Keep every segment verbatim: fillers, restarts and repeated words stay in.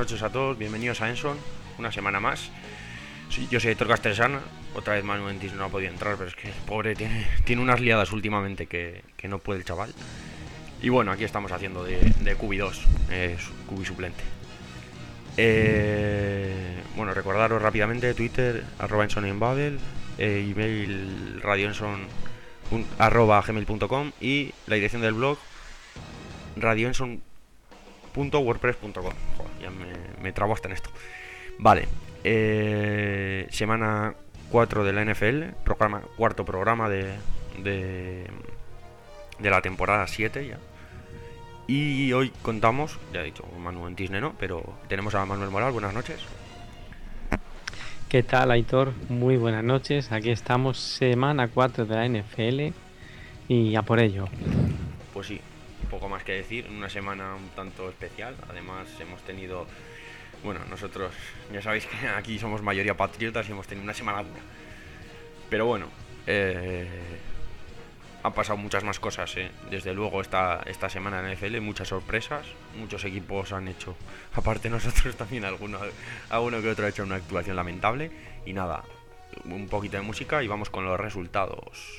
noches a todos, bienvenidos a Enson, una semana más. Sí, yo soy Héctor Castresana, otra vez Manu Entis no ha podido entrar, pero es que el pobre tiene, tiene unas liadas últimamente que, que no puede el chaval. Y bueno, aquí estamos haciendo de, de Q B dos, eh, Q B suplente. Eh, bueno, recordaros rápidamente Twitter, arroba Enson en Babel, eh, email radioenson arroba gmail punto com y la dirección del blog radioenson punto wordpress punto com. Joder, ya me, me trabo hasta en esto. Vale, eh, semana cuatro de la N F L, programa, cuarto programa de, de, de la temporada siete ya. Y hoy contamos, ya he dicho, Manu en Tisne no, pero tenemos a Manuel Moral. Buenas noches. ¿Qué tal, Aitor? Muy buenas noches. Aquí estamos, semana cuatro de la N F L y a por ello. Pues sí, poco más que decir, una semana un tanto especial. Además hemos tenido, bueno, nosotros ya sabéis que aquí somos mayoría patriotas y hemos tenido una semana dura. Pero bueno, eh, han pasado muchas más cosas, eh. Desde luego esta, esta semana en N F L, muchas sorpresas, muchos equipos han hecho, aparte nosotros también alguno, alguno que otro ha hecho una actuación lamentable. Y nada, un poquito de música y vamos con los resultados.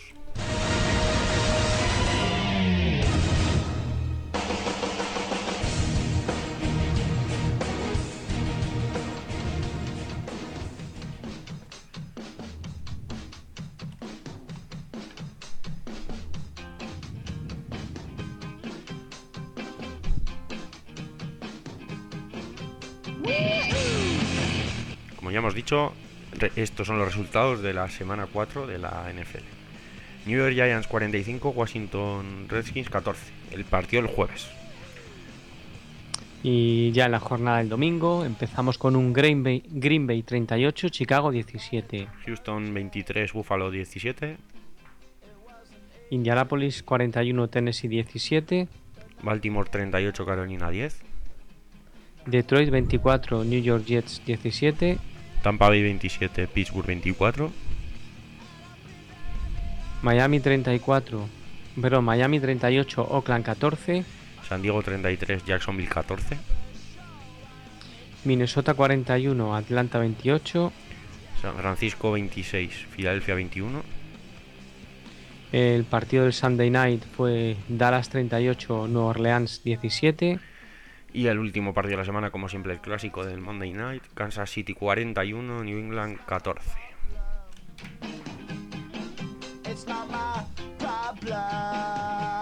Como ya hemos dicho, estos son los resultados de la semana cuatro de la N F L. New York Giants cuarenta y cinco, Washington Redskins catorce. El partido el jueves. Y ya en la jornada del domingo empezamos con un Green Bay, Green Bay treinta y ocho, Chicago diecisiete. Houston veintitrés, Buffalo diecisiete. Indianapolis cuarenta y uno, Tennessee diecisiete. Baltimore treinta y ocho, Carolina diez. Detroit veinticuatro, New York Jets diecisiete. Tampa Bay veintisiete, Pittsburgh veinticuatro. Miami treinta y cuatro, perdón, Miami treinta y ocho, Oakland catorce. San Diego treinta y tres, Jacksonville catorce. Minnesota cuarenta y uno, Atlanta veintiocho. San Francisco veintiséis, Filadelfia veintiuno. El partido del Sunday Night fue Dallas treinta y ocho, Nueva Orleans diecisiete. Y el último partido de la semana, como siempre, el clásico del Monday Night, Kansas City cuarenta y uno, New England catorce. It's not my problem.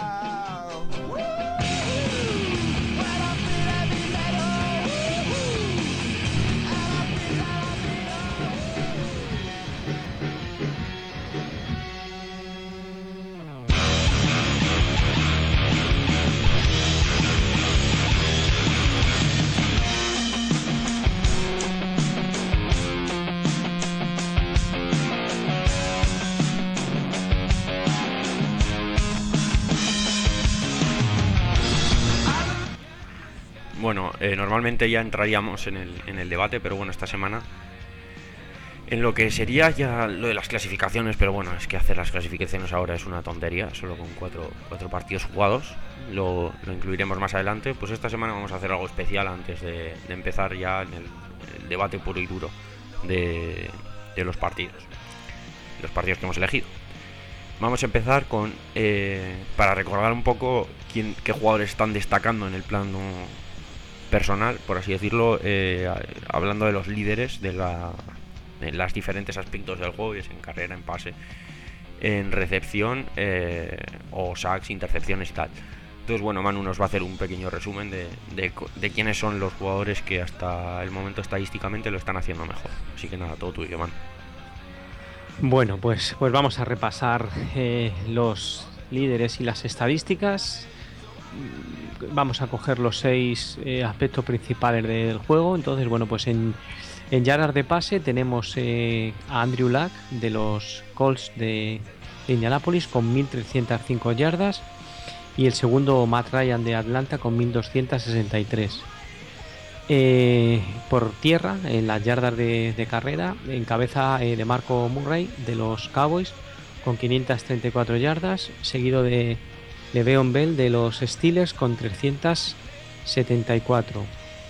Bueno, eh, normalmente ya entraríamos en el, en el debate, pero bueno, esta semana en lo que sería ya lo de las clasificaciones, pero bueno, es que hacer las clasificaciones ahora es una tontería, solo con cuatro, cuatro partidos jugados, lo, lo incluiremos más adelante. Pues esta semana vamos a hacer algo especial antes de, de empezar ya en el, el debate puro y duro de, de los partidos, los partidos que hemos elegido. Vamos a empezar con, eh, para recordar un poco quién, qué jugadores están destacando en el plano personal, por así decirlo, eh, hablando de los líderes de la en los diferentes aspectos del juego, es en carrera, en pase, en recepción, eh, o sacks, intercepciones y tal. Entonces, bueno, Manu nos va a hacer un pequeño resumen de, de, de quiénes son los jugadores que hasta el momento estadísticamente lo están haciendo mejor. Así que nada, todo tuyo, Manu. Bueno, pues, pues vamos a repasar eh, los líderes y las estadísticas. Vamos a coger los seis eh, aspectos principales de, del juego. Entonces, bueno, pues en, en yardas de pase tenemos eh, a Andrew Luck de los Colts de, de Indianapolis con mil trescientas cinco yardas y el segundo Matt Ryan de Atlanta con mil doscientas sesenta y tres. Eh, por tierra, en las yardas de, de carrera, encabeza eh, de Marco Murray de los Cowboys con quinientas treinta y cuatro yardas, seguido de Le'Veon Bell de los Steelers con trescientas setenta y cuatro.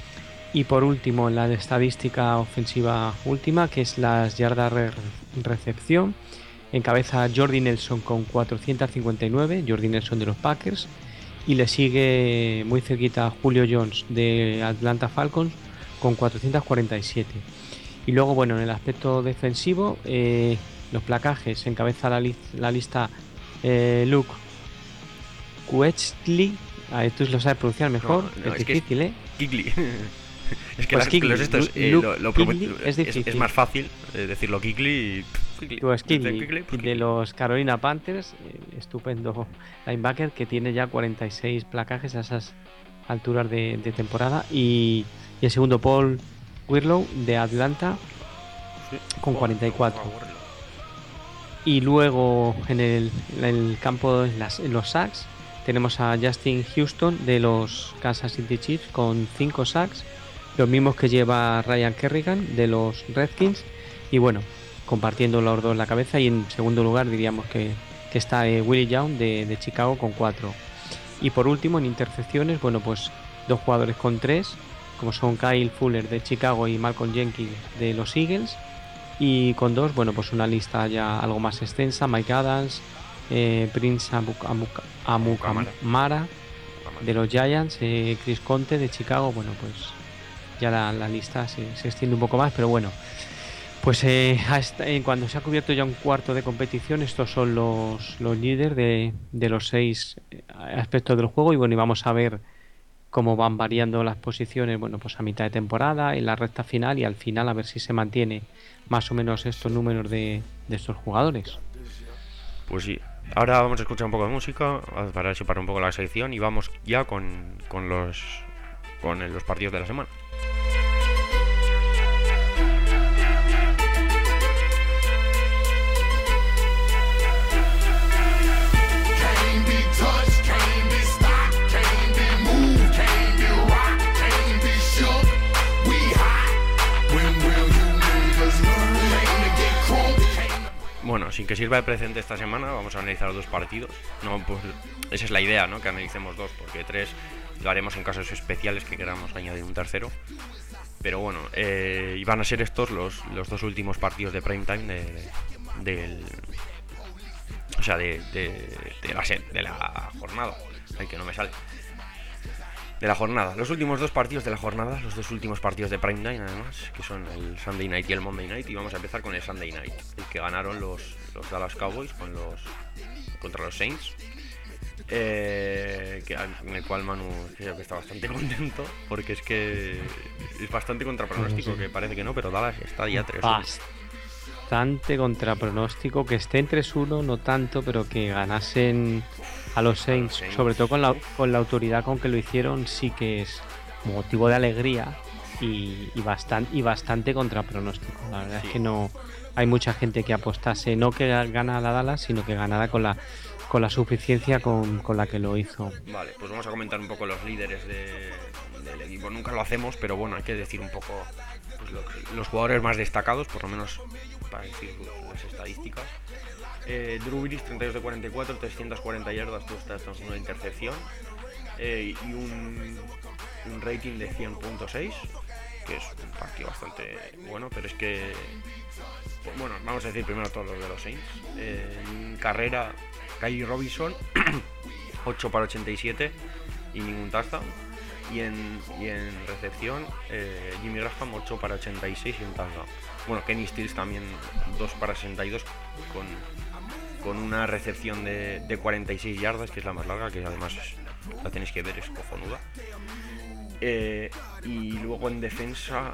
Y por último, en la estadística ofensiva última, que es las yardas de recepción, encabeza Jordi Nelson con cuatrocientos cincuenta y nueve, Jordi Nelson de los Packers, y le sigue muy cerquita Julio Jones de Atlanta Falcons con cuatrocientos cuarenta y siete. Y luego, bueno, en el aspecto defensivo, eh, los placajes, encabeza la, li la lista eh, Luke Kuechly. A ver, tú lo sabes pronunciar mejor, No, no, es, es difícil, que ¿eh? Kikli. Es que Pues las, Kikli, los estos, Lu- eh, Luke lo, lo Kikli prometo- es es, difícil. es más fácil eh, decirlo Kikli y... Kikli. Pues Desde Kikli, Kikli, pues de Kikli. los Carolina Panthers, eh, estupendo linebacker que tiene ya cuarenta y seis placajes a esas alturas de, de temporada. Y, y el segundo, Paul Wirlow de Atlanta Sí. con Oh, cuarenta y cuatro. por favor. Y luego en el, en el campo, en, las, en los sacks, tenemos a Justin Houston de los Kansas City Chiefs con cinco sacks, los mismos que lleva Ryan Kerrigan de los Redskins. Y bueno, compartiendo los dos la cabeza. Y en segundo lugar diríamos que, que está eh, Willie Young de, de Chicago con cuatro. Y por último, en intercepciones, bueno, pues dos jugadores con tres, como son Kyle Fuller de Chicago y Malcolm Jenkins de los Eagles. Y con dos, bueno, pues una lista ya algo más extensa: Mike Adams, eh, Prince Amukamara de los Giants, eh, Chris Conte de Chicago. Bueno, pues ya la, la lista se, se extiende un poco más, pero bueno, pues eh, hasta, eh, cuando se ha cubierto ya un cuarto de competición, estos son los, los líderes de, de los seis aspectos del juego. Y bueno, y vamos a ver cómo van variando las posiciones, bueno, pues a mitad de temporada, en la recta final y al final, a ver si se mantiene más o menos estos números de, de estos jugadores. Pues sí. Ahora vamos a escuchar un poco de música para separar un poco la sección y vamos ya con, con los con los partidos de la semana. Bueno, sin que sirva de precedente esta semana, vamos a analizar los dos partidos. No, pues esa es la idea, ¿no? Que analicemos dos, porque tres lo haremos en casos especiales que queramos añadir un tercero. Pero bueno, eh, y van a ser estos los, los dos últimos partidos de prime time de, de, del, o sea, de, de, de, la, de la jornada. Ay, que no me sale. De la jornada. Los últimos dos partidos de la jornada, los dos últimos partidos de prime time, además, que son el Sunday Night y el Monday Night. Y vamos a empezar con el Sunday Night, el que ganaron los, los Dallas Cowboys con los contra los Saints. Eh, que, en el cual Manu creo que está bastante contento, porque es que es bastante contrapronóstico, que parece que no, pero Dallas está ya tres uno. Bastante contrapronóstico, que esté en tres uno, no tanto, pero que ganasen a los Saints, Saints. Sobre todo con la, con la autoridad con que lo hicieron, sí que es motivo de alegría y, y, bastante, y bastante contrapronóstico. La verdad sí. Es que no hay mucha gente que apostase, no que gana a la Dallas, sino que ganara con la con la suficiencia con, con la que lo hizo. Vale, pues vamos a comentar un poco los líderes de, del equipo. Nunca lo hacemos, pero bueno, hay que decir un poco pues, los, los jugadores más destacados, por lo menos para decir las estadísticas. Eh, Drew Brees, treinta y dos de cuarenta y cuatro, trescientas cuarenta yardas, dos touchdowns, una intercepción, eh, y un, un rating de cien punto seis, que es un partido bastante bueno, pero es que, pues, bueno, vamos a decir primero todos los de los Saints. Eh, en carrera, Kylie Robinson, ocho para ochenta y siete y ningún touchdown. Y en, y en recepción, eh, Jimmy Graham, ocho para ochenta y seis y un touchdown. Bueno, Kenny Stills también dos para sesenta y dos con, con una recepción de, de cuarenta y seis yardas, que es la más larga, que además es, la tenéis que ver, es cojonuda. Eh, y luego en defensa,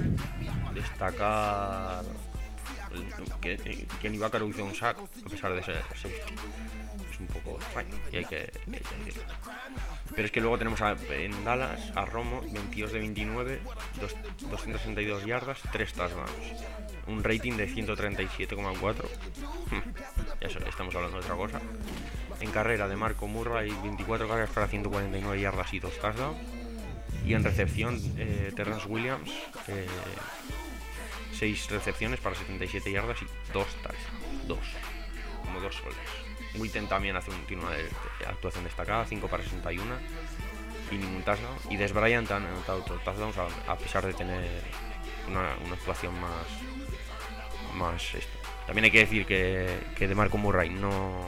destacar que, que Kenny Vaccaro hizo un sack, a pesar de ser safety. Es un poco extraño y hay que, hay que decirlo. Pero es que luego tenemos a, en Dallas a Romo, veintidós de veintinueve, dos, doscientas sesenta y dos yardas, tres touchdowns, un rating de ciento treinta y siete coma cuatro. Ya estamos hablando de otra cosa. En carrera de Marco Murray, veinticuatro cargas para ciento cuarenta y nueve yardas y dos touchdowns. Y en recepción, eh, Terrence Williams, eh, seis recepciones para setenta y siete yardas y dos touchdowns, dos, como dos soles. Witten también hace un, tiene una de, de actuación destacada, cinco para sesenta y uno, y ningún touchdown. Y Des Bryant han anotado otros touchdowns a, a pesar de tener una, una actuación más más esto. También hay que decir que, que DeMarco Murray no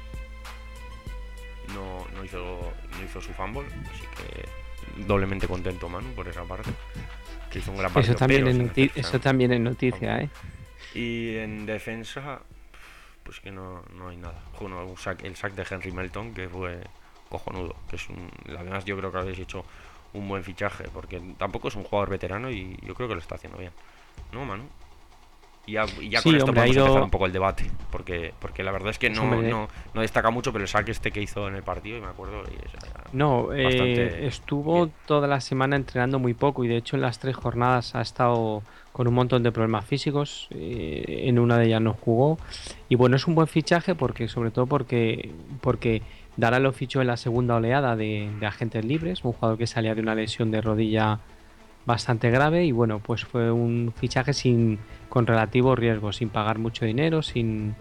no, no hizo no hizo su fumble, así que doblemente contento Manu por esa parte, que hizo un gran partido. Eso también, es, noti eso también es noticia, ¿eh? Y en defensa, pues que no, no hay nada. Bueno, un sack, el sack de Henry Melton, que fue cojonudo, que es un, además yo creo que habéis hecho un buen fichaje, porque tampoco es un jugador veterano y yo creo que lo está haciendo bien, ¿no, Manu? Y ya, y ya sí, con esto hombre, podemos ido... empezar un poco el debate, porque porque la verdad es que no, no, no destaca mucho, pero el sack este que hizo en el partido, y me acuerdo, y es, no, eh, estuvo bien. Toda la semana entrenando muy poco, y de hecho en las tres jornadas ha estado con un montón de problemas físicos, eh, en una de ellas no jugó, y bueno, es un buen fichaje, porque sobre todo porque porque Dallas lo fichó en la segunda oleada de, de agentes libres, un jugador que salía de una lesión de rodilla bastante grave, y bueno, pues fue un fichaje sin con relativo riesgo, sin pagar mucho dinero, sin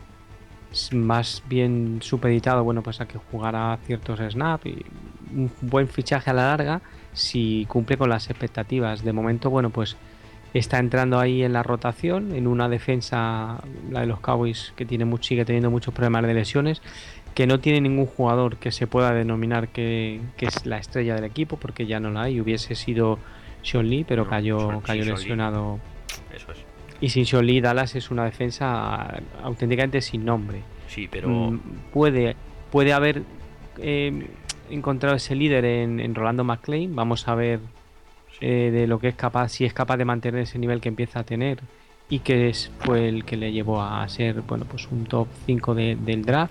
más bien supeditado, bueno, pues a que jugara ciertos snaps, y un buen fichaje a la larga si cumple con las expectativas. De momento, bueno, pues está entrando ahí en la rotación, en una defensa, la de los Cowboys, que tiene mucho, sigue teniendo muchos problemas de lesiones, que no tiene ningún jugador que se pueda denominar que, que es la estrella del equipo, porque ya no la hay. Hubiese sido Sean Lee, pero no, cayó, son, cayó sí, lesionado. Eso es. Y sin Sean Lee, Dallas es una defensa auténticamente sin nombre. Sí, pero mm, puede puede haber eh, encontrado ese líder en, en Rolando McClain. Vamos a ver sí. eh, de lo que es capaz, si es capaz de mantener ese nivel que empieza a tener, y que es, fue el que le llevó a ser, bueno, pues un top cinco de, del draft.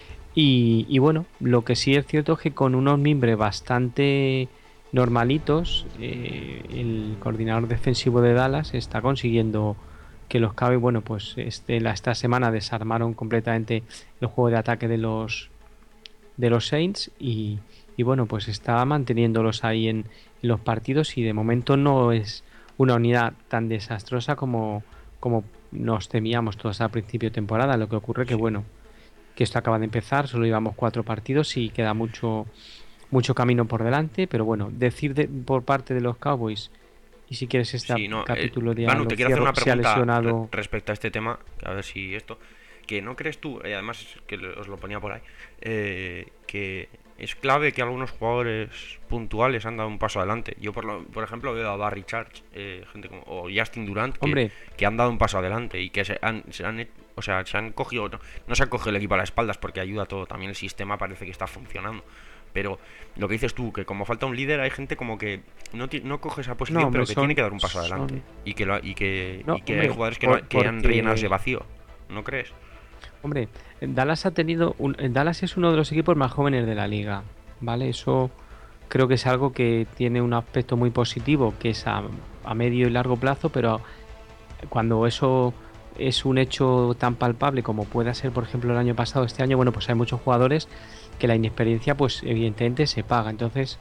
Y, y bueno, lo que sí es cierto es que con unos miembros bastante normalitos, eh, el coordinador defensivo de Dallas está consiguiendo que los Cowboys, bueno, pues este, la, esta semana desarmaron completamente el juego de ataque de los de los Saints, y, y bueno, pues está manteniéndolos ahí en, en los partidos, y de momento no es una unidad tan desastrosa como, como nos temíamos todos al principio de temporada. Lo que ocurre que, bueno, que esto acaba de empezar, solo llevamos cuatro partidos y queda mucho mucho camino por delante, pero bueno, decir de, por parte de los Cowboys, y si quieres este sí, no, capítulo de eh, Manu, te quiero hacer una pregunta lesionado... respecto a este tema, a ver si esto, que no crees tú, eh, además que os lo ponía por ahí, eh, que es clave que algunos jugadores puntuales han dado un paso adelante. Yo por, lo, por ejemplo veo a Barry Church, eh, gente como, o Justin Durant, que, Hombre. que han dado un paso adelante y que se han, se han o sea, se han cogido, no, no se han cogido el equipo a las espaldas, porque ayuda todo, también el sistema parece que está funcionando. Pero lo que dices tú, que como falta un líder, hay gente como que no, no coge esa posición, no, pero que son, tiene que dar un paso adelante. Son... Y que, lo, y que, no, y que hombre, hay jugadores que, por, no, que han rellenado ese vacío. ¿No crees? Hombre, Dallas ha tenido un, Dallas es uno de los equipos más jóvenes de la liga, ¿vale? Eso creo que es algo que tiene un aspecto muy positivo, que es a, a medio y largo plazo, pero cuando eso es un hecho tan palpable como pueda ser, por ejemplo, el año pasado, este año, bueno, pues hay muchos jugadores que la inexperiencia, pues evidentemente se paga. Entonces,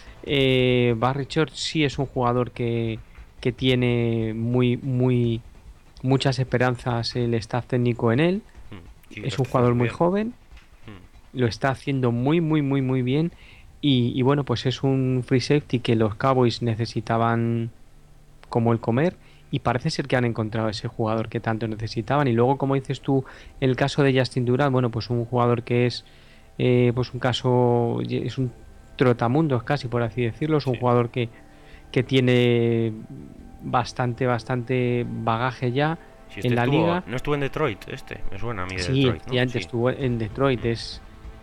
eh, Barry Church sí es un jugador que, que tiene muy, muy muchas esperanzas el staff técnico en él. Sí, es un jugador muy bien. joven, mm. lo está haciendo muy, muy, muy, muy bien. Y, y bueno, pues es un free safety que los Cowboys necesitaban como el comer. Y parece ser que han encontrado ese jugador que tanto necesitaban. Y luego, como dices tú, el caso de Justin Durant, bueno, pues un jugador que es eh, pues un caso, es un trotamundos casi, por así decirlo. Es un sí. jugador que, que tiene bastante, bastante bagaje ya si este en la estuvo, liga. No estuvo en Detroit, este, me suena a mí de sí, Detroit, ¿no? y antes sí. estuvo en Detroit. Es,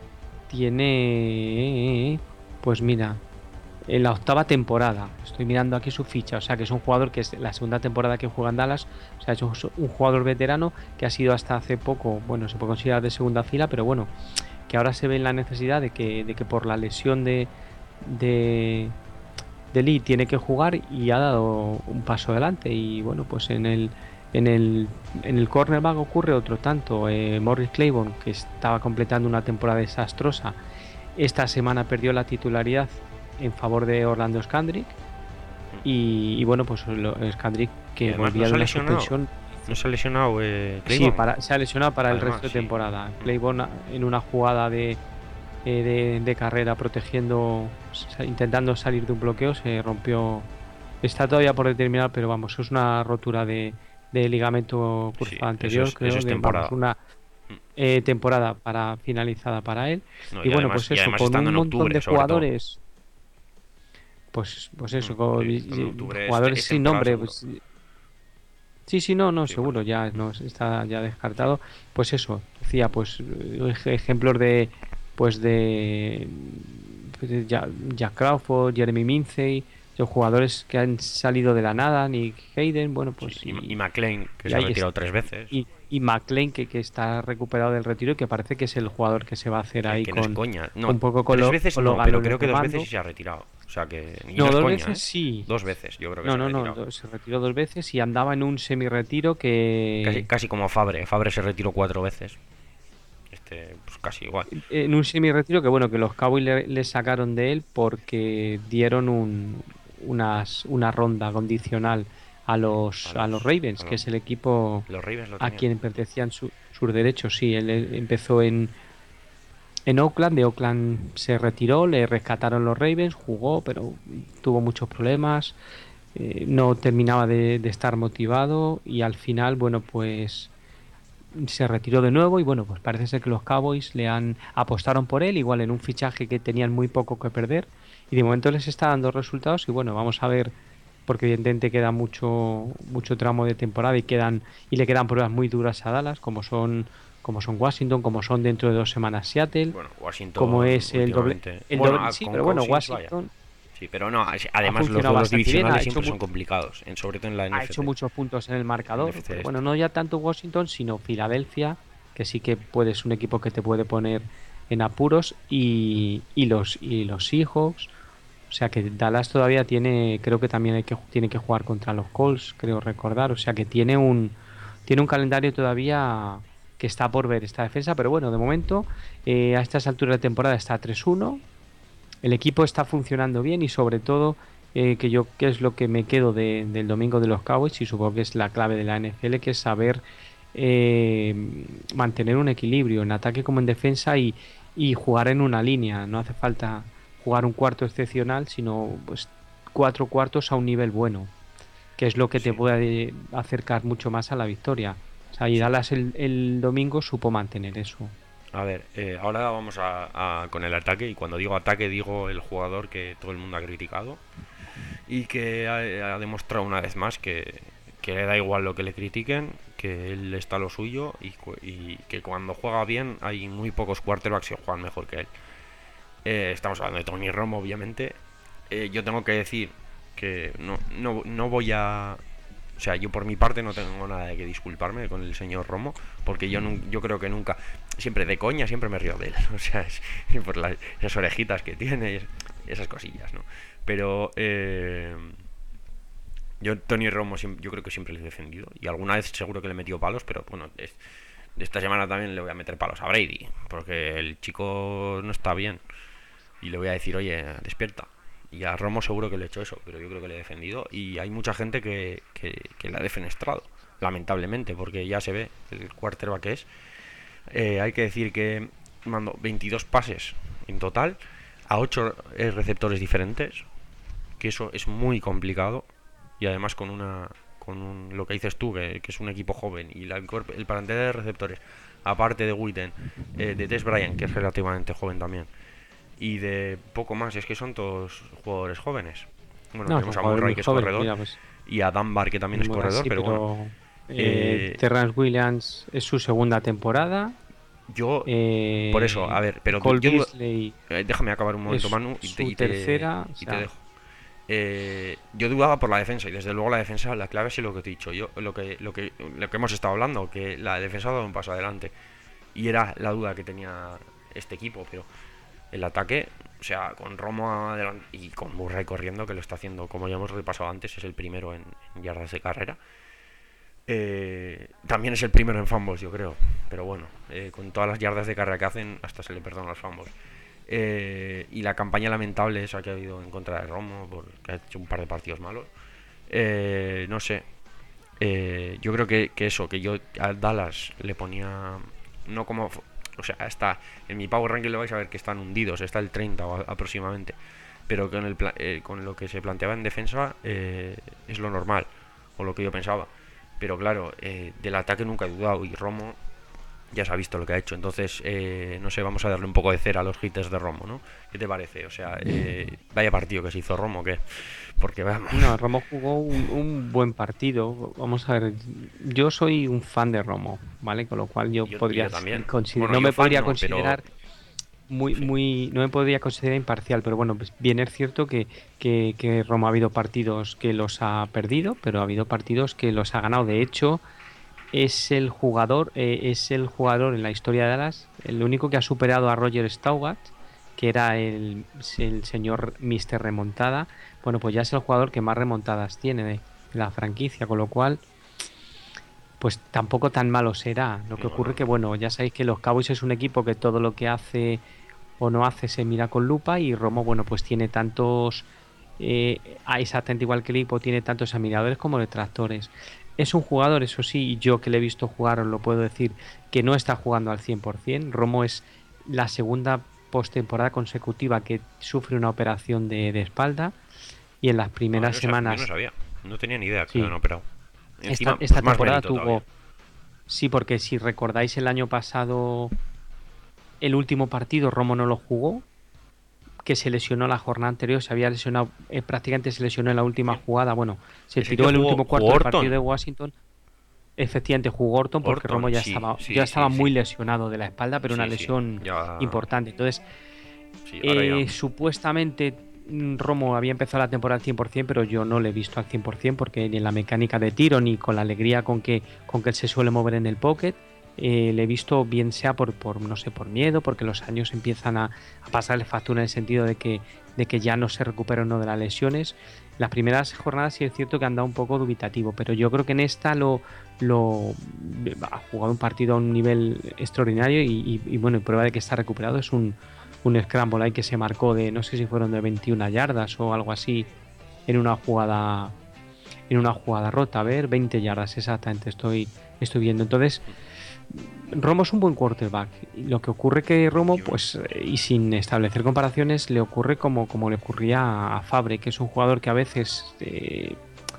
tiene, pues mira, en la octava temporada, estoy mirando aquí su ficha, o sea que es un jugador que es la segunda temporada que juega en Dallas, o sea es un, un jugador veterano que ha sido hasta hace poco, bueno, se puede considerar de segunda fila, pero bueno, que ahora se ve en la necesidad de que, de que por la lesión de, de de Lee tiene que jugar, y ha dado un paso adelante. Y bueno, pues en el en el en el cornerback ocurre otro tanto. eh, Morris Claiborne, que estaba completando una temporada desastrosa, esta semana perdió la titularidad en favor de Orlando Scandrick, y, y bueno, pues lo, Scandrick, que volvía no de una suspensión. No se ha lesionado eh, sí, para, se ha lesionado para además, el resto de sí. temporada. Claiborne en una jugada de eh, de, de carrera protegiendo, sa- intentando salir de un bloqueo, se rompió. Está todavía por determinar, pero vamos, es una rotura de, de ligamento Sí, cruzado eso anterior, es, eso creo, es de, vamos, temporada. una eh, temporada para finalizada para él. No, Y y bueno, además, pues y eso, además con estando un en montón octubre, de sobre todo. jugadores, pues, pues Mm, eso, con, sí, y- estando en y- octubre es, te- jugadores es sin temporada nombre, seguro. pues sí, sí, no, no, Sí, por seguro, eso. ya Mm. no está ya descartado. Pues eso, decía, pues eh, ej- ejemplos de, pues de, pues de Ja- Jack Crawford, Jeremy Mincey, son jugadores que han salido de la nada, Nick Hayden, bueno, Sí, pues y, Ma- y y, McLean, que y se ha ahí está. retirado tres veces. Y, y McLean, que, que está recuperado del retiro y que parece que es el jugador que se va a hacer Que, ahí que no es con coña. No, un poco con tres lo, veces con lo no, pero galones creo que de dos veces mando. sí se ha retirado. O sea que. Y no No, es dos coña, veces ¿eh? sí. Dos veces, yo creo que No, se ha no, no, retirado. do- se retiró dos veces y andaba en un semi-retiro Casi, que casi como Fabre. Fabre se retiró cuatro veces. Este, pues casi igual. en un semi-retiro que bueno, que los Cowboys le, le sacaron de él porque dieron un, unas, una ronda condicional a A los, a los los, a Ravens, que los, es el equipo los Ravens lo a tenían. quien pertenecían su- sus derechos. Sí, él eh, empezó en, en Oakland, de Oakland se retiró, le rescataron los Ravens, jugó, pero tuvo muchos problemas, eh, no terminaba de, de estar motivado y al final, bueno, pues se retiró de nuevo y bueno, pues parece ser que los Cowboys le han apostaron por él, igual en un fichaje que tenían muy poco que perder y de momento les está dando resultados y bueno, vamos a ver porque evidentemente queda mucho mucho tramo de temporada y quedan y le quedan pruebas muy duras a Dallas, como son como son Washington, como son dentro de dos semanas Seattle, Bueno, como Washington es el doble últimamente. el Bueno, doble a- sí, con pero bueno, Cousins, vaya. Washington Sí, pero no, es- ha además los funcionado duelos bastante bien, ha divisionales hecho siempre mu- son complicados, en, sobre todo en la ha hecho N F C. muchos puntos en el marcador, N F C pero bueno, este. no ya tanto Washington, sino Filadelfia, que sí que puedes un equipo que te puede poner en apuros y, y los y los Seahawks, o sea que Dallas todavía tiene, creo que también hay que tiene que jugar contra los Colts, creo recordar, o sea que tiene un tiene un calendario todavía que está por ver esta defensa, pero bueno, de momento eh, a estas alturas de temporada está tres uno, el equipo está funcionando bien y sobre todo eh, que yo que es lo que me quedo de- del domingo de los Cowboys y supongo que es la clave de la N F L, que es saber eh, mantener un equilibrio en ataque como en defensa y, y jugar en una línea. No hace falta jugar un cuarto excepcional, sino pues cuatro cuartos a un nivel bueno, que es lo que te Sí, puede acercar mucho más a la victoria. O sea, y sí. Dallas el, el domingo supo mantener eso. A ver, eh, ahora vamos a, a- con el ataque, y cuando digo ataque digo el jugador que todo el mundo ha criticado y que ha, ha demostrado una vez más que, que le da igual lo que le critiquen, que él está a lo suyo y, cu- y que cuando juega bien hay muy pocos quarterbacks que juegan mejor que él. Eh, estamos hablando de Tony Romo, obviamente. Eh, yo tengo que decir que no, no, no voy a... O sea, yo por mi parte no tengo nada de que disculparme con el señor Romo, porque yo, nun- yo creo que nunca, siempre de coña, siempre me río de él. O sea, es, por las, esas orejitas que tiene, es- esas cosillas, ¿no? Pero eh, yo Tony Romo siem- yo creo que siempre le he defendido, y alguna vez seguro que le he metido palos, pero bueno, es- de esta semana también le voy a meter palos a Brady, porque el chico no está bien y le voy a decir, oye, despierta. Y a Romo seguro que le he hecho eso, pero yo creo que le he defendido. Y hay mucha gente que, que, que le ha defenestrado, lamentablemente, porque ya se ve el quarterback que es. Eh, hay que decir que mandó veintidós pases en total a ocho receptores diferentes, que eso es muy complicado. Y además con una con un- lo que dices tú, que, que es un equipo joven, y la, el plantel de receptores, aparte de Witten, eh, de Tess Bryant, que es relativamente joven también, y de poco más, es que son todos jugadores jóvenes. Bueno, No, son tenemos a jugadores Murray, muy que es jóvenes, corredor, mira, pues y a Dunbar, que también es Murray corredor, sí, pero bueno. pero eh, Eh, Terrence Williams es su segunda temporada. yo, por eso, a Eh, ver, pero Cole yo dudo- Beasley eh, déjame acabar un momento, es Manu, y te, su y te, tercera. O y te sea, dejo. Eh, yo dudaba por la defensa, y desde luego la defensa, la clave es lo que te he dicho. Yo, lo que, lo que, lo que hemos estado hablando, que la defensa ha dado un paso adelante. Y era la duda que tenía este equipo, pero el ataque, o sea, con Romo adelante y con Murray corriendo, que lo está haciendo, como ya hemos repasado antes, es el primero en, en yardas de carrera. Eh, también es el primero en fumbles, yo creo. Pero bueno, eh, con todas las yardas de carrera que hacen, hasta se le perdonan los fumbles. Eh, y la campaña lamentable esa que ha habido en contra de Romo, porque ha hecho un par de partidos malos. Eh, no sé. Eh, yo creo que, que eso, que yo a Dallas le ponía. No como. O sea, está en mi Power Ranking lo vais a ver que están hundidos, está el treinta o a- aproximadamente. Pero con, el pla- eh, con lo que se planteaba en defensa eh, es lo normal, o lo que yo pensaba. Pero claro, eh, del ataque nunca he dudado y Romo ya se ha visto lo que ha hecho. Entonces, eh, no sé, vamos a darle un poco de cera a los hitters de Romo, ¿no? ¿Qué te parece? O sea, eh, vaya partido que se hizo Romo, ¿qué? Porque vamos. No, Romo jugó un, un buen partido. Vamos a ver, yo soy un fan de Romo, ¿vale? Con lo cual yo Y yo, y podría yo también. consider- Bueno, no yo me fan podría no, pero considerar muy, sí. muy, no me podría considerar imparcial, pero bueno, pues bien es cierto que, que, que Romo ha habido partidos que los ha perdido, pero ha habido partidos que los ha ganado. De hecho, es el jugador, eh, es el jugador en la historia de Dallas, el único que ha superado a Roger Staubach, que era el, el señor míster Remontada. Bueno, pues ya es el jugador que más remontadas tiene de la franquicia, con lo cual, pues tampoco tan malo será. Lo que No, no, ocurre que, no. bueno, ya sabéis que los Cowboys es un equipo que todo lo que hace o no hace se mira con lupa, y Romo, bueno, pues tiene tantos, eh, ah, exactamente igual que el equipo, tiene tantos admiradores como detractores. Es un jugador, eso sí, yo que le he visto jugar os lo puedo decir, que no está jugando al cien por ciento. Romo es la segunda postemporada consecutiva que sufre una operación de, de espalda, y en las Ah, primeras yo, sab- yo no semanas, sabía. No tenía ni idea que lo sí, habían operado. esta, Encima, esta pues más temporada mérito todavía. tuvo, sí, porque si recordáis el año pasado, el último partido Romo no lo jugó, que se lesionó la jornada anterior, se había lesionado, eh, prácticamente se lesionó en la última ¿Quién? jugada, bueno, se Es el que tiró el jugó, último jugó cuarto del partido de Orton. Washington. Efectivamente jugó Orton porque Romo Orton, ya sí, estaba, ya sí, estaba sí, muy sí. lesionado de la espalda, pero una Sí, sí. lesión Ya. importante. Entonces, Sí, ahora ya. eh, supuestamente mm, Romo había empezado la temporada al cien por ciento, pero yo no le he visto al cien por ciento porque ni en la mecánica de tiro ni con la alegría con que, con que él se suele mover en el pocket, eh, le he visto, bien sea por, por, no sé, por miedo, porque los años empiezan a, a pasarle factura en el sentido de que, de que ya no se recupera uno de las lesiones. Las primeras jornadas sí es cierto que han dado un poco dubitativo, pero yo creo que en esta lo, lo ha jugado un partido a un nivel extraordinario, y, y- y bueno, y prueba de que está recuperado es un, un scramble ahí que se marcó de, no sé si fueron de veintiuna yardas o algo así, en una jugada, en una jugada rota. A ver, veinte yardas exactamente estoy, estoy viendo. Entonces, Romo es un buen quarterback. Lo que ocurre que Romo, Yo- pues, eh, y sin establecer comparaciones, le ocurre como, como le ocurría a Fabre, que es un jugador que a veces eh,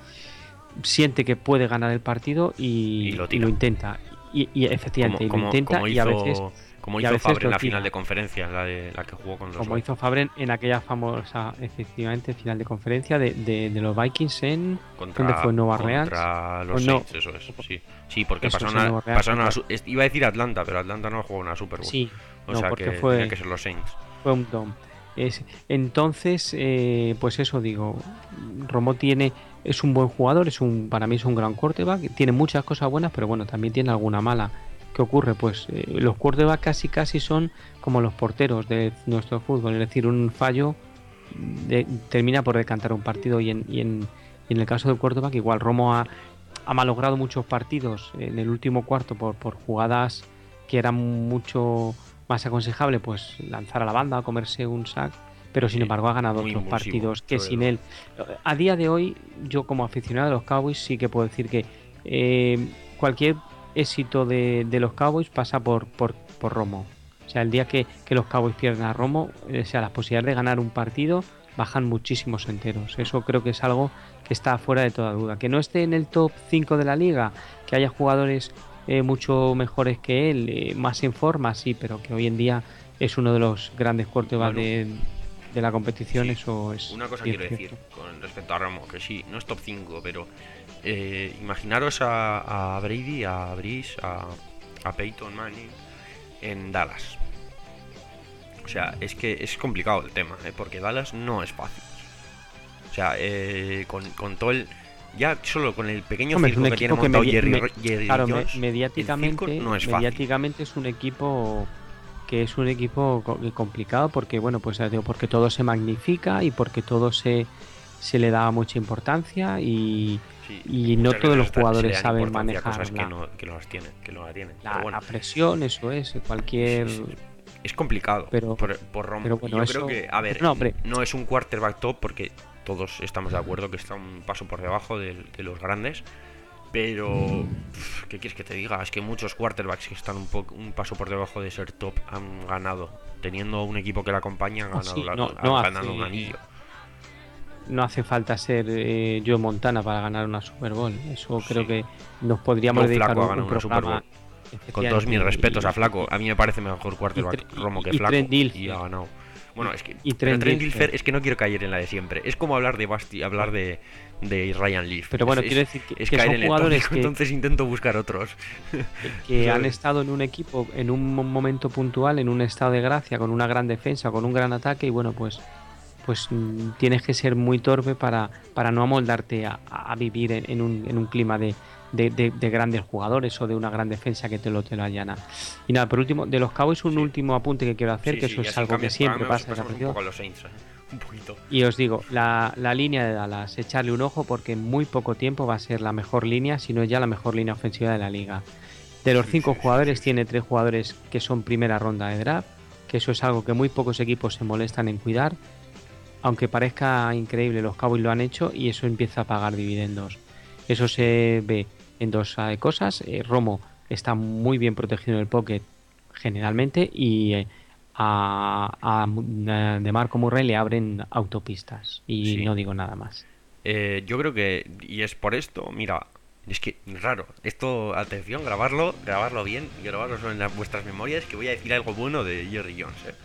siente que puede ganar el partido Y y, lo y lo tira. intenta. Y, y Como, efectivamente, y lo como, intenta, como y a veces, hizo. Como y a hizo veces Fabre en lo la final tira. de conferencia, la de la que jugó con los Como hizo Vikings. Fabre en aquella famosa, efectivamente, final de conferencia de, de, de los Vikings en... ¿Dónde Contra, fue? ¿En Nueva Orleans? contra O los no, Saints, eso es, sí. Sí, porque eso es pasaron en a, Nueva Orleans. pasaron a la Contra... su- es- iba a decir Atlanta, pero Atlanta no jugó una Super Bowl. Sí, O no, sea porque que tenía fue... que ser los Saints. Fue un dom. Es, entonces, eh, pues eso digo, Romo tiene, es un buen jugador, es un, para mí es un gran quarterback, tiene muchas cosas buenas, pero bueno, también tiene alguna mala. ¿Qué ocurre? Pues eh, los quarterbacks casi casi son como los porteros de nuestro fútbol, es decir, un fallo de- termina por decantar un partido, y en, y en, y en el caso del quarterback igual, Romo ha, ha malogrado muchos partidos en el último cuarto por, por jugadas que eran mucho más aconsejable, pues lanzar a la banda o comerse un sack, pero sin Sí, embargo ha ganado muy otros impulsivo, partidos que sobre sin todo. él. A día de hoy, yo como aficionado de los Cowboys sí que puedo decir que eh, cualquier éxito de, de los Cowboys pasa por, por, por Romo. O sea, el día que, que los Cowboys pierden a Romo, eh, o sea, las posibilidades de ganar un partido bajan muchísimos enteros. Eso creo que es algo que está fuera de toda duda. Que no esté en el top cinco de la liga, que haya jugadores eh, mucho mejores que él, eh, más en forma, sí, pero que hoy en día es uno de los grandes quarterbacks Manu, de, de la competición, sí, eso es una cosa bien quiero decir cierto. con respecto a Romo, que sí, no es top cinco, pero eh, imaginaros a, a Brady, a Breeze, a, a Peyton Manning en Dallas. O sea, es que es complicado el tema, ¿eh? Porque Dallas no es fácil. O sea, eh, con, con todo el... Ya solo con el pequeño Hombre, es un circo que tiene equipo que montado medi- Jerry, me- Jerry claro, me- Jones, el circo mediáticamente, no es fácil. mediáticamente es un equipo que es un equipo co- complicado porque, bueno, pues ya digo, porque todo se magnifica y porque todo se, se le da mucha importancia, y, Sí, y no muchas todos veces los hasta se le jugadores dan saben importancia a manejar cosas que la, no, que no las tienen, que no la tienen. Pero la, bueno, la presión, eso es, cualquier... es, es- es complicado Pero, por, por Romo. pero Y bueno, yo eso... creo que, a ver, No, hombre, no es un quarterback top porque todos estamos de acuerdo que está un paso por debajo de, de los grandes. Pero, ¿qué quieres que te diga? Es que muchos quarterbacks que están un, poco, un paso por debajo de ser top han ganado. Teniendo un equipo que la acompaña, han Oh, ganado, sí, la, no, han no ganado hace, un anillo. no hace falta ser eh, Joe Montana para ganar una Super Bowl. Eso Sí. creo que nos podríamos Joe dedicar Flacco un, ha ganado un una Super programa. Bowl. Con todos mis respetos y, a Flacco, y, a mí me parece mejor y, quarterback y, Romo que y Flacco Trent y Dilfer. ha ganado. Bueno, es que y pero Trent Trent Dilfer. Dilfer es que no quiero caer en la de siempre. Es como hablar de Basti, hablar de, de Ryan Leaf. Pero bueno, es, quiero es, decir que, es que caer son en el jugadores tópico, que, entonces intento buscar otros. que han ¿Sabes? estado en un equipo en un mo- momento puntual, en un estado de gracia, con una gran defensa, con un gran ataque, y bueno, pues, pues mm, tienes que ser muy torpe para, para no amoldarte a, a vivir en, en un, en un clima de, de, de- de grandes jugadores o de una gran defensa que te lo, te lo allana. Y nada, por último, de los Cowboys un Sí, último apunte que quiero hacer, sí, que sí, eso ya es sin algo que cambios. siempre Pasamos, pasa pasamos un desapercibido. poco a los Saints, ¿eh? Un poquito. Y os digo, la, la línea de Dallas, echarle un ojo porque en muy poco tiempo va a ser la mejor línea, si no ya la mejor línea ofensiva de la liga. De los Sí, cinco sí, sí, sí, jugadores sí. tiene tres jugadores que son primera ronda de draft, que eso es algo que muy pocos equipos se molestan en cuidar. Aunque parezca increíble, los Cowboys lo han hecho y eso empieza a pagar dividendos. Eso se ve en dos eh, cosas. Eh, Romo está muy bien protegido en el pocket generalmente y eh, a, a, a DeMarco Murray le abren autopistas y Sí. no digo nada más. Eh, yo creo que, y es por esto, mira, es que raro, esto, atención, grabarlo, grabarlo bien y grabarlo en las- vuestras memorias, que voy a decir algo bueno de Jerry Jones, ¿eh?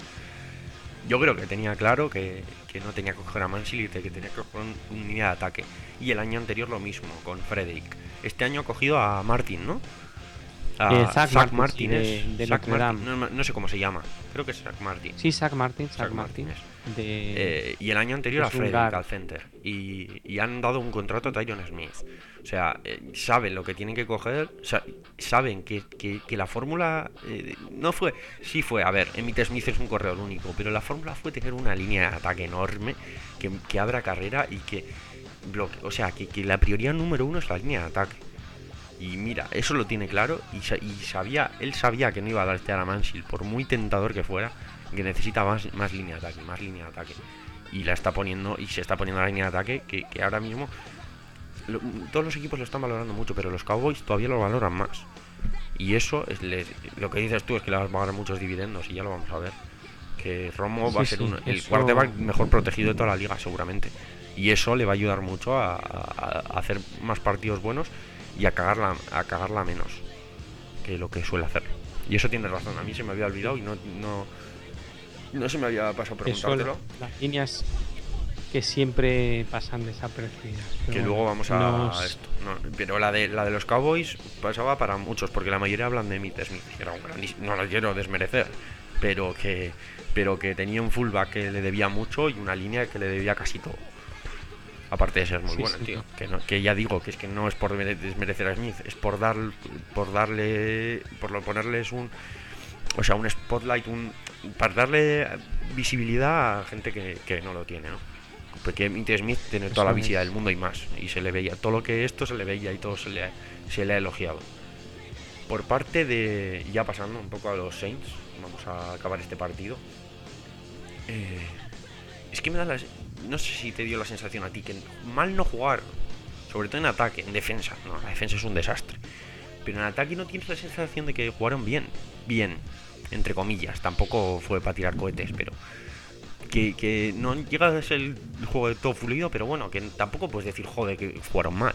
Yo creo que tenía claro que, que no tenía que coger a Mansil y que tenía que coger un, un línea de ataque. Y el año anterior lo mismo, con Frederick. Este año ha cogido a Martin, ¿no? Eh, A Zach Zach Martin, Martin sí, es. de, de Zach Notre Dame. Martin, no, no sé cómo se llama. Creo que es Zach Martin. Sí, Zach Martin, Zach, Zach Martin. Martin es. De, Eh, y el año anterior a es un Frederick guard. al center. Y, y han dado un contrato a Tyron Smith. O sea, eh, saben lo que tienen que coger. Sa- saben que, que- que la fórmula eh, no fue. Sí fue. A ver, Emmitt Smith es un corredor único. Pero la fórmula fue tener una línea de ataque enorme que, que abra carrera y que bloque. O sea, que, que la prioridad número uno es la línea de ataque. Y mira, eso lo tiene claro. Y, sa- y sabía, él sabía que no iba a darstear a Mansil, por muy tentador que fuera, que necesita más, más línea de ataque, más línea de ataque. Y la está poniendo, y se está poniendo la línea de ataque que, que ahora mismo lo- todos los equipos lo están valorando mucho, pero los Cowboys todavía lo valoran más. Y eso es les- lo que dices tú es que le vas a pagar muchos dividendos y ya lo vamos a ver. Que Romo va a Sí, ser sí, uno- el eso- quarterback mejor protegido de toda la liga seguramente. Y eso le va a ayudar mucho a, a- a hacer más partidos buenos y a cagarla, a cagarla menos que lo que suele hacer. Y eso tiene razón, a mí se me había olvidado y no, no, no se me había pasado Eso, preguntártelo. las líneas que siempre pasan desapercibidas. pero Que bueno, luego vamos a nos- esto. No, pero la de la de los Cowboys pasaba para muchos, porque la mayoría hablan de Emmitt Smith, que era un grandísimo, no lo quiero desmerecer, pero que pero que tenía un fullback que le debía mucho y una línea que le debía casi todo. Aparte de ser muy Sí, bueno, sí. tío. Que, no- que ya digo que es que no es por mere- desmerecer a Smith, es por dar por darle por lo- ponerles un o sea, un spotlight, un para darle visibilidad a gente que, que no lo tiene, ¿no? Porque Emmitt Smith tiene toda la Eso visibilidad es. del mundo y más. Y se le veía. Todo lo que esto se le veía y todo se le, se le ha elogiado. Por parte de. Ya pasando un poco a los Saints. Vamos a acabar este partido. Eh, es que me da la. No sé si te dio la sensación a ti que mal no jugar. Sobre todo en ataque, en defensa. No, la defensa es un desastre. Pero en ataque no tienes la sensación de que jugaron bien. Bien. Entre comillas. Tampoco fue para tirar cohetes, pero. Que, que no llega a ser el juego de todo fluido, pero bueno, que tampoco puedes decir, joder, que jugaron mal.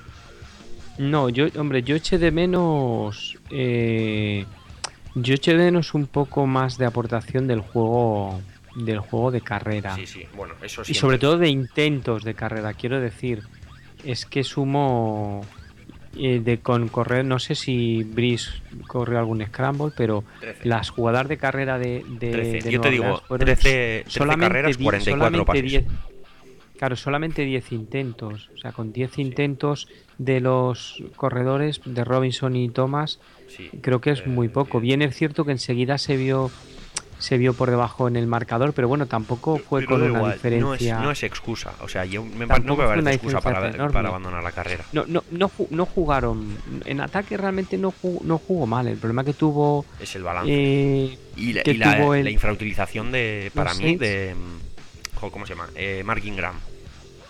No, yo, hombre, yo eché de menos. eh, yo eché de menos un poco más de aportación del juego. Del juego de carrera. Sí, sí, bueno, eso sí. Y sobre todo de intentos de carrera, quiero decir. Es que sumo. eh, de con correr, no sé si Breeze corrió algún scramble, pero trece. las jugadas de carrera de, de, trece. de Yo te Nueva digo, Orleans fueron trece, trece solamente carreras, die- cuarenta y cuatro solamente pases. diez. Claro, solamente diez intentos. O sea, con diez intentos de los corredores de Robinson y Thomas, Sí, creo que es eh, muy poco. bien. Bien es cierto que enseguida se vio se vio por debajo en el marcador, pero bueno, tampoco fue Pero con da una igual, diferencia. No es, no es excusa. O sea, yo me, Tampoco no me fue parece una excusa para, diferencia enorme. para abandonar la carrera. No, no, no, ju- no jugaron. En ataque realmente no jugó, no jugó mal. El problema que tuvo. Es el balance. eh, y la, que y la- tuvo el- la infrautilización de, para los mí, Saints. de. jo, ¿Cómo se llama? Eh, Mark Ingram.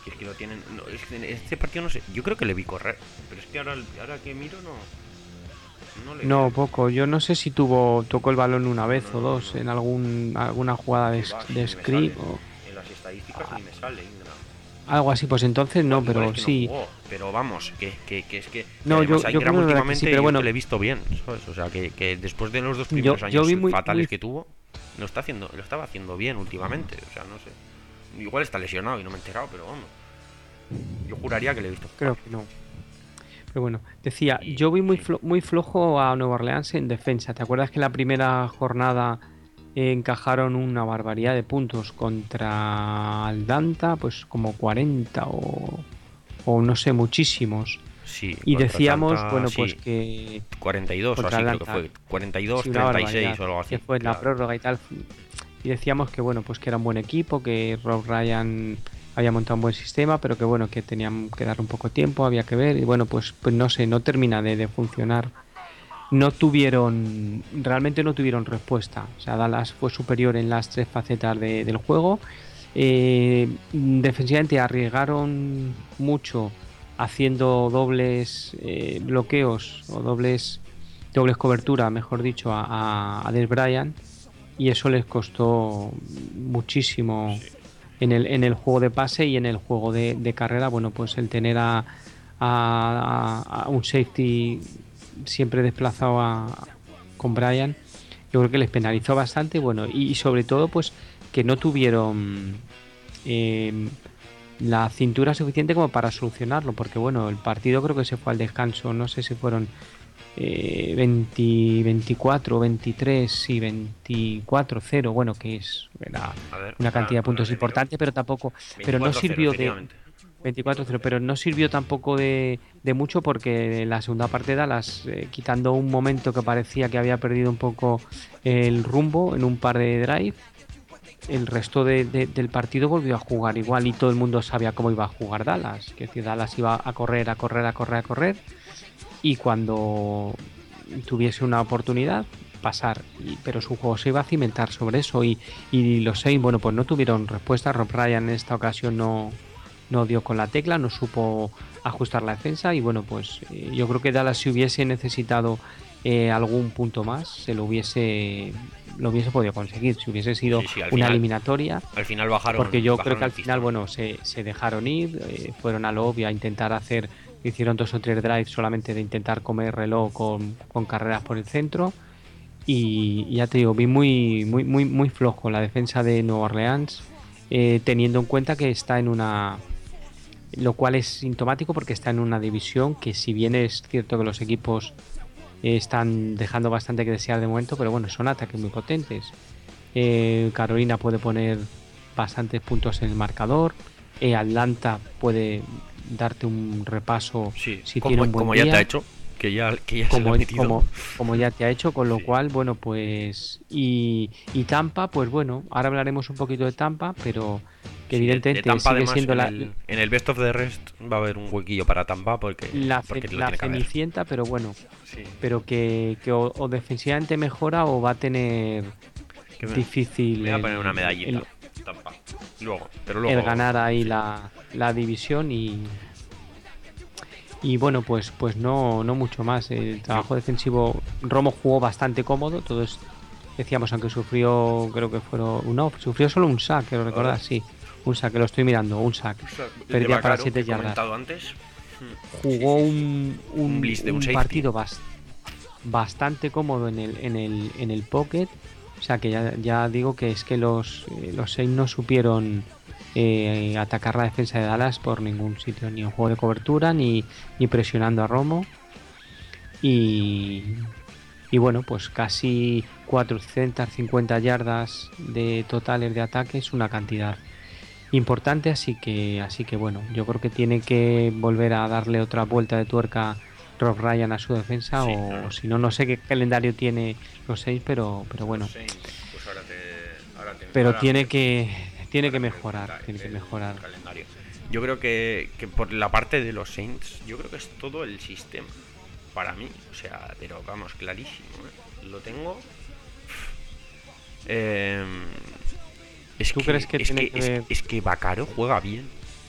Y es que lo tienen. No, es que en este partido no sé. Yo creo que le vi correr. Pero es que ahora, ahora que miro no. No le No, veo. poco. Yo no sé si tuvo tocó el balón una No, vez no, o no, no, dos no. en algún alguna jugada de, Que s- va, si de ni me sale. script o En las estadísticas a- ni me sale, Ingram. algo así. Pues entonces no, Igual, igual es pero que no sí. jugó. Pero vamos, que, que, que es que. Y No, además yo, a yo creo Ingram que es verdad que sí, últimamente pero yo que bueno, le he visto bien, ¿sabes? O sea, que, que después de los dos yo, primeros yo años vi muy, fatales muy, que tuvo, lo está haciendo, lo estaba haciendo bien últimamente. O sea, no sé. Igual está lesionado y no me he enterado, pero vamos. Yo juraría que le he visto jugar. creo que no. Pero bueno, decía, Y yo vi muy, sí, flo- muy flojo a Nueva Orleans en defensa. ¿Te acuerdas que en la primera jornada eh, encajaron una barbaridad de puntos contra Atlanta? Pues como cuarenta o, o no sé, muchísimos. sí, Y contra decíamos, Atlanta, bueno, pues sí. que cuarenta y dos o contra así creo que Atlanta, fue. cuarenta y dos, sí, una treinta y seis barbaridad, o algo que así. fue en la Claro. prórroga y tal. Y decíamos que, bueno, pues que era un buen equipo, que Rob Ryan había montado un buen sistema, pero que, bueno, que tenían que dar un poco de tiempo, había que ver. Y bueno, pues, pues no sé, no termina de, de funcionar. No tuvieron, realmente no tuvieron respuesta. O sea, Dallas fue superior en las tres facetas de- del juego. Eh, defensivamente arriesgaron mucho haciendo dobles eh, bloqueos o dobles, dobles cobertura, mejor dicho, a, a, a Dez Bryant, y eso les costó muchísimo Sí, en el, en el juego de pase y en el juego de, de carrera. Bueno, pues el tener a, a- a un safety siempre desplazado a, con Brian, yo creo que les penalizó bastante. Bueno, y, y sobre todo, pues que no tuvieron eh, la cintura suficiente como para solucionarlo, porque bueno, el partido creo que se fue al descanso, no sé si fueron eh, veinte, veinticuatro, veintitrés y veinticuatro cero, bueno, que es era a ver, una ahora, cantidad de ahora puntos le miro. importante, pero tampoco, pero no veinticuatro cero, sirvió de efectivamente. veinticuatro cero, veinticuatro cero. pero no sirvió tampoco de, de mucho porque en la segunda parte Dallas, eh, quitando un momento que parecía que había perdido un poco el rumbo en un par de drive, el resto de- de- del partido volvió a jugar igual y todo el mundo sabía cómo iba a jugar Dallas, que decir, Dallas iba a correr, a correr, a correr, a correr, y cuando tuviese una oportunidad pasar, y- pero su juego se iba a cimentar sobre eso, y, y los Saints, bueno, pues no tuvieron respuesta. Rob Ryan en esta ocasión no, no dio con la tecla, no supo ajustar la defensa, y bueno, pues eh, yo creo que Dallas, si hubiese necesitado eh, algún punto más, se lo hubiese lo hubiese podido conseguir, si hubiese sido Sí, sí, al una final, eliminatoria, al final porque bajaron, yo creo bajaron que el al final, pistón. bueno, se, se dejaron ir, eh, fueron a lo obvio a intentar hacer, hicieron dos o tres drives solamente de intentar comer reloj con, con carreras por el centro, y, y ya te digo, vi muy, muy, muy, muy flojo la defensa de Nueva Orleans, eh, teniendo en cuenta que está en una, lo cual es sintomático porque está en una división que, si bien es cierto que los equipos eh, están dejando bastante que desear de momento, pero bueno, son ataques muy potentes. Eh, Carolina puede poner bastantes puntos en el marcador. Eh, Atlanta puede darte un repaso Sí, si tiene como, un buen como ya te ha día, hecho, que ya, que ya se le ha como, metido. como, como ya te ha hecho, con lo Sí. cual, bueno, pues. Y, y Tampa, pues bueno, ahora hablaremos un poquito de Tampa, pero que Sí, de, de evidentemente Tampa sigue además siendo en la, el, en el Best of the Rest va a haber un huequillo para Tampa porque, la, ce- porque lo la tiene que haber. cenicienta, pero bueno, Sí. pero que, que o, o defensivamente mejora o va a tener Que me, difícil me voy a poner una el, medallita. el, Tampa. Luego, pero el luego, ganar ahí sí. la, la división, y, y bueno, pues, pues no, no mucho más. El Yo, trabajo defensivo, Romo jugó bastante cómodo, todos decíamos, aunque sufrió, creo que fueron, no, sufrió solo un sack, quiero a ver, recordar, sí, un sack, que lo estoy mirando, un sack, el de perdía para Bacaro que siete he yardas. comentado antes. Sí, Jugó sí, sí. un, Un un, blitz de un un safety. partido bas- bastante cómodo en el, en el, en el pocket. O sea que ya, ya digo que es que los, eh, los Saints no supieron eh, atacar la defensa de Dallas por ningún sitio, ni en juego de cobertura, ni, ni presionando a Romo. Y, y bueno, pues casi cuatrocientas cincuenta yardas de totales de ataque es una cantidad importante, así que, así que bueno, yo creo que tiene que volver a darle otra vuelta de tuerca Rob Ryan a su defensa, Sí, no, o no. si no, no sé qué calendario tiene los seis, pero, pero Los bueno, Saints, pues ahora te. Ahora te pero ahora tiene me- que, tiene que ahora me doy mejorar, cuenta tiene que el, mejorar. el calendario. Yo creo que, que por la parte de los Saints, yo creo que es todo el sistema. Para mí, o sea, pero vamos, clarísimo. ¿eh? Lo tengo. Eh, es ¿Tú que, crees que es tiene que, que es, ver? es que Bacaro juega bien.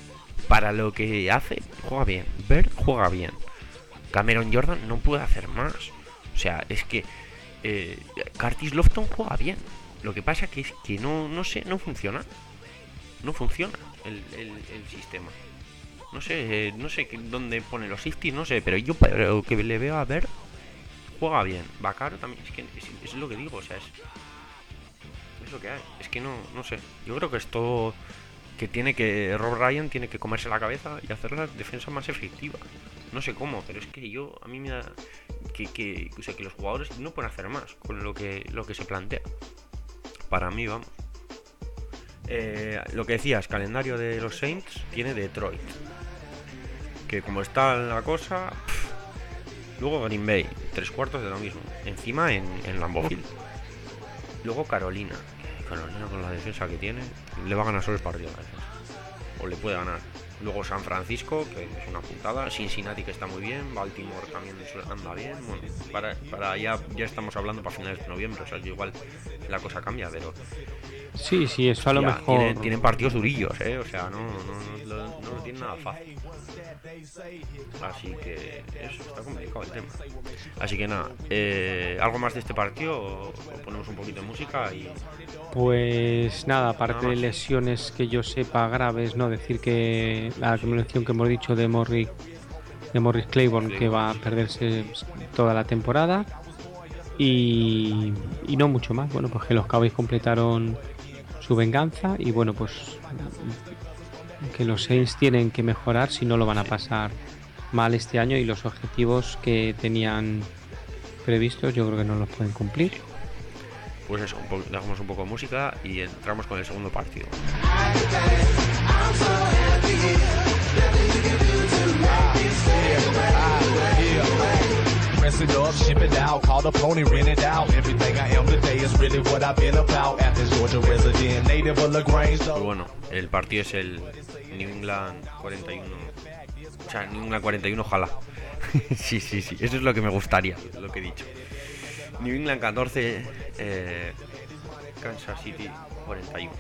para lo que hace, juega bien. Bird juega bien. Cameron Jordan no puede hacer más. O sea, es que eh, Curtis Lofton juega bien. Lo que pasa que es que no, no sé, no funciona. No funciona el, el, el sistema. No sé, eh, no sé dónde pone los safeties, no sé, pero yo pero que le veo a ver, juega bien. Vaccaro también, es que es, es lo que digo, o sea, es, es lo que hay. Es que no, no sé. Yo creo que esto que tiene que Rob Ryan tiene que comerse la cabeza y hacer la defensa más efectiva. No sé cómo, pero es que yo a mí me da que, que, o sea, que los jugadores no pueden hacer más con lo que lo que se plantea. Para mí, vamos. Eh, lo que decías, calendario de los Saints tiene Detroit, que como está la cosa, pff, luego Green Bay, tres cuartos de lo mismo, encima en, en Lambeau Field. Luego Carolina, Carolina con la defensa que tiene, le va a ganar solo el partido a la defensa, o le puede ganar. Luego San Francisco, que es una putada, Cincinnati, que está muy bien, Baltimore también anda bien. Bueno, para, para ya, ya estamos hablando para finales de noviembre, o sea que igual la cosa cambia, pero sí, sí, eso a lo mejor tienen, tienen partidos durillos, ¿eh? O sea, no, no, no, no, no lo tienen nada fácil. Así que eso, está complicado el tema. Así que nada, eh, ¿algo más de este partido? O, o ponemos un poquito de música y... Pues nada, aparte Nada de más. lesiones que yo sepa graves, no decir que la combinación que hemos dicho de Morris, de Morris Claiborne, que va a perderse toda la temporada, y, y no mucho más. Bueno, pues que los Cowboys completaron su venganza y bueno, pues que los Saints tienen que mejorar si no lo van a pasar mal este año, y los objetivos que tenían previstos yo creo que no los pueden cumplir. Pues eso, un po- dejamos un poco de música y entramos con el segundo partido. Press it up, ship it out, call the pony, rent it out. Everything I am today is really what I've been about. Athens, Georgia resident, native of LaGrange. Pues bueno, el partido es el New England cuarenta y uno. O sea, New England cuarenta y uno, ojalá. Sí, sí, sí, eso es lo que me gustaría, lo que he dicho. New England catorce, eh, Kansas City cuarenta y uno.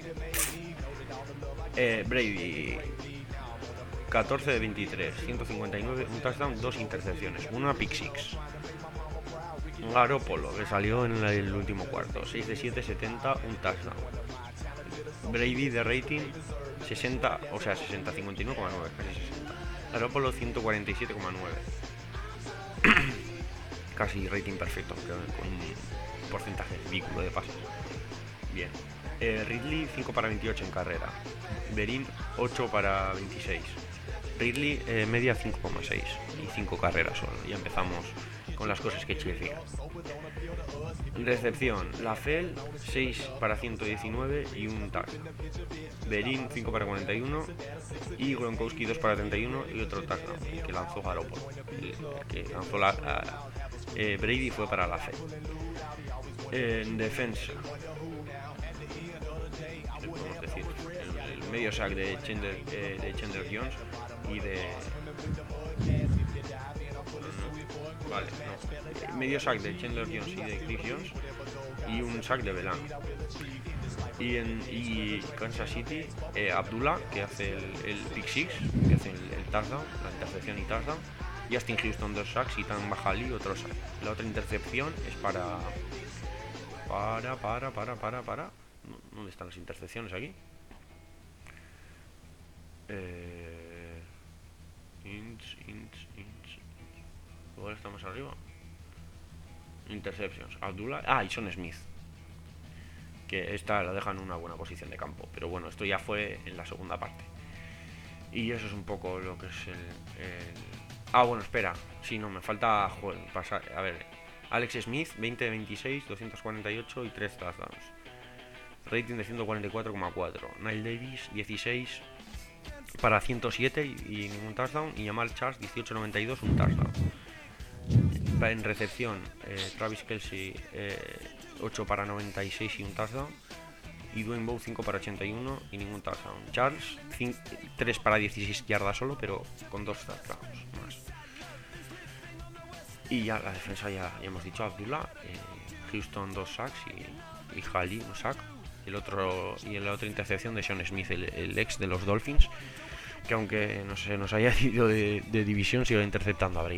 Eh, Brady catorce de veintitrés, ciento cincuenta y nueve, un touchdown, dos intercepciones, una pick six. Garoppolo, que salió en el último cuarto, seis de siete, setenta, un touchdown. Brady de rating sesenta, o sea, sesenta, cincuenta y nueve coma nueve, casi sesenta. Garoppolo ciento cuarenta y siete coma nueve. Casi rating perfecto, creo, con un porcentaje ridículo de pases. Bien. Eh, Ridley cinco para veintiocho en carrera. Berín ocho para veintiséis. Ridley eh, media cinco coma seis y cinco carreras solo. Ya empezamos con las cosas que chirrían. Recepción, Lafell seis para ciento diecinueve y un touchdown. Berín cinco para cuarenta y uno y Gronkowski dos para treinta y uno y otro touchdown que lanzó Garoppolo. El, el que lanzó la, la eh, Brady fue para Lafell. En defensa, ¿qué podemos decir? El, el medio sack de Chandler, eh, de Chandler Jones y de... No, vale, no. Medio sack de Chandler Jones y de Chris Jones y un sack de Belan. Y en y Kansas City, eh, Abdullah, que hace el, el pick six, que hace el, el touchdown, la intercepción y touchdown. Justin Houston dos sacks y Tan Bajali otro sack. La otra intercepción es para... Para, para, para, para, para... ¿Dónde están las intercepciones aquí? Eh... Inch, inch, inch. Igual estamos arriba. Interceptions. Abdullah... Ah, y Son Smith. Que esta la dejan en una buena posición de campo. Pero bueno, esto ya fue en la segunda parte. Y eso es un poco lo que es el... el... Ah, bueno, espera. Sí, no, me falta... Joder, pasar... A ver... Alex Smith, veinte de veintiséis, doscientos cuarenta y ocho y tres touchdowns. Rating de ciento cuarenta y cuatro coma cuatro. Nile Davis, dieciséis para ciento siete y, y ningún touchdown. Y Jamal Charles, dieciocho noventa y dos, un touchdown. En recepción, eh, Travis Kelce, eh, ocho para noventa y seis y un touchdown. Y Dwayne Bowe, cinco para ochenta y uno y ningún touchdown. Charles, cinco, tres para dieciséis yardas solo, pero con dos touchdowns más. Y ya la defensa ya, ya hemos dicho, Abdullah, eh, Houston dos sacks y, y Hali un sack. El otro, y en la otra intercepción de Sean Smith, el, el ex de los Dolphins. que aunque no sé, nos haya ido de, de división, sigue interceptando a Brady.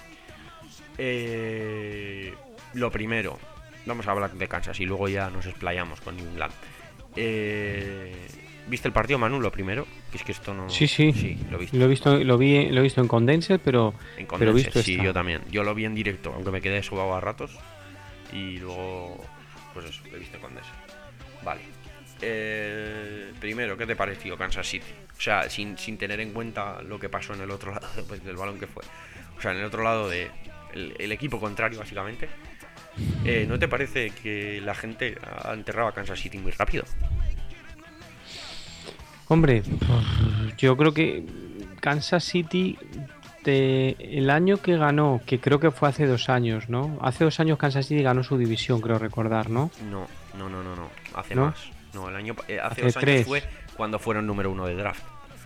Eh, lo primero, vamos a hablar de Kansas y luego ya nos explayamos con New England. Eh, ¿Viste el partido, Manu, lo primero? Que es que esto no... Sí, sí, sí lo, he visto. lo he visto, lo vi, lo he visto en Condenser, pero en Condenser, pero visto sí, esta. yo también. Yo lo vi en directo, aunque me quedé sobado a ratos. Y luego, pues eso, lo he visto en Condenser. Vale. Eh, primero, ¿qué te pareció Kansas City? O sea, sin, sin tener en cuenta lo que pasó en el otro lado pues, del balón que fue. O sea, en el otro lado de el, el equipo contrario, básicamente. Eh, ¿No te parece que la gente ha enterrado a Kansas City muy rápido? Hombre, yo creo que Kansas City, de, el año que ganó, que creo que fue hace dos años, ¿no? Hace dos años Kansas City ganó su división, creo recordar, ¿no? No, no, no, no, no. Hace ¿No? más. No, el año eh, hace, Hace dos tres. años fue cuando fueron número uno de draft.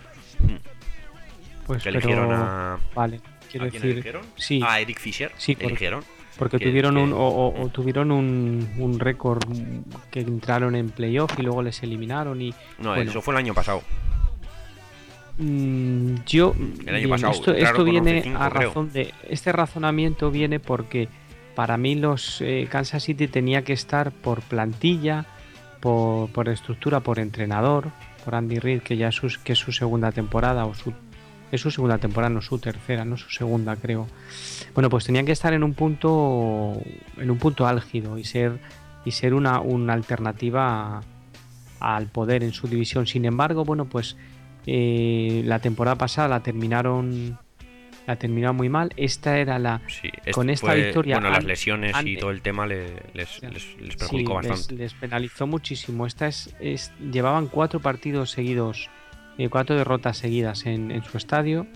Pues Que pero... eligieron a... Vale, quiero ¿A quién decir... eligieron? Sí, A Eric Fisher. Sí, por- eligieron. porque que- tuvieron que- un o, o- o tuvieron un, un récord que entraron en playoff y luego les eliminaron y... No, bueno. eso fue el año pasado. Mm, yo El año bien, pasado, esto, claro, esto con viene once cinco, a creo. razón de este razonamiento viene porque para mí los eh, Kansas City tenía que estar por plantilla, por, por estructura, por entrenador, por Andy Reid, que ya es su, que es su segunda temporada o su es su segunda temporada, no su tercera, no su segunda, creo. Bueno, pues tenían que estar en un punto en un punto álgido y ser y ser una, una alternativa a- al poder en su división. Sin embargo, bueno, pues eh, la temporada pasada la terminaron la terminaron muy mal. Esta era la Sí, con esto esta fue- victoria Bueno, las han- lesiones y han- todo el tema le- les, les, les perjudicó sí, les, bastante. les penalizó muchísimo. Esta es, es- llevaban cuatro partidos seguidos, eh, cuatro derrotas seguidas en, en su estadio.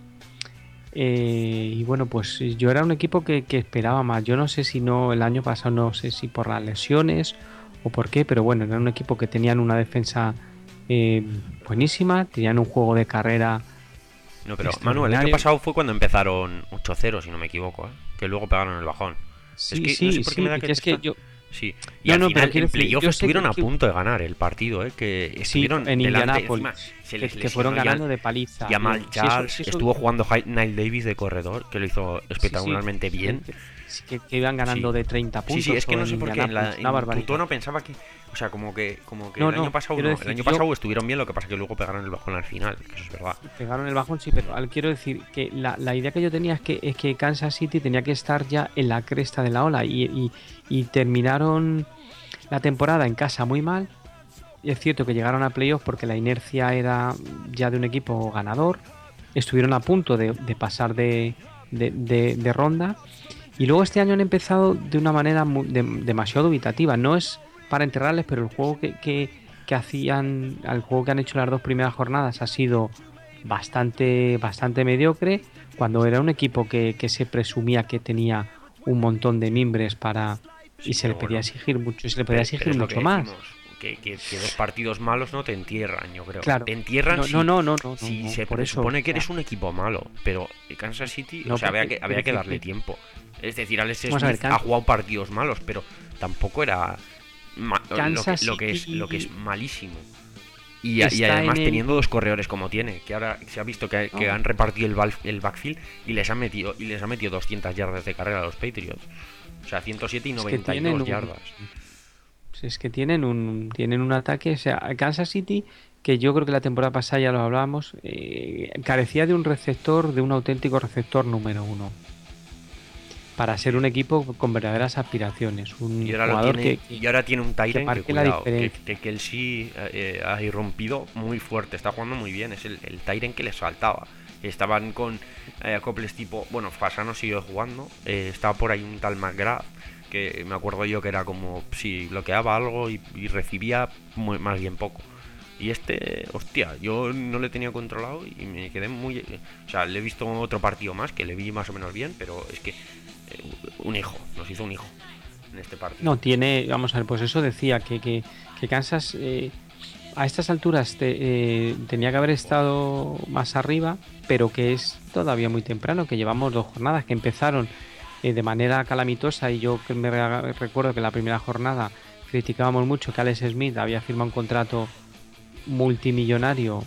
Eh, y bueno, pues yo era un equipo que, que esperaba más. Yo no sé si no el año pasado, no sé si por las lesiones o por qué, pero bueno, era un equipo que tenían una defensa eh, buenísima, tenían un juego de carrera. No, pero Manu, el año extraordinario. pasado fue cuando empezaron ocho cero, si no me equivoco, ¿eh? Que luego pegaron el bajón. Sí, que no sí, sé por qué sí, me da que es que está- yo, Sí, y No, al no, final pero quiero en decir, playoff yo sé estuvieron que- a que- punto de ganar el partido, ¿eh? Que sí, estuvieron en delante, Indianápolis, encima se que, les que fueron lesionó ganando Yal- de paliza. Jamal Sí, eso- Charles, sí, eso- estuvo jugando Hi- Nile Davis de corredor, que lo hizo sí, sí, espectacularmente bien. Que, sí, que- que iban ganando Sí. de treinta puntos. Sí, sí, es que o no en sé por qué en, la, Indianápolis, una en tu barbaridad. tono pensaba que, o sea, como que, como que No, el no, año pasado quiero no, decir, el año yo- pasado estuvieron bien, lo que pasa es que luego pegaron el bajón al final, que eso es verdad. Pegaron el bajón, sí, pero al- quiero decir que la, la idea que yo tenía es que, es que Kansas City tenía que estar ya en la cresta de la ola y, y, y terminaron la temporada en casa muy mal. Y es cierto que llegaron a playoff porque la inercia era ya de un equipo ganador. Estuvieron a punto de, de pasar de, de, de- de ronda. Y luego este año han empezado de una manera mu- de- demasiado dubitativa. No es para enterrarles, pero el juego que, que, que hacían, el juego que han hecho las dos primeras jornadas ha sido bastante, bastante mediocre. Cuando era un equipo que, que se presumía que tenía un montón de mimbres para... Sí, y se le pero podía bueno. exigir mucho, y se le Pero- podía pero exigir es lo mucho que más. decimos, Que, que, que dos partidos malos no te entierran, yo creo. Claro. Te entierran No, si, no, no, no, no, si no, se por eso, supone que o sea, eres un equipo malo, pero Kansas City, No, o sea, había porque- que, había que pero darle que- tiempo. Es decir, Alex Vamos a ver, Smith Kan- ha jugado partidos malos, pero tampoco era ma- lo, que, Kansas lo que es City lo que es malísimo. Y, a- y está además en el- teniendo dos corredores como tiene, que ahora se ha visto que, que No. han repartido el, bal- el backfield y les han metido y les ha metido doscientas yardas de carrera a los Patriots. O sea, ciento siete y Es que noventa y dos tienen un- yardas. Es que tienen un, tienen un ataque, o sea, Kansas City, que yo creo que la temporada pasada ya lo hablábamos, eh, carecía de un receptor, de un auténtico receptor número uno. Para ser un equipo con verdaderas aspiraciones. Un Y ahora, lo jugador tiene, que, y ahora tiene un Tyrant que, marque la cuidado, que, diferencia. que, que él sí eh, ha irrumpido muy fuerte, está jugando muy bien, es el, el Tyrant que les faltaba. Estaban con eh, acoples tipo, bueno, Fasano siguió jugando, eh, estaba por ahí un tal McGrath, que me acuerdo yo que era como si bloqueaba algo y, y recibía muy, más bien poco. Y este, hostia, yo no le tenía controlado y me quedé muy... O sea, le he visto otro partido más, que le vi más o menos bien, pero es que eh, un hijo, nos hizo un hijo en este partido. no tiene, vamos a ver, pues eso decía, que, que, que Kansas eh, a estas alturas te- eh, tenía que haber estado más arriba, pero que es todavía muy temprano, que llevamos dos jornadas que empezaron eh, de manera calamitosa, y yo que me re- recuerdo que la primera jornada criticábamos mucho que Alex Smith había firmado un contrato multimillonario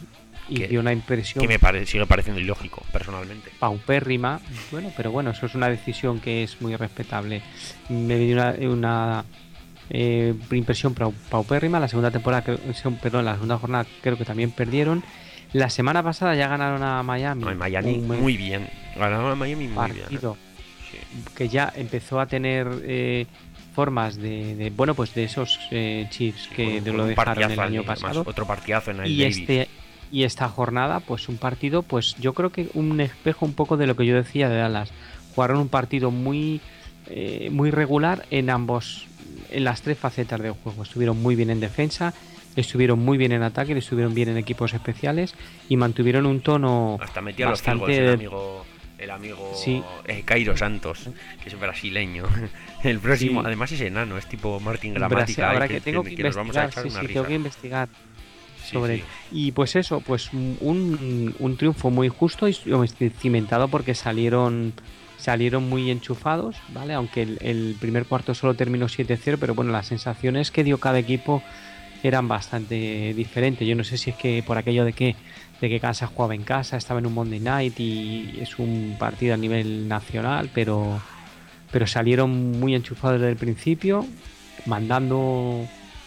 y que, dio una impresión que me pare, sigue pareciendo ilógico, personalmente. Paupérrima. Bueno, pero bueno, eso es una decisión que es muy respetable. Me dio una, una eh, impresión paupérrima. La segunda temporada, creo, perdón, la segunda jornada creo que también perdieron. La semana pasada ya ganaron a Miami. No, en Miami muy bien. Ganaron a Miami muy partido bien. ¿eh? Sí. Que ya empezó a tener eh, formas de, de, bueno, pues de esos eh, Chiefs que Con, de con lo dejaron el año además, pasado. Otro partidazo en el y Davis. este y esta jornada, pues un partido, pues yo creo que un espejo un poco de lo que yo decía de Dallas. Jugaron un partido muy eh, muy regular en ambos, en las tres facetas del juego. Estuvieron muy bien en defensa, estuvieron muy bien en ataque, estuvieron bien en equipos especiales y mantuvieron un tono hasta metía bastante los field goals, el amigo el amigo sí. eh, Cairo Santos, que es brasileño. El próximo, sí. Además es enano, es tipo Martin Gramática. Ahora que, que tengo que, que investigar, nos vamos a echar sí, una sí, risa. Tengo que investigar sobre sí, sí. Y pues eso, pues un, un triunfo muy justo y cimentado porque salieron salieron muy enchufados, ¿vale? Aunque el, el primer cuarto solo terminó siete cero, pero bueno, las sensaciones que dio cada equipo eran bastante diferentes. Yo no sé si es que por aquello de que de que Kansas jugaba en casa, estaba en un Monday Night y es un partido a nivel nacional, pero pero salieron muy enchufados desde el principio, mandando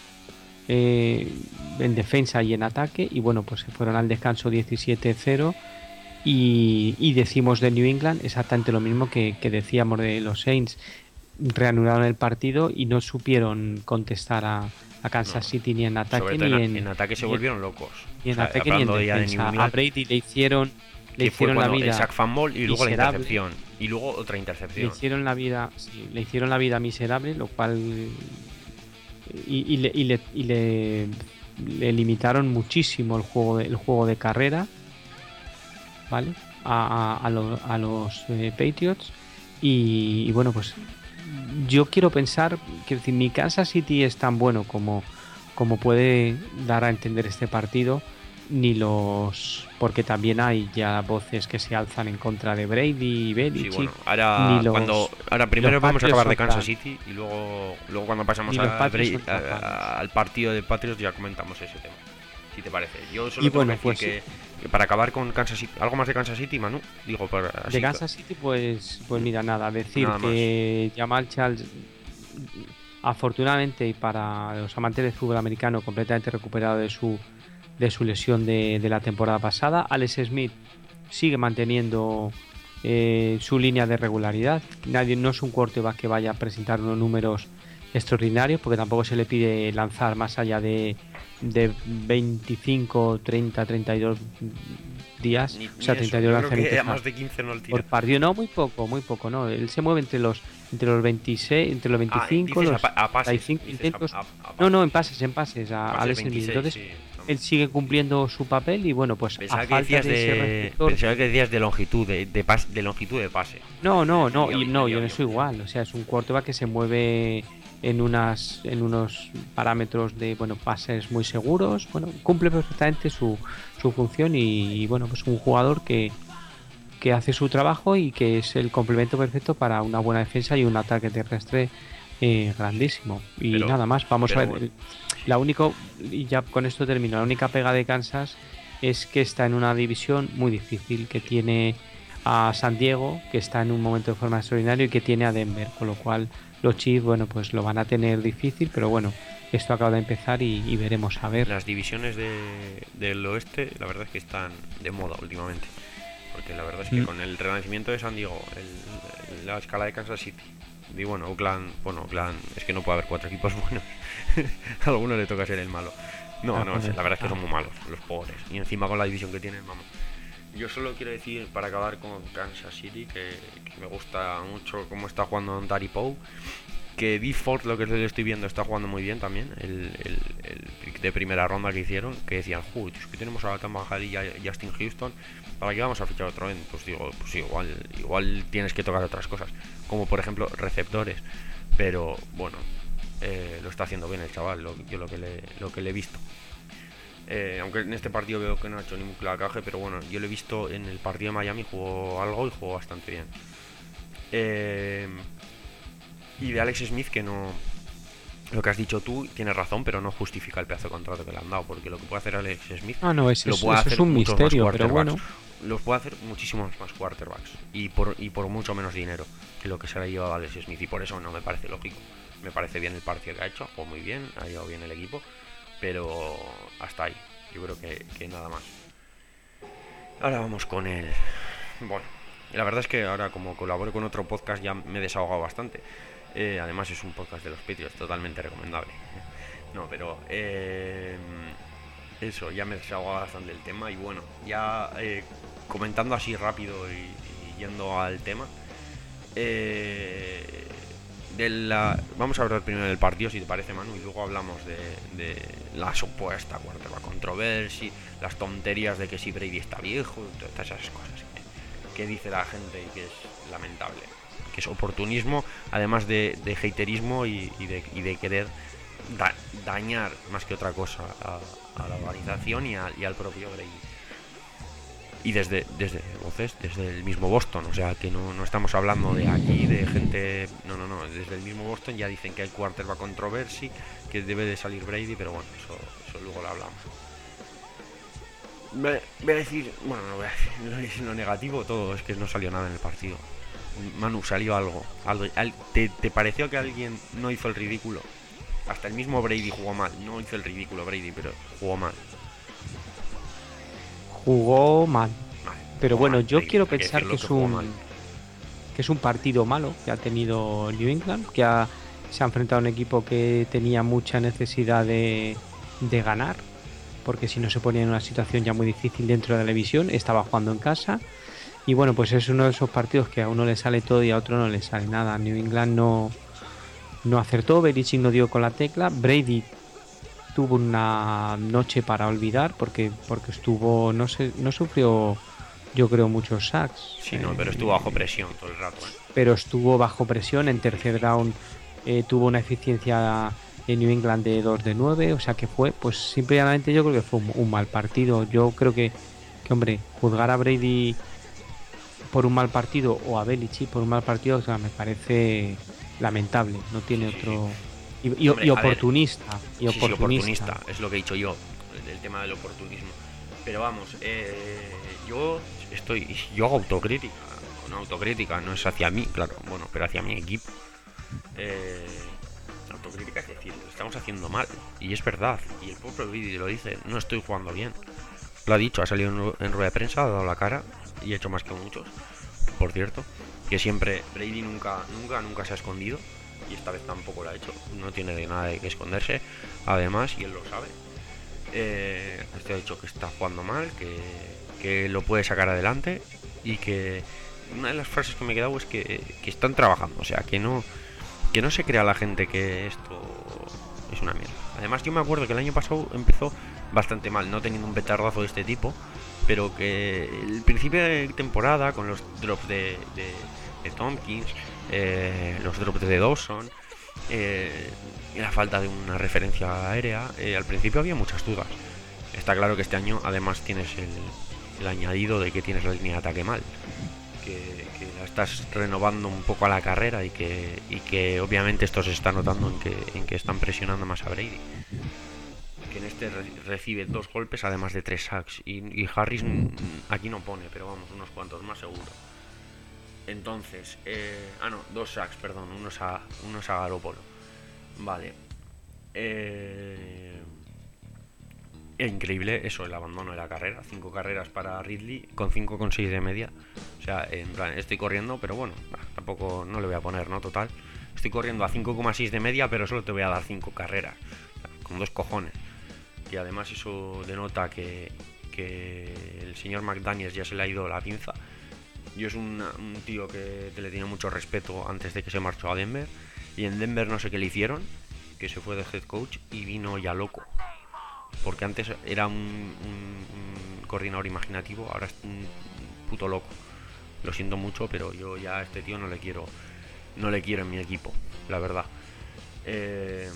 eh, en defensa y en ataque, y bueno, pues se fueron al descanso diecisiete cero y, y decimos de New England exactamente lo mismo que, que decíamos de los Saints. Reanudaron el partido y no supieron contestar a, a Kansas no, City ni en ataque ni en, en ataque se volvieron locos. Ni en o sea, ataque ni en defensa. De a Brady le hicieron le hicieron la vida el sack fumble y luego miserable. La intercepción y luego otra intercepción. Le hicieron la vida, sí, le hicieron la vida miserable, lo cual y, y, le, y, le, y le, le limitaron muchísimo el juego de, el juego de carrera, ¿vale? A, a, a, lo, a los eh, Patriots y, y bueno, pues yo quiero pensar que decir, ni Kansas City es tan bueno como, como puede dar a entender este partido, ni los... porque también hay ya voces que se alzan en contra de Brady y Belichick. Sí, bueno, ahora, los, cuando, ahora primero vamos a acabar de Kansas City y luego, luego cuando pasamos a Brady, a, a, al partido de Patriots ya comentamos ese tema, si te parece. Yo solo y tengo bueno, que decir pues, que, que para acabar con Kansas City, algo más de Kansas City, Manu, digo para así de Kansas que... City, pues, pues mira, nada, decir nada que Jamal Charles, afortunadamente y para los amantes del fútbol americano, completamente recuperado de su de su lesión de, de la temporada pasada. Alex Smith sigue manteniendo eh, su línea de regularidad. Nadie, no es un quarterback que vaya a presentar unos números extraordinarios, porque tampoco se le pide lanzar más allá de, de veinticinco, treinta, treinta y dos días, ni, o sea, ni treinta y dos lanzamientos más de quince no el tira. Por partido, no, muy poco, muy poco, no. Él se mueve entre los entre los veintiséis, entre los veinticinco, ah, los a, a pases, treinta y cinco intentos. A, a, a no, no, en pases, en pases a pases Alex Smith. Entonces, sí. Él sigue cumpliendo su papel y bueno, pues pensaba a que falta decías de, de ese receptor... pensaba que decías de longitud de, de, pas, de longitud de pase. No, no, no, y no, yo no soy igual, o sea, es un quarterback que se mueve en unas en unos parámetros de, bueno, pases muy seguros, bueno, cumple perfectamente su, su función y, y bueno, pues un jugador que que hace su trabajo y que es el complemento perfecto para una buena defensa y un ataque terrestre eh, grandísimo. Y pero, nada más, vamos a ver. Bueno. La única, y ya con esto termino, la única pega de Kansas es que está en una división muy difícil, que tiene a San Diego, que está en un momento de forma extraordinario, y que tiene a Denver, con lo cual los Chiefs, bueno, pues lo van a tener difícil, pero bueno, esto acaba de empezar y, y veremos a ver. Las divisiones de, del oeste, la verdad es que están de moda últimamente, porque la verdad es que mm. con el renacimiento de San Diego, el, el, la escala de Kansas City, y bueno, Oakland, bueno, Oakland, es que no puede haber cuatro equipos buenos. A alguno le toca ser el malo. No, ah, no, pues la verdad es que son muy malos, los pobres. Y encima con la división que tienen, vamos. Yo solo quiero decir, para acabar con Kansas City, que, que me gusta mucho cómo está jugando Tari Poe. Que D. Ford, lo que le estoy viendo, está jugando muy bien también. El, el, el pick de primera ronda que hicieron, que decían, Uy, es que tenemos a Tam Bahal y a Justin Houston, ¿para qué vamos a fichar otro end? Pues digo, pues igual, igual tienes que tocar otras cosas, como por ejemplo receptores. Pero bueno, eh, lo está haciendo bien el chaval, lo, yo lo que le, lo que le he visto. Eh, aunque en este partido veo que no ha hecho ningún clacaje, pero bueno, yo lo he visto en el partido de Miami, jugó algo y jugó bastante bien. Eh, y de Alex Smith, que no lo que has dicho tú tienes razón, pero no justifica el pedazo de contrato que le han dado, porque lo que puede hacer Alex Smith Ah, no, eso, lo es, puede eso hacer es un muchos misterio, más pero quarterbacks. bueno. Los puede hacer muchísimos más quarterbacks y por, y por mucho menos dinero que lo que se le ha llevado a Alex Smith, y por eso no me parece lógico. Me parece bien el partido que ha hecho, o muy bien, ha llevado bien el equipo, pero hasta ahí, yo creo que, que nada más. Ahora vamos con el... Bueno, la verdad es que ahora como colaboro con otro podcast ya me he desahogado bastante. Eh, además es un podcast de los Patriots, totalmente recomendable. No, pero... Eh, eso, ya me he desahogado bastante el tema y bueno, ya eh, comentando así rápido y, y yendo al tema. Eh, de la, vamos a hablar primero del partido, si te parece, Manu, y luego hablamos de, de la supuesta quarterback controversia, las tonterías de que si Brady está viejo, todas esas cosas que, que dice la gente y que es lamentable, que es oportunismo, además de, de haterismo y, y, de, y de querer da, dañar más que otra cosa a, a la organización y, a, y al propio Brady. Y desde, desde voces, desde el mismo Boston, o sea que no, no estamos hablando de aquí, de gente, no, no, no, desde el mismo Boston ya dicen que hay quarterback controversia, que debe de salir Brady, pero bueno, eso, eso luego lo hablamos. Voy a decir, bueno, no voy a decir lo, lo negativo, todo, es que no salió nada en el partido. Manu, salió algo, algo ¿te, ¿te pareció que alguien no hizo el ridículo? Hasta el mismo Brady jugó mal, no hizo el ridículo Brady, pero jugó mal. Jugó mal. mal pero jugó bueno, mal, yo Brady, quiero pensar que, que es un mal. que es un partido malo que ha tenido New England, que ha, se ha enfrentado a un equipo que tenía mucha necesidad de, de ganar, porque si no se ponía en una situación ya muy difícil dentro de la división, estaba jugando en casa. Y bueno, pues es uno de esos partidos que a uno le sale todo y a otro no le sale nada. New England no, no acertó, Belichick no dio con la tecla, Brady tuvo una noche para olvidar porque porque estuvo no sé no sufrió yo creo muchos sacks. Sí, no, pero estuvo bajo presión todo el rato. ¿eh? Pero estuvo bajo presión en tercer down, eh, tuvo una eficiencia en New England de dos de nueve, o sea que fue, pues simplemente yo creo que fue un, un mal partido. Yo creo que, que, hombre, juzgar a Brady por un mal partido o a Belichick por un mal partido, o sea, me parece lamentable, no tiene sí, otro... sí. Y, y, Hombre, y oportunista, ver, y oportunista. Sí, sí, oportunista, es lo que he dicho yo, el tema del oportunismo. Pero vamos, eh, yo estoy, yo hago autocrítica, no autocrítica, no es hacia mí, claro, bueno, pero hacia mi equipo. Eh, autocrítica es decir, lo estamos haciendo mal, y es verdad, y el propio vídeo lo dice, no estoy jugando bien. Lo ha dicho, ha salido en, en rueda de prensa, ha dado la cara, y ha hecho más que muchos, por cierto, que siempre, Brady nunca, nunca, nunca se ha escondido. Y esta vez tampoco lo ha hecho, no tiene de nada de que esconderse, además, y él lo sabe. Eh, este ha dicho que está jugando mal, que, que lo puede sacar adelante y que una de las frases que me he quedado es que, que están trabajando, o sea, que no, que no se crea la gente que esto es una mierda. Además, yo me acuerdo que el año pasado empezó bastante mal, no teniendo un petardazo de este tipo, pero que el principio de temporada, con los drops de, de, de Tompkins, Eh, los drops de Dawson, eh, y la falta de una referencia aérea, eh, al principio había muchas dudas. Está claro que este año además tienes el, el añadido de que tienes la línea de ataque mal, que, que la estás renovando un poco a la carrera y que, y que obviamente esto se está notando en que, en que están presionando más a Brady, que en este re- recibe dos golpes además de tres sacks y, y Harris mm, aquí no pone, pero vamos, unos cuantos más seguro. Entonces, eh, ah no, dos sacks, perdón, unos a, unos a Garoppolo. Vale. Eh, es increíble eso, el abandono de la carrera. Cinco carreras para Ridley con cinco coma seis de media. O sea, en plan, estoy corriendo, pero bueno, tampoco no le voy a poner, ¿no? Total. Estoy corriendo a cinco coma seis de media, pero solo te voy a dar cinco carreras. O sea, con dos cojones. Y además eso denota que, que el señor McDaniels ya se le ha ido la pinza. Yo es un, un tío que, que le tenía mucho respeto antes de que se marchó a Denver. Y en Denver no sé qué le hicieron, que se fue de head coach y vino ya loco. Porque antes era un, un, un coordinador imaginativo, ahora es un puto loco. Lo siento mucho, pero yo ya a este tío no le quiero, no le quiero en mi equipo, la verdad. Eh,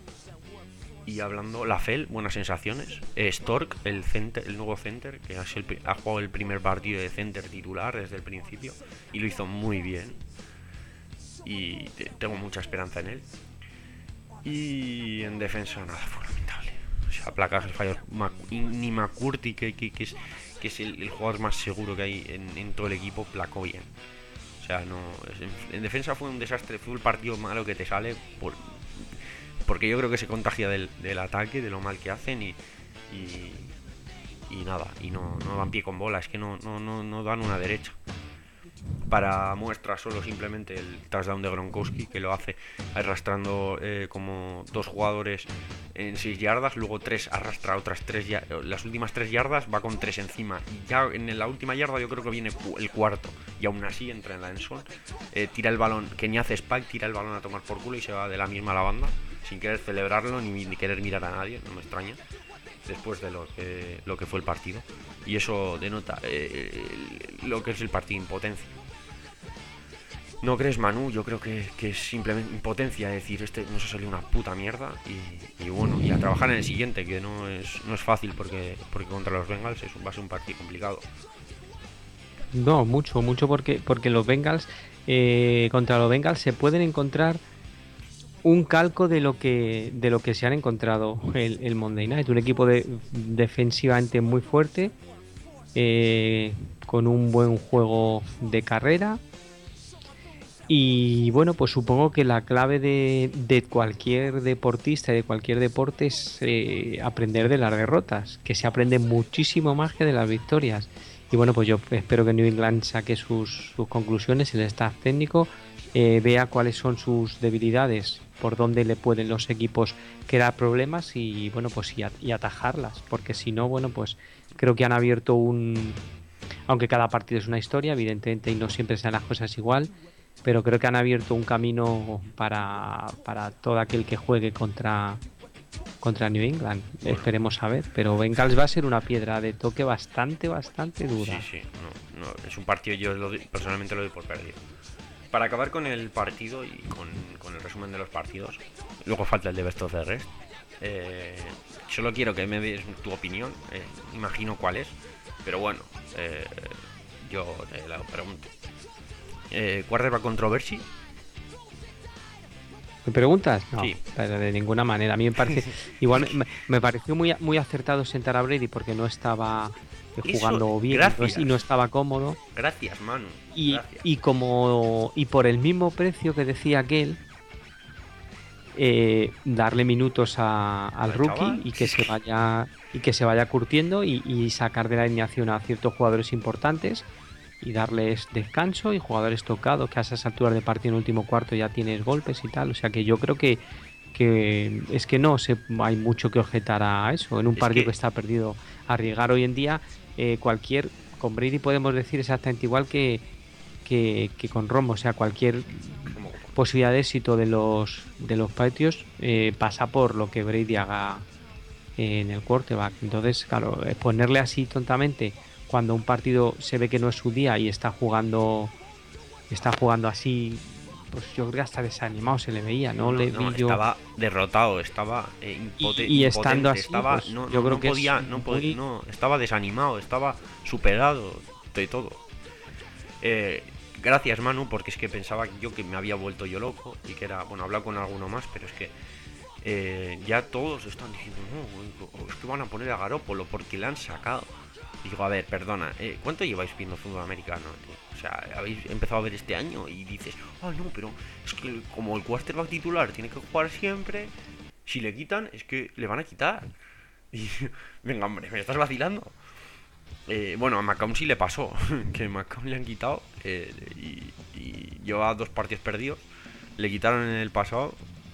y hablando, la F E L, buenas sensaciones. Eh, Stork, el center, el nuevo center, que es el, ha jugado el primer partido de center titular desde el principio y lo hizo muy bien. Y te, tengo mucha esperanza en él. Y en defensa nada, fue lamentable. O sea, placajes, fallos. Ni McCourty, que, que, que es, que es el, el jugador más seguro que hay en, en todo el equipo, placó bien. O sea, no. En, en defensa fue un desastre, fue el partido malo que te sale. Por, porque yo creo que se contagia del, del ataque, de lo mal que hacen y. y Y nada, y no, no dan pie con bola, es que no, no, no, no dan una derecha. Para muestra solo simplemente el touchdown de Gronkowski, que lo hace arrastrando eh, como dos jugadores en seis yardas, luego tres arrastra otras tres yardas, las últimas tres yardas va con tres encima, y ya en la última yarda yo creo que viene el cuarto, y aún así entra en la endzone, eh, tira el balón, que ni hace spike, tira el balón a tomar por culo y se va de la misma a la banda, sin querer celebrarlo ni, ni querer mirar a nadie, no me extraña, después de lo que, lo que fue el partido. Y eso denota eh, lo que es el partido, impotencia. ¿No crees, Manu? Yo creo que, que es simplemente impotencia, es decir, este nos ha salido una puta mierda y, y bueno, y a trabajar en el siguiente, que no es, no es fácil porque, porque contra los Bengals es, va a ser un partido complicado. No, mucho, mucho porque, porque los Bengals, eh, contra los Bengals se pueden encontrar un calco de lo que de lo que se han encontrado el, el Monday Night, un equipo de, defensivamente muy fuerte, eh, con un buen juego de carrera y bueno, pues supongo que la clave de, de cualquier deportista, de cualquier deporte es eh, aprender de las derrotas, que se aprende muchísimo más que de las victorias. Y bueno, pues yo espero que New England saque sus, sus conclusiones, el staff técnico eh, vea cuáles son sus debilidades, por dónde le pueden los equipos crear problemas y bueno, pues y, y atajarlas, porque si no, bueno, pues creo que han abierto un, aunque cada partido es una historia, evidentemente, y no siempre sean las cosas igual, pero creo que han abierto un camino para, para todo aquel que juegue contra contra New England. Bueno, esperemos a ver, pero Bengals va a ser una piedra de toque bastante, bastante dura. Sí, sí, no, no, es un partido, yo lo, personalmente lo doy por perdido. Para acabar con el partido y con, con el resumen de los partidos, luego falta el de Best of the Rest. Eh, solo quiero que me des tu opinión, eh, imagino cuál es, pero bueno, eh, yo te la pregunto. Eh, ¿Quarterback controversy? ¿Me preguntas? No, sí. Pero de ninguna manera. A mí me parece, igual me, me pareció muy, muy acertado sentar a Brady porque no estaba jugando Eso, bien gracias. Y no estaba cómodo. Gracias, Manu. Y, gracias. y como y por el mismo precio que decía aquel, eh, darle minutos a, al rookie chaval? y que se vaya y que se vaya curtiendo y, y sacar de la alineación a ciertos jugadores importantes y darles descanso y jugadores tocados que a esas alturas de partido en el último cuarto ya tienes golpes y tal. O sea que yo creo que que es que no se, hay mucho que objetar a eso en un es partido que... que está perdido. Arriesgar hoy en día eh, cualquier, con Brady podemos decir exactamente igual que, que, que con Romo, o sea, cualquier posibilidad de éxito de los de los Patriots eh, pasa por lo que Brady haga en el quarterback. Entonces, claro, ponerle así tontamente cuando un partido se ve que no es su día y está jugando está jugando así, pues yo creo que hasta desanimado se le veía, no, no le no, vi yo... estaba derrotado, estaba eh, impote y, y estando así, estaba, pues, no, yo no, creo no que podía, es no podía, no, estaba desanimado, estaba superado de todo. Eh, gracias, Manu, porque es que pensaba yo que me había vuelto yo loco y que era, bueno, he hablado con alguno más, pero es que eh, ya todos están diciendo, no, es que van a poner a Garoppolo porque le han sacado. Digo, a ver, perdona, eh, ¿cuánto lleváis viendo fútbol americano, tío? O sea, habéis empezado a ver este año y dices, ah, oh, no, pero es que como el quarterback titular tiene que jugar siempre, si le quitan, es que le van a quitar. Y, venga, hombre, me estás vacilando. Eh, bueno, a McCown sí le pasó, que a McCown le han quitado eh, y, y lleva dos partidos perdidos. Le quitaron en el pasado,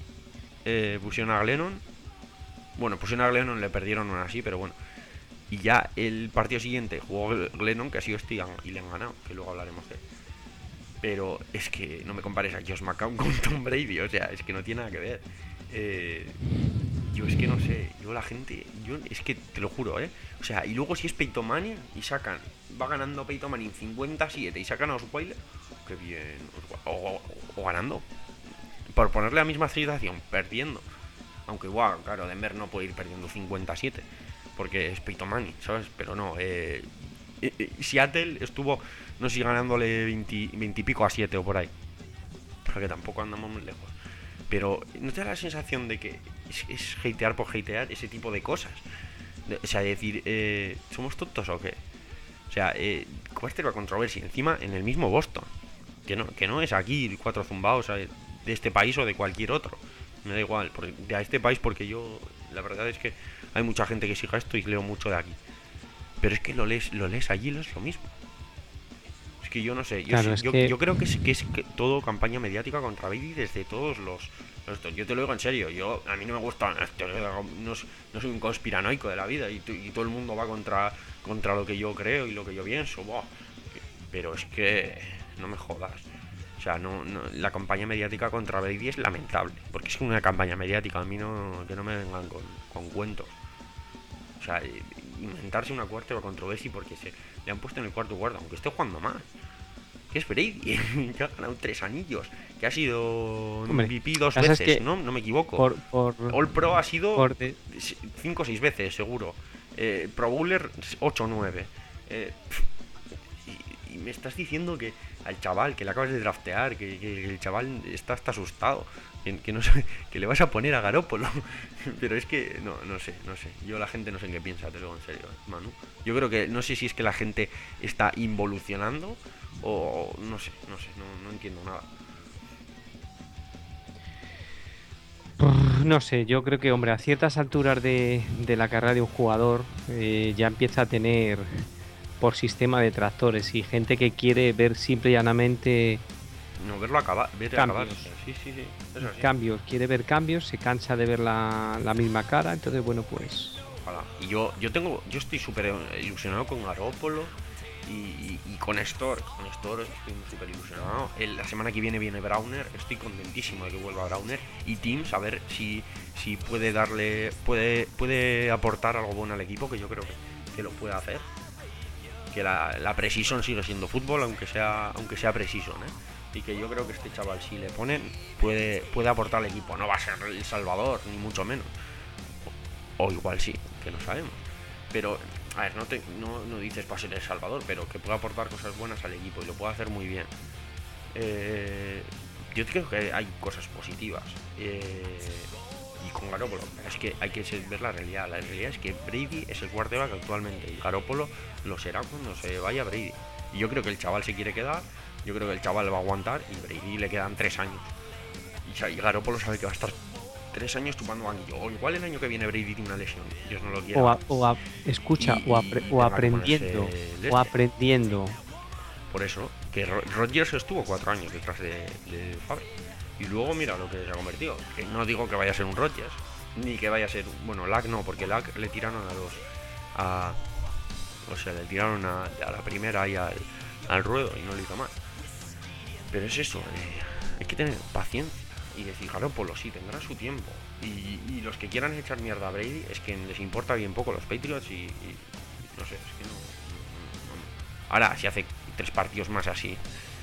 eh, pusieron a Glennon. Bueno, pusieron a Glennon, le perdieron aún así, pero bueno. Y ya el partido siguiente jugó Glennon, que ha sido este y le han ganado, que luego hablaremos de él. Pero es que no me compares a Josh McCown con Tom Brady, o sea, es que no tiene nada que ver. Eh, yo es que no sé, yo la gente, yo es que te lo juro, ¿eh? O sea, y luego si es Peyton Manning y sacan, va ganando Peyton Manning cincuenta a siete y sacan a Osweiler, qué bien, o, o, o ganando. Por ponerle la misma situación, perdiendo. Aunque igual, claro, Denver no puede ir perdiendo cincuenta a siete. Porque es Peyton Manning, ¿sabes? Pero no, eh, eh, Seattle estuvo, no sé si ganándole veinte, veinte y pico a siete o por ahí. Porque tampoco andamos muy lejos. pero ¿no te da la sensación de que es, es hatear por hatear ese tipo de cosas? De, o sea, decir, eh, ¿somos tontos o qué? O sea, eh, quarterback controversy, encima en el mismo Boston, que no, que no es aquí cuatro zumbaos de este país o de cualquier otro. Me da igual, de a este país, porque yo, la verdad es que hay mucha gente que siga esto y leo mucho de aquí. Pero es que lo lees, lo lees allí, es lo mismo. Es que yo no sé, yo, Claro, sí, es yo, que- yo creo que es, que es que todo campaña mediática contra Brady desde todos los, los estos. Yo te lo digo en serio, yo a mí no me gusta, no, no soy un conspiranoico de la vida y, y todo el mundo va contra, contra lo que yo creo y lo que yo pienso. Buah. Pero es que no me jodas. O sea, no, no, la campaña mediática contra Brady es lamentable, porque es una campaña mediática, a mí no, que no me vengan con, con cuentos. O sea, inventarse una cuarta controversia porque se le han puesto en el cuarto guarda, aunque esté jugando más. Que es Brady, que ha ganado tres anillos, que ha sido Hombre, M V P dos pasa es veces, que ¿no? No me equivoco. Por, por, All Pro ha sido por de- cinco o seis veces, seguro. Eh, Pro Bowler ocho o nueve. Eh, y, y me estás diciendo que al chaval que le acabas de draftear, que, que el chaval está hasta asustado, que, que no sé, que le vas a poner a Garoppolo. Pero es que no, no sé, no sé. Yo la gente no sé en qué piensa, te lo digo en serio, Manu. Yo creo que no sé si es que la gente está involucionando o no sé, no sé, no, no entiendo nada. No sé, yo creo que, hombre, a ciertas alturas de, de la carrera de un jugador eh, ya empieza a tener por sistema de tractores y gente que quiere ver simple y llanamente No, verlo acabar, ver Cambios. acabar. Sí, sí, sí. Eso sí. cambios, quiere ver cambios, se cansa de ver la, la misma cara, entonces bueno, pues Ojalá. Y yo, yo tengo, yo estoy súper ilusionado con Garoppolo y, y, y con Store. Con Store estoy súper ilusionado. El- la semana que viene viene Browner, estoy contentísimo de que vuelva Browner. Y Teams, a ver si, si puede darle, puede, puede aportar algo bueno al equipo, que yo creo que, que lo puede hacer. Que la, la precision sigue siendo fútbol, aunque sea, aunque sea precision, ¿eh? Y que yo creo que este chaval, si le ponen, puede, puede aportar al equipo. No va a ser el Salvador, ni mucho menos. O, o igual sí, que no sabemos. Pero, a ver, no, te, no, no dices para ser el Salvador, pero que pueda aportar cosas buenas al equipo y lo puede hacer muy bien. Eh, yo creo que hay cosas positivas. Eh, y con Garoppolo, es que hay que ver la realidad. La realidad es que Brady es el quarterback actualmente y Garoppolo lo será cuando se vaya Brady. Y yo creo que el chaval se quiere quedar, yo creo que el chaval va a aguantar y Brady le quedan tres años. Y, y Garoppolo sabe que va a estar tres años chupando banquillo. O igual el año que viene Brady tiene una lesión, Dios no lo quiera. o, a- o a- escucha, Y- o, y apre- o tenga que aprendiendo, ponerse el o este. aprendiendo. Por eso, que Ro- Rodgers estuvo cuatro años detrás de, de Favre. Y luego mira lo que se ha convertido. Que no digo que vaya a ser un Rodgers, ni que vaya a ser. Bueno, Lack no, porque Lack le tiraron a los. A, o sea, le tiraron a, a la primera y al, al ruedo y no le hizo mal. Pero es eso, eh, hay que tener paciencia y decir, Garoppolo, sí, tendrá su tiempo. Y, y los que quieran echar mierda a Brady es que les importa bien poco los Patriots y, y no sé, es que no, no, no. Ahora, si hace tres partidos más así,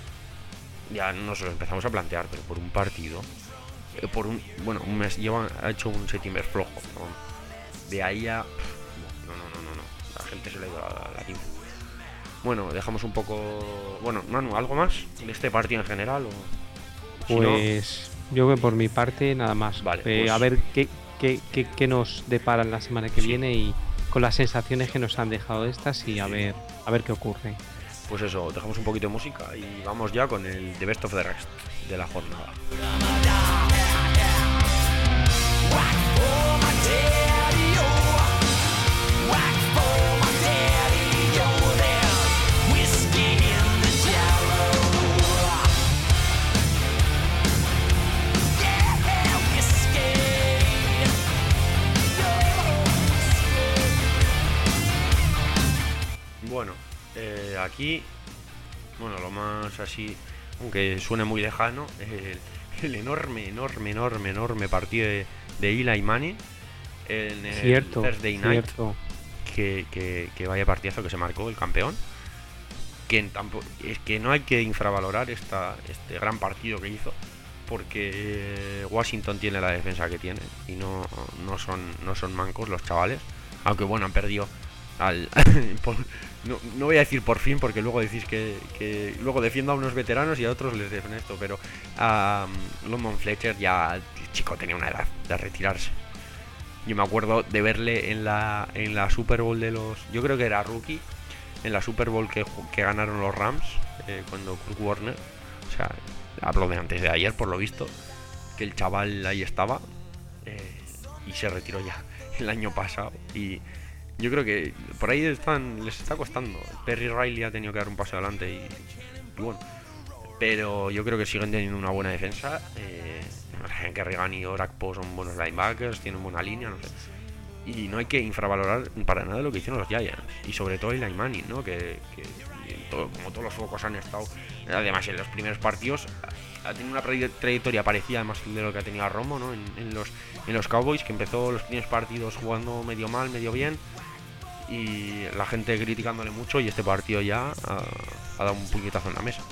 ya nos lo empezamos a plantear, pero por un partido, eh, por un, bueno, un mes, lleva, ha hecho un septiembre flojo, ¿no? De ahí a, no, no, no, no, no, la gente se le ha ido a la, la tinta. Bueno, dejamos un poco, bueno, Manu, ¿algo más de este partido en general? O, si no, Pues yo creo que por mi parte nada más. Vale, Eh, pues- A ver qué, qué, qué, qué nos deparan la semana que Sí. viene y con las sensaciones que nos han dejado estas y a Sí. ver a ver qué ocurre. pues eso, dejamos un poquito de música y vamos ya con el The Best of the Rest de la jornada. Bueno, eh, aquí, bueno, lo más así, aunque suene muy lejano, el, el enorme, enorme, enorme, enorme partido de, de Eli Manning en el Cierto, Thursday Night, cierto. que, que, que vaya partidazo que se marcó el campeón. Que en tampo- es que no hay que infravalorar esta, este gran partido que hizo, porque Washington tiene la defensa que tiene y no, no son no son mancos los chavales, aunque bueno, han perdido al por, no, no voy a decir por fin, porque luego decís que, que luego defiendo a unos veteranos y a otros les defenesto, pero a um, London Fletcher ya, chico, tenía una edad de retirarse. Yo me acuerdo de verle en la en la Super Bowl de los, yo creo que era rookie, en la Super Bowl que, que ganaron los Rams, eh, cuando Kurt Warner, o sea, hablo de antes de ayer por lo visto, que el chaval ahí estaba, eh, y se retiró ya el año pasado, y yo creo que por ahí están, les está costando. Perry Riley ha tenido que dar un paso adelante y, y bueno, pero yo creo que siguen teniendo una buena defensa. eh, Kerrigan y Orakpo son buenos linebackers, tienen buena línea, no sé, y no hay que infravalorar para nada lo que hicieron los Giants, y sobre todo Eli Manning, ¿no? Que, que todo, como todos los focos han estado, además en los primeros partidos ha tenido una trayectoria parecida más de lo que ha tenido a Romo, ¿no? En, en los en los Cowboys, que empezó los primeros partidos jugando medio mal, medio bien, y la gente criticándole mucho, y este partido ya ha, ha dado un puñetazo en la mesa.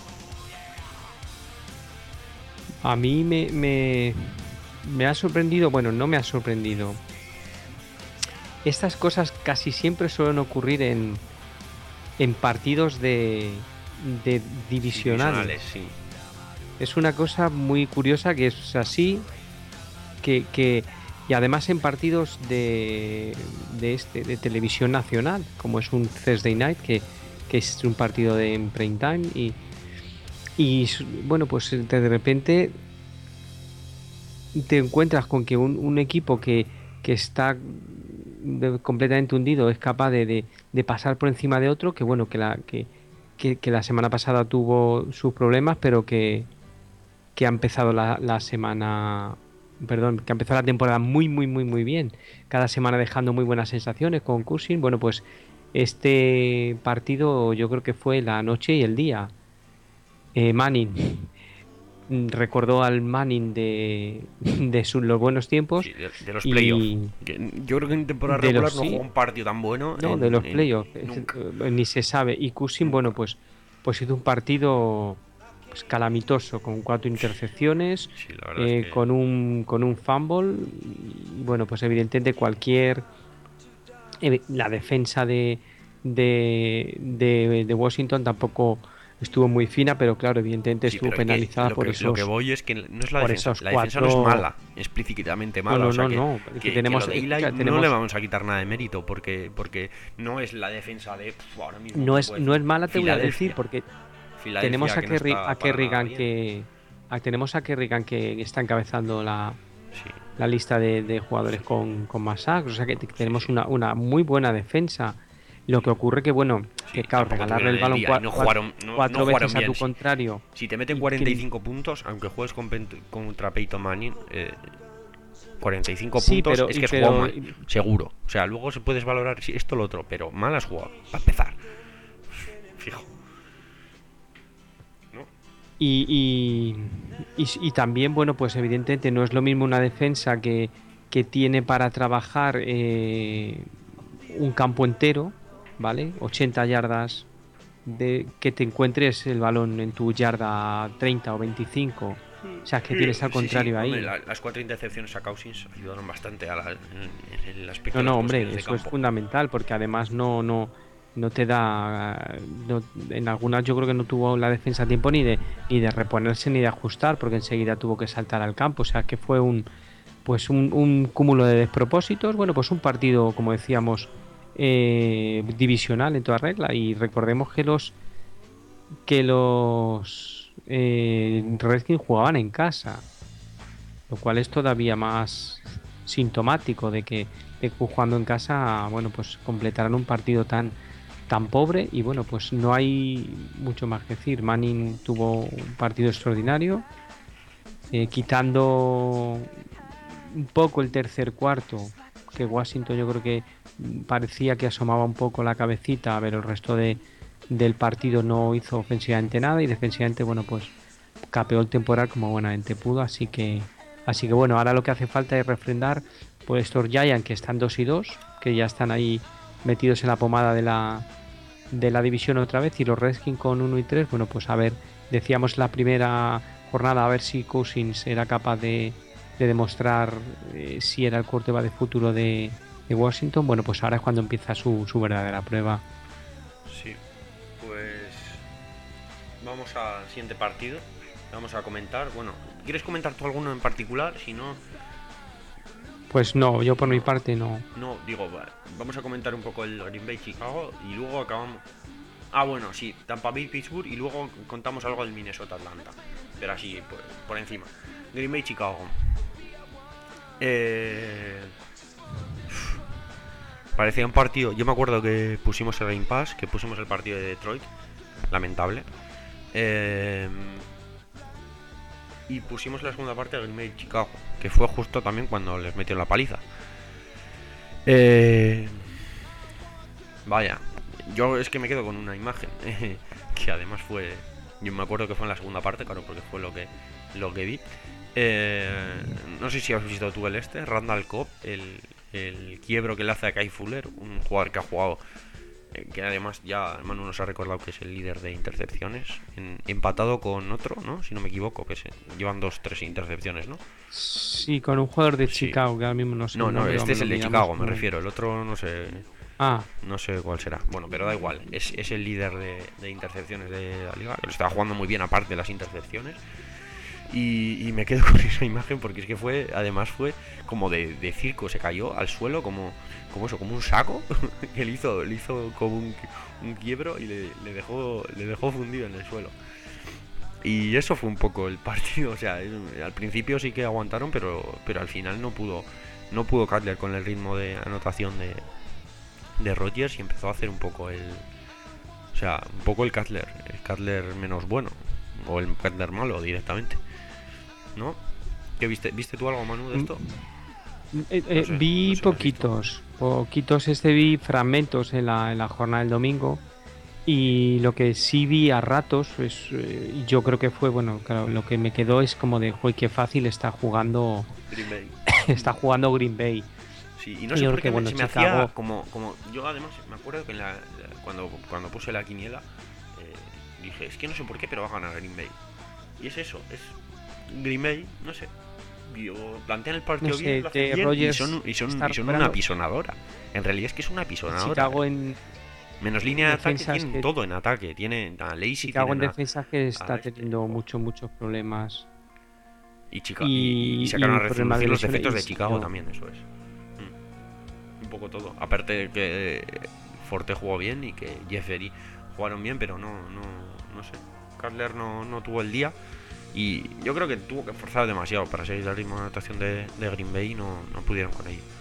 A mí me, me, me ha sorprendido, bueno, no me ha sorprendido. Estas cosas casi siempre suelen ocurrir en, en partidos de, de divisionales. divisionales, sí. Es una cosa muy curiosa que es así, que, que y además en partidos de, de este de televisión nacional, como es un Thursday Night, que, que es un partido de en prime time, y Y bueno, pues de repente te encuentras con que un, un equipo que, que está de, completamente hundido es capaz de, de, de pasar por encima de otro, que bueno, que la, que, que, que la semana pasada tuvo sus problemas, pero que, que ha empezado la, la semana, perdón, que ha empezado la temporada muy, muy, muy, muy bien. Cada semana dejando muy buenas sensaciones con Cousins. Bueno, pues este partido yo creo que fue la noche y el día. Eh, Manning recordó al Manning de, de sus, los buenos tiempos, sí, de, de los playoffs. Y... Yo creo que en temporada regular los, no sí. jugó un partido tan bueno. No, en, de los en, playoffs, ni se sabe. Y Cousins, bueno, pues, pues hizo un partido pues, calamitoso, con cuatro intercepciones, sí, la verdad eh, es que... con un con un fumble. Y bueno, pues evidentemente cualquier eh, la defensa de de, de de Washington tampoco estuvo muy fina, pero claro, evidentemente sí, estuvo penalizada por que, esos. Lo que voy es que no es la defensa, la cuatro... defensa no es mala, explícitamente mala. No, no, o sea no, que, no. Que, que tenemos, que lo de Eli tenemos... no le vamos a quitar nada de mérito, porque porque no es la defensa de pff, ahora mismo. No es, no es mala, te voy a decir, porque tenemos a, que Kerry, no a Kerrigan que a, tenemos a Kerrigan que está encabezando la, sí. la lista de, de jugadores con, con más sacks, o sea que tenemos sí. una, una muy buena defensa. Lo que ocurre que, bueno, sí, que claro, regalarle el balón cua no jugaron, no, cuatro no veces bien, a tu sí. contrario. Si te meten cuarenta y cinco puntos, aunque juegues con, contra Peyton Manning, eh, cuarenta y cinco sí, puntos pero, es que has pero, jugado mal, seguro. O sea, luego se puedes valorar si esto o lo otro, pero mal has jugado, para empezar. Fijo. ¿No? Y, y, y, y también, bueno, pues evidentemente no es lo mismo una defensa que, que tiene para trabajar eh, un campo entero, ¿vale? ochenta yardas, de que te encuentres el balón en tu yarda treinta o veinticinco. O sea, que tienes al contrario sí, sí. ahí. Hombre, la, las cuatro intercepciones a Cousins ayudaron bastante a la, en, en el aspecto no, no, de hombre, de eso campo. es fundamental, porque además no, no, no te da... No, en algunas yo creo que no tuvo la defensa tiempo ni de, ni de reponerse ni de ajustar, porque enseguida tuvo que saltar al campo. O sea, que fue un, pues un, un cúmulo de despropósitos. Bueno, pues un partido, como decíamos... Eh, divisional en toda regla, y recordemos que los que los eh, Redskins jugaban en casa, lo cual es todavía más sintomático de que, de que jugando en casa, bueno, pues completaran un partido tan tan pobre. Y bueno, pues no hay mucho más que decir. Manning tuvo un partido extraordinario, eh, quitando un poco el tercer cuarto, que Washington yo creo que parecía que asomaba un poco la cabecita, pero el resto de, del partido no hizo ofensivamente nada, y defensivamente, bueno, pues capeó el temporal como buenamente pudo. Así que así que bueno, ahora lo que hace falta es refrendar pues estos Giants, que están dos y dos, que ya están ahí metidos en la pomada de la de la división otra vez, y los Redskins con uno y tres. Bueno, pues a ver, decíamos la primera jornada, a ver si Cousins era capaz de, de demostrar eh, si era el quarterback de futuro de de Washington. Bueno, pues ahora es cuando empieza su, su verdadera prueba. Sí, pues vamos al siguiente partido. Vamos a comentar. Bueno, ¿quieres comentar tú alguno en particular? Si no, Pues no, yo por mi parte no. no, digo, vamos a comentar un poco el Green Bay Chicago y luego acabamos. Ah, bueno, sí, Tampa Bay Pittsburgh y luego contamos algo del Minnesota Atlanta. Pero así, por, por encima. Green Bay Chicago. Eh... Parecía un partido. Yo me acuerdo que pusimos el Game Pass, que pusimos el partido de Detroit. Lamentable. Eh... Y pusimos la segunda parte de Green Bay Chicago, que fue justo también cuando les metió la paliza. Eh... Vaya, yo es que me quedo con una imagen que además fue. Yo me acuerdo que fue en la segunda parte, claro, porque fue lo que lo que vi. Eh... No sé si has visto tú el este, Randall Cobb, el, el quiebro que le hace a Kai Fuller, un jugador que ha jugado. Que además ya Manu nos ha recordado que es el líder de intercepciones, en, empatado con otro, ¿no? Si no me equivoco, que se llevan dos, tres intercepciones, ¿no? Sí, con un jugador de Chicago, sí. Que ahora mismo no sé. No, no, este es el de Chicago, me refiero. El otro no sé. Ah. No sé cuál será. Bueno, pero da igual. Es, es el líder de, de intercepciones de la liga. Lo estaba jugando muy bien aparte de las intercepciones. Y, y me quedo con esa imagen porque es que fue, además fue como de, de circo, se cayó al suelo como, como eso, como un saco que le hizo, le hizo como un, un quiebro y le, le dejó, le dejó fundido en el suelo. Y eso fue un poco el partido, o sea, al principio sí que aguantaron, pero, pero al final no pudo, no pudo Cutler con el ritmo de anotación de, de Rodgers y empezó a hacer un poco el, o sea, un poco el Cutler, el Cutler menos bueno o el Cutler malo directamente. ¿No? ¿Qué viste? ¿Viste tú algo, Manu, de esto? Eh, eh, no sé, vi no sé, poquitos, poquitos, este vi fragmentos en la, en la jornada del domingo y lo que sí vi a ratos, pues, eh, yo creo que fue, bueno, claro, lo que me quedó es como de, joder, qué fácil está jugando Green Bay. está jugando Green Bay. Sí, y no sé por qué bueno, se me Chicago... hacía como, como, yo además me acuerdo que en la, cuando, cuando puse la quiniela eh, dije, es que no sé por qué, pero va a ganar Green Bay. Y es eso, es Green Bay, no sé. Yo plantean el partido no sé, bien, lo hacen bien Rogers y son, y son, y son una apisonadora. En realidad es que es una apisonadora. Chicago en menos línea de ataque, tienen que... todo en ataque. Tiene a Lacy, Chicago en a, defensa que está este, teniendo muchos, muchos problemas. Y, Chica... y, y sacaron y a reducir los defectos de Chicago no. también, eso es. Mm. Un poco todo. Aparte de que Forte jugó bien y que Jeffery jugaron bien, pero no, no, no sé. Cutler no, no tuvo el día. Y yo creo que tuvo que forzar demasiado para seguir el ritmo de anotación de, de Green Bay y no, no pudieron con ello.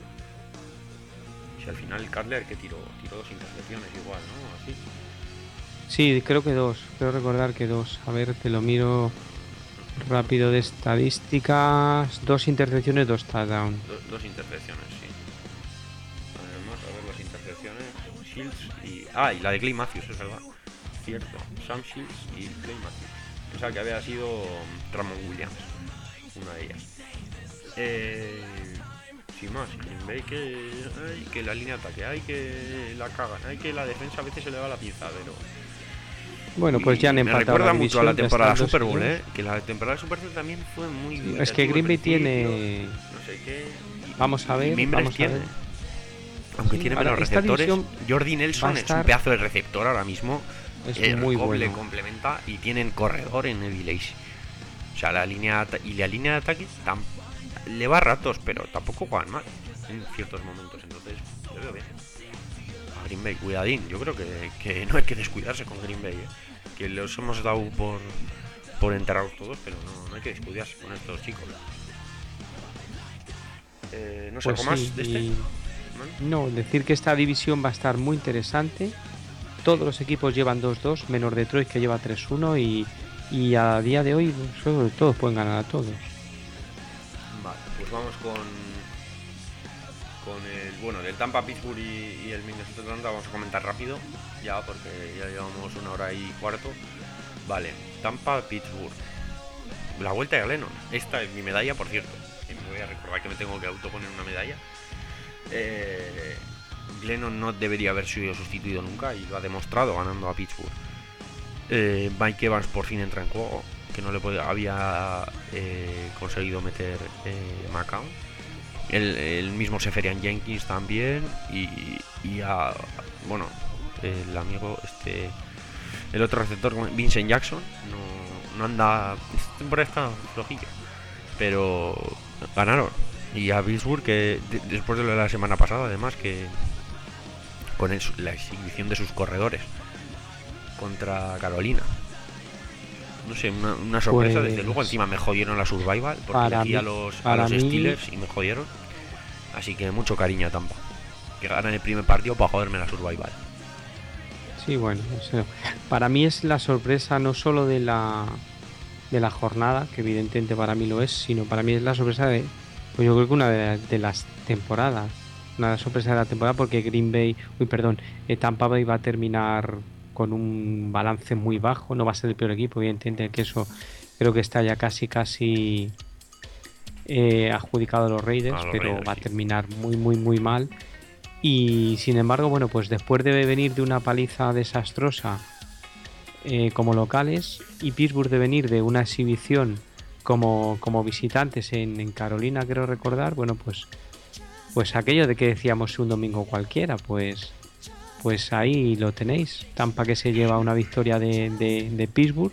Si al final Cutler que tiró, tiró dos intercepciones igual, ¿no? Así. Sí, creo que dos. Creo recordar que dos. A ver, te lo miro rápido de estadísticas. Dos intercepciones, dos touchdowns. Do, dos intercepciones, sí. Además, a ver las intercepciones. Shields y... Ah, y la de Clay Matthews, es verdad. Cierto. Sam Shields y Clay Matthews. O sea que había sido Ramon Williams, una de ellas. Eh, sin más, Green Bay que, ay, que la línea de ataque, hay que la cagan, hay que la defensa a veces se le va la pinza, pero... Bueno, pues ya han empatado. Me recuerda la mucho a la temporada de Super Bowl, ¿eh? Que la temporada de Super Bowl también fue muy... Sí, es que Green Bay tiene... No sé qué... Y, vamos a ver, vamos tiene, a ver. Aunque sí, tiene menos receptores, Jordi Nelson es un pedazo de receptor ahora mismo. Es el muy bueno. bueno. Le complementa y tienen corredor en Eddie Lacy. O sea, la línea y la línea de ataque tam, le va a ratos, pero tampoco juegan mal en ciertos momentos. Entonces, yo veo bien. A Green Bay, cuidadín. Yo creo que, que no hay que descuidarse con Green Bay. ¿eh? Que los hemos dado por, por enterrados todos, pero no, no hay que descuidarse con estos chicos. Eh, no sé, pues ¿algo sí, más de este? Y... No, decir que esta división va a estar muy interesante. Todos los equipos llevan dos dos, menos Detroit que lleva tres uno y, y a día de hoy sobre todos pueden ganar a todos. Vale, pues vamos con con el, bueno, del Tampa Pittsburgh y, y el Minnesota Atlanta vamos a comentar rápido, ya porque ya llevamos una hora y cuarto. Vale, Tampa Pittsburgh. La vuelta de Glennon. Esta es mi medalla, por cierto. Y me voy a recordar que me tengo que autoponer una medalla. Eh... Glennon no debería haber sido sustituido nunca y lo ha demostrado ganando a Pittsburgh. Eh, Mike Evans por fin entra en juego, que no le podía, había eh, conseguido meter eh, McCown. el, el mismo Seferian Jenkins también. Y, y a, bueno, el amigo, este el otro receptor, Vincent Jackson, no, no anda, esta temporada está flojillo, pero ganaron. Y a Pittsburgh, que de, después de lo de la semana pasada, además, que con el, la exhibición de sus corredores contra Carolina, no sé, una, una sorpresa. Pues, desde luego, encima me jodieron la Survival, porque elegí a los, a los mí... Steelers y me jodieron. Así que mucho cariño a Tampa, que ganan el primer partido para joderme la Survival. Sí, bueno, o sea, para mí es la sorpresa no solo de la de la jornada, que evidentemente para mí lo es, sino para mí es la sorpresa de, pues yo creo que una de, de las temporadas, una de las sorpresas de la temporada, porque Green Bay, uy, perdón, eh, Tampa Bay va a terminar con un balance muy bajo, no va a ser el peor equipo, evidentemente, que eso creo que está ya casi, casi eh, adjudicado a los Raiders, a los pero Raiders, va sí. a terminar muy, muy, muy mal. Y sin embargo, bueno, pues después de venir de una paliza desastrosa eh, como locales, y Pittsburgh de venir de una exhibición como, como visitantes en, en Carolina, quiero recordar, bueno, pues pues aquello de que decíamos un domingo cualquiera, pues pues ahí lo tenéis. Tampa, que se lleva una victoria de, de, de Pittsburgh,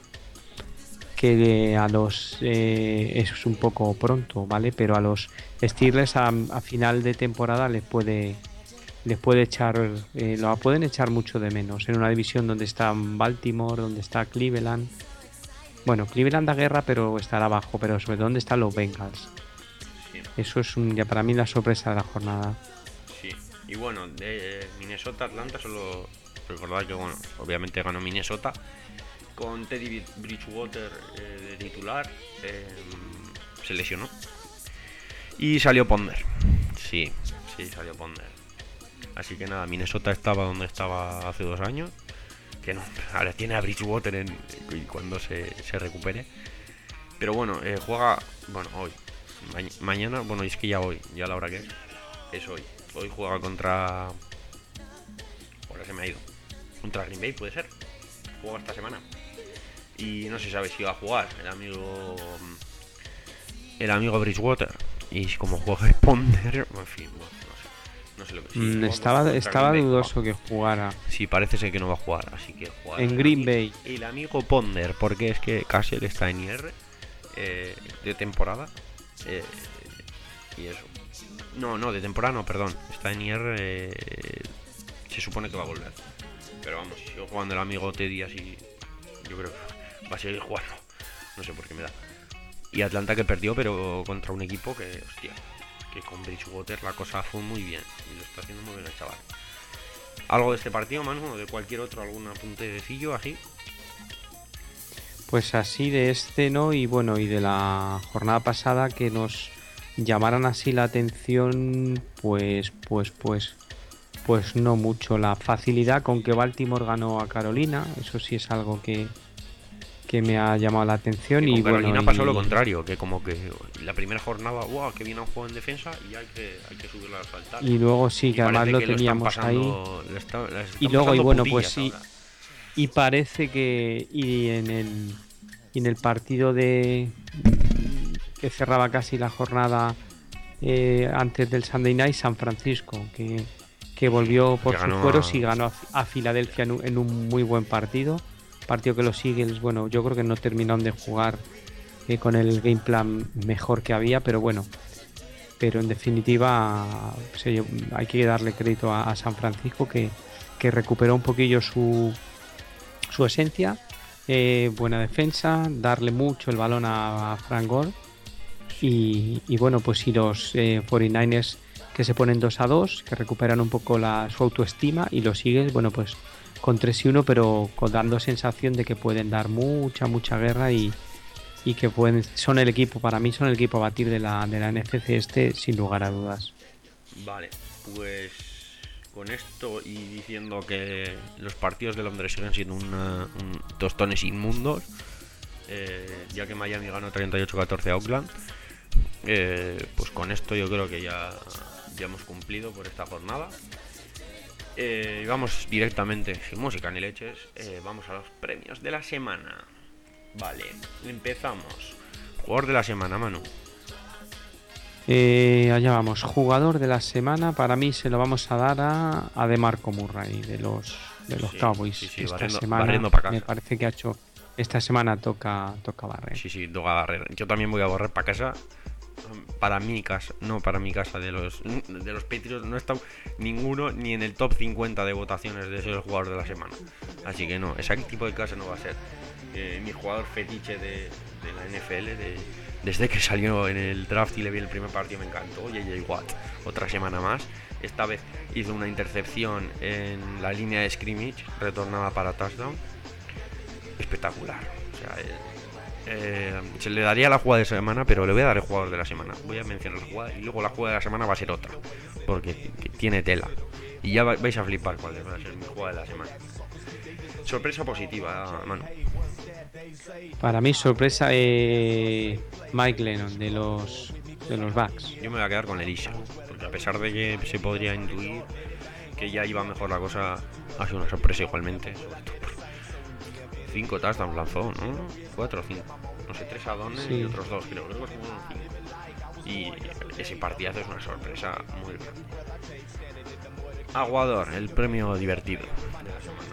que a los eh, eso es un poco pronto, ¿vale? Pero a los Steelers a, a final de temporada les puede les puede echar, eh, lo pueden echar mucho de menos en una división donde está Baltimore, donde está Cleveland. Bueno, Cleveland da guerra, pero estará abajo, pero sobre todo donde están los Bengals. Sí. Eso es un, ya para mí la sorpresa de la jornada. Sí, y bueno, de Minnesota, Atlanta, solo recordar que, bueno, obviamente ganó Minnesota con Teddy Bridgewater eh, de titular, eh, se lesionó y salió Ponder. Sí, sí, salió Ponder. Así que nada, Minnesota estaba donde estaba hace dos años. Que no, ahora tiene a Bridgewater en, en, cuando se, se recupere. Pero bueno, eh, juega, bueno, hoy. Ma- mañana, bueno, es que ya hoy, ya la hora que es, es hoy. Hoy juega contra... Ahora se me ha ido. Contra Green Bay, puede ser. Juega esta semana. Y no se sabe si va a jugar el amigo... El amigo Bridgewater. Y como juega el Ponder, en fin, bueno. No sé lo que sí, mm, estaba estaba dudoso que jugara. Sí, parece ser que no va a jugar, así que jugar en Green Bay. El amigo Ponder, porque es que Castle está en I R eh, de temporada eh, y eso. No, no, de temporada no, perdón. Está en I R, eh, se supone que va a volver. Pero vamos, si sigo jugando el amigo Teddy así, yo creo que va a seguir jugando. No sé por qué me da. Y Atlanta, que perdió, pero contra un equipo que, hostia, que con Bridgewater la cosa fue muy bien y lo está haciendo muy bien el chaval. ¿Algo de este partido, Manu, o de cualquier otro, algún apuntecillo así? Pues así de este, ¿no? Y bueno, y de la jornada pasada, que nos llamaran así la atención, pues, pues, pues, pues no mucho. La facilidad con que Baltimore ganó a Carolina, eso sí es algo que que me ha llamado la atención. Y, y Carolina bueno, pasó y... lo contrario, que como que la primera jornada, wow, que bien han jugado en defensa y hay que, hay que subirla al saltar. Y luego sí, que y además lo que teníamos lo pasando, ahí. Está, y luego, y bueno, pues sí. Y parece que y en el y en el partido de que cerraba casi la jornada eh, antes del Sunday Night, San Francisco, que, que volvió por sus fueros a... y ganó a, a Filadelfia en un, en un muy buen partido. Partido que los Eagles, bueno, yo creo que no terminaron de jugar eh, con el game plan mejor que había, pero bueno, pero en definitiva se, hay que darle crédito a, a San Francisco, que, que recuperó un poquillo su, su esencia, eh, buena defensa, darle mucho el balón a, a Frank Gore y, y bueno, pues y los eh, cuarenta y nueve ers que se ponen dos a dos, que recuperan un poco la, su autoestima, y los Eagles, bueno, pues con tres y uno, pero con, dando sensación de que pueden dar mucha, mucha guerra y, y que pueden, son el equipo, para mí son el equipo a batir de la, de la N F C este, sin lugar a dudas. Vale, pues con esto y diciendo que los partidos de Londres siguen siendo una, un tostones inmundos, eh, ya que Miami ganó treinta y ocho a catorce a Oakland, eh, pues con esto yo creo que ya, ya hemos cumplido por esta jornada. Eh, vamos directamente, sin música ni leches, eh, vamos a los premios de la semana. Vale, empezamos. Jugador de la semana, Manu. Eh, allá vamos. Jugador de la semana, para mí se lo vamos a dar a, a DeMarco Murray de los de los Sí, Cowboys. sí, sí, Esta barriendo, semana barriendo para me casa. parece que ha hecho. Esta semana toca toca barrer. Sí, sí, toca barrer. Yo también voy a barrer para casa. Para mi casa, no para mi casa de los de los Patriots. No está ninguno ni en el top cincuenta de votaciones de ser el jugador de la semana. Así que no, ese tipo de casa no va a ser eh, mi jugador fetiche de, de la N F L. De, desde que salió en el draft y le vi el primer partido me encantó. J J Watt, otra semana más. Esta vez hizo una intercepción en la línea de scrimmage, retornada para touchdown. Espectacular. O sea, eh, eh, se le daría la jugada de semana, pero le voy a dar el jugador de la semana. Voy a mencionar la jugada y luego la jugada de la semana va a ser otra, porque tiene tela. Y ya vais a flipar cuál va a ser mi jugada de la semana. Sorpresa positiva, mano. Para mí sorpresa eh, Mike Lennon de los de los Bucks. Yo me voy a quedar con Elisa, porque a pesar de que se podría intuir que ya iba mejor la cosa, ha sido una sorpresa igualmente. Cinco touchdowns lanzó, ¿no? Cuatro o cinco. No sé, tres adones sí. Y otros dos, creo. Creo que fueron cinco. Y ese partidazo es una sorpresa muy grande. Aguador, el premio divertido de la semana.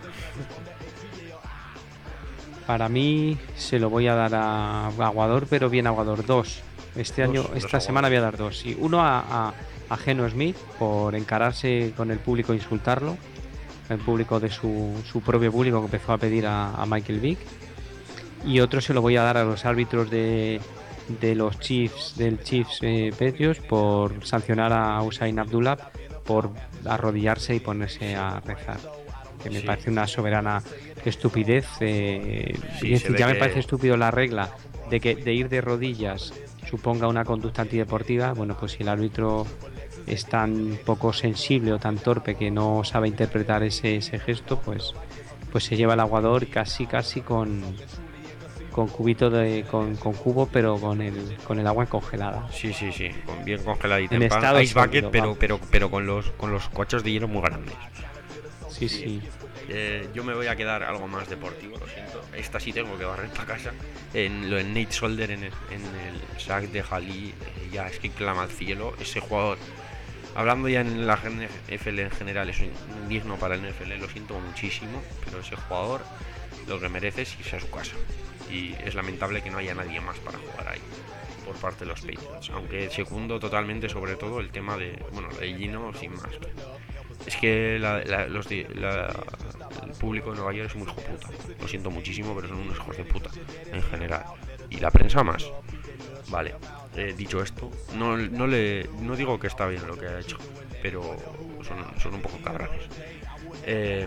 Para mí se lo voy a dar a Aguador, pero bien Aguador, dos. Este dos, año, dos esta semana voy a dar dos. Sí, uno a, a, a Geno Smith por encararse con el público e insultarlo. El público de su, su propio público que empezó a pedir a, a Michael Vick. Y otro se lo voy a dar a los árbitros de, de los Chiefs, del Chiefs eh, Patriots, por sancionar a Usain Abdullah por arrodillarse y ponerse a rezar. Que me sí. parece una soberana estupidez. Eh, sí, es decir, ya me que... parece estúpido la regla de que de ir de rodillas suponga una conducta antideportiva. Bueno, pues si el árbitro es tan poco sensible o tan torpe que no sabe interpretar ese, ese gesto, pues pues se lleva el aguador casi casi con con cubito de con, con cubo, pero con el con el agua congelada. Sí, sí, sí, con bien congeladita en estado ice bucket, pero pero pero con los con los cochos de hielo muy grandes. Sí, sí. sí. Eh, yo me voy a quedar algo más deportivo, lo siento. Esta sí tengo que barrer para casa. En lo de Nate Solder en el, en el sack de Jalí, eh, ya es que clama al cielo. Ese jugador, hablando ya en la N F L en general, es indigno para el N F L, lo siento muchísimo, pero ese jugador lo que merece es irse a su casa. Y es lamentable que no haya nadie más para jugar ahí por parte de los Patriots. Aunque segundo totalmente, sobre todo, el tema de, bueno, de Gino sin más. Es que la, la, los de, la, el público de Nueva York es muy hijo puta. Lo siento muchísimo, pero son unos hijos de puta en general. Y la prensa más. Vale, eh, dicho esto, no, no le no digo que está bien lo que ha hecho, pero son, son un poco cabrones. Eh,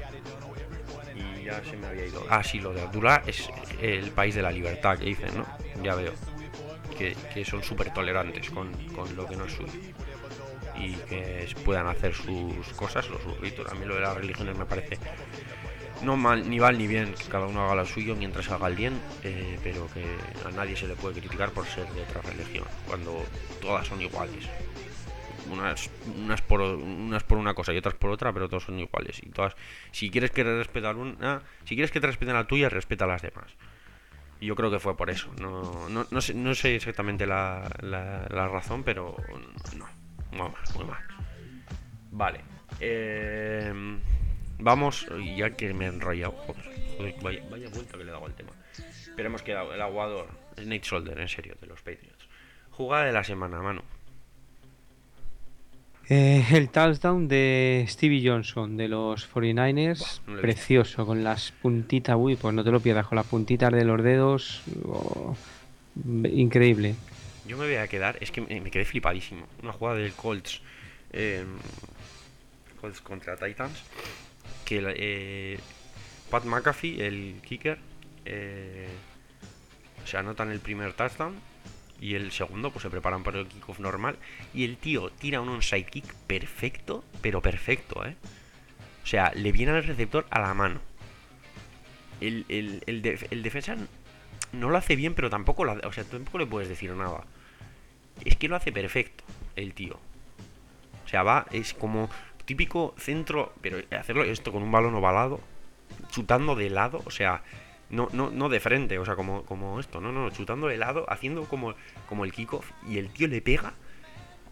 y ya se me había ido. Ah, sí, lo de Abdullah es el país de la libertad que dicen, ¿no? Ya veo. Que, que son súper tolerantes con, con lo que no es suyo. Y que puedan hacer sus cosas, los ritos. A mí lo de las religiones me parece no mal, ni mal ni bien, que cada uno haga lo suyo mientras haga el bien, eh, pero que a nadie se le puede criticar por ser de otra religión, cuando todas son iguales. Unas, unas, por, unas por una cosa y otras por otra, pero todos son iguales. Y todas, si quieres que respetar una, si quieres que te respeten la tuya, respeta a las demás. Y yo creo que fue por eso. No, no, no, sé, no sé exactamente la, la, la razón, pero no. Muy mal, muy mal. Vale. Eh, vamos, ya que me he enrollado. Joder, joder vaya, vaya vuelta que le he dado al tema. Pero hemos quedado el aguador, Nate Solder, en serio, de los Patriots. Jugada de la semana, mano. Eh, el touchdown de Stevie Johnson de los cuarenta y nueve ers, no precioso, con las puntitas, uy, pues no te lo pierdas, con las puntitas de los dedos, oh, increíble. Yo me voy a quedar, es que me quedé flipadísimo. Una jugada del Colts, eh, Colts contra Titans, que eh, Pat McAfee, el kicker, eh, se anotan el primer touchdown y el segundo pues se preparan para el kickoff normal y el tío tira un onside kick perfecto, pero perfecto, ¿eh? O sea, le viene al receptor a la mano. El, el, el, def, el defensa no lo hace bien, pero tampoco, lo, o sea, tampoco le puedes decir nada. Es que lo hace perfecto el tío. O sea, va, es como típico centro, pero hacerlo esto con un balón ovalado, chutando de lado, o sea, no, no, no de frente, o sea, como, como esto, no, no, chutando de lado, haciendo como, como el kickoff, y el tío le pega,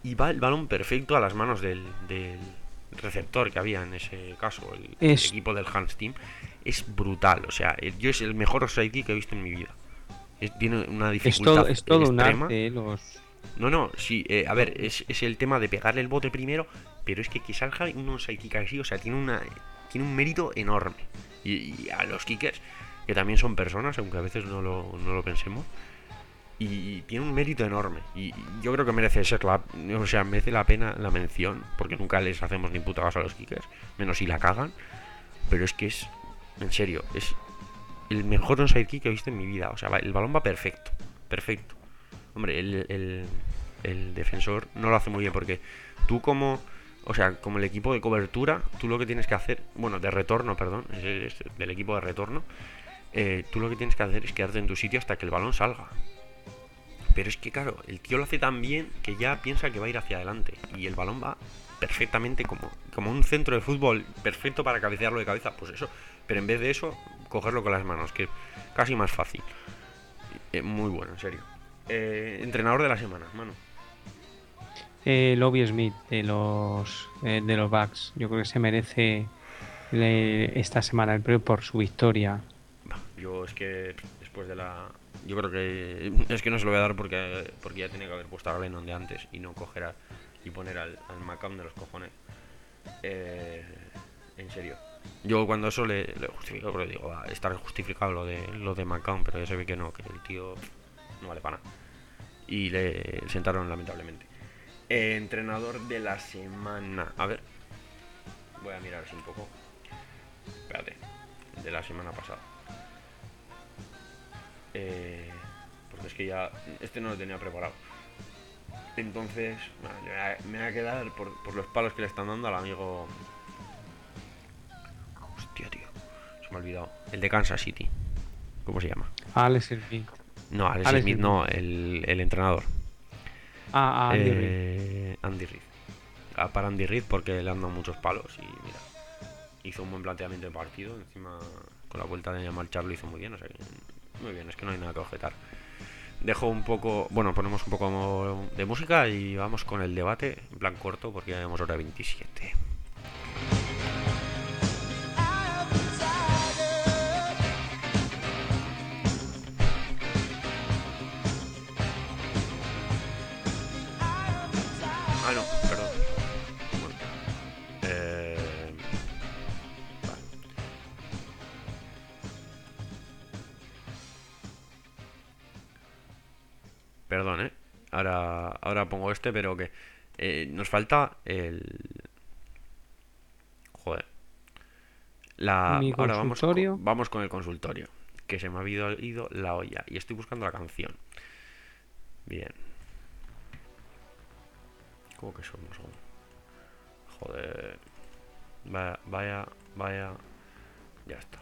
y va el balón perfecto a las manos del, del receptor que había en ese caso, el, Es- el equipo del Hans Team. Es brutal, o sea, el- yo es el mejor offside kick que he visto en mi vida. Es- tiene una Es dificultad todo, es todo un extrema. arte, eh, los... No, no, sí, eh, a ver, es, es el tema de pegarle el bote primero, pero es que que salga un onside kick así, o sea, tiene una tiene un mérito enorme. Y, y a los kickers, que también son personas, aunque a veces no lo, no lo pensemos, y tiene un mérito enorme. Y yo creo que merece ser la, o sea, merece la pena la mención, porque nunca les hacemos ni puta caso a los kickers, menos si la cagan. Pero es que es, en serio, es el mejor onside kick que he visto en mi vida. O sea, va- el balón va perfecto, perfecto. Hombre, el, el, el defensor no lo hace muy bien porque tú como, o sea, como el equipo de cobertura, tú lo que tienes que hacer, bueno, de retorno, perdón, es, es del equipo de retorno, eh, tú lo que tienes que hacer es quedarte en tu sitio hasta que el balón salga. Pero es que, claro, el tío lo hace tan bien que ya piensa que va a ir hacia adelante. Y el balón va perfectamente como, como un centro de fútbol perfecto para cabecearlo de cabeza. Pues eso. Pero en vez de eso, cogerlo con las manos, que es casi más fácil. Eh, muy bueno, en serio. Eh, entrenador de la semana, mano. Eh, Lovie Smith de los eh, de los Bucks. Yo creo que se merece le- esta semana el premio por su victoria. Bah, yo es que después de la... Yo creo que... Es que no se lo voy a dar porque, porque ya tenía que haber puesto a Glennon de antes y no coger a, y poner al, al McCown de los cojones. Eh, en serio. Yo cuando eso le, le justifico, porque digo, va, está justificado lo de, lo de McCown, pero ya se ve que no, que el tío no vale para nada. Y le sentaron lamentablemente. Eh, entrenador de la semana. A ver. Voy a mirar así un poco. Espérate. De la semana pasada. Eh, porque es que ya... Este no lo tenía preparado. Entonces... Bueno, me, voy a, me voy a quedar por, por los palos que le están dando al amigo... Hostia, tío. Se me ha olvidado. El de Kansas City. ¿Cómo se llama? Alex Smith. No, Alex, Alex Smith Smith. no. El, el entrenador. Ah, ah, Andy Reid. Eh, Andy Reid. Ah, para Andy Reid porque le han dado muchos palos y mira, hizo un buen planteamiento de partido. Encima con la vuelta de llamar Charlo hizo muy bien, o sea que muy bien, es que no hay nada que objetar. Dejo un poco, bueno, ponemos un poco de música y vamos con el debate en plan corto porque ya llevamos hora veintisiete. Ah, no, perdón. Bueno, eh... vale. Perdón, eh. Ahora, ahora pongo este, pero que eh, nos falta el. Joder. La. Mi Ahora vamos con, consultorio. vamos con el consultorio. Que se me ha ido, ido la olla. Y estoy buscando la canción. Bien. ¿Cómo que somos? Joder. Vaya, vaya, vaya. Ya está.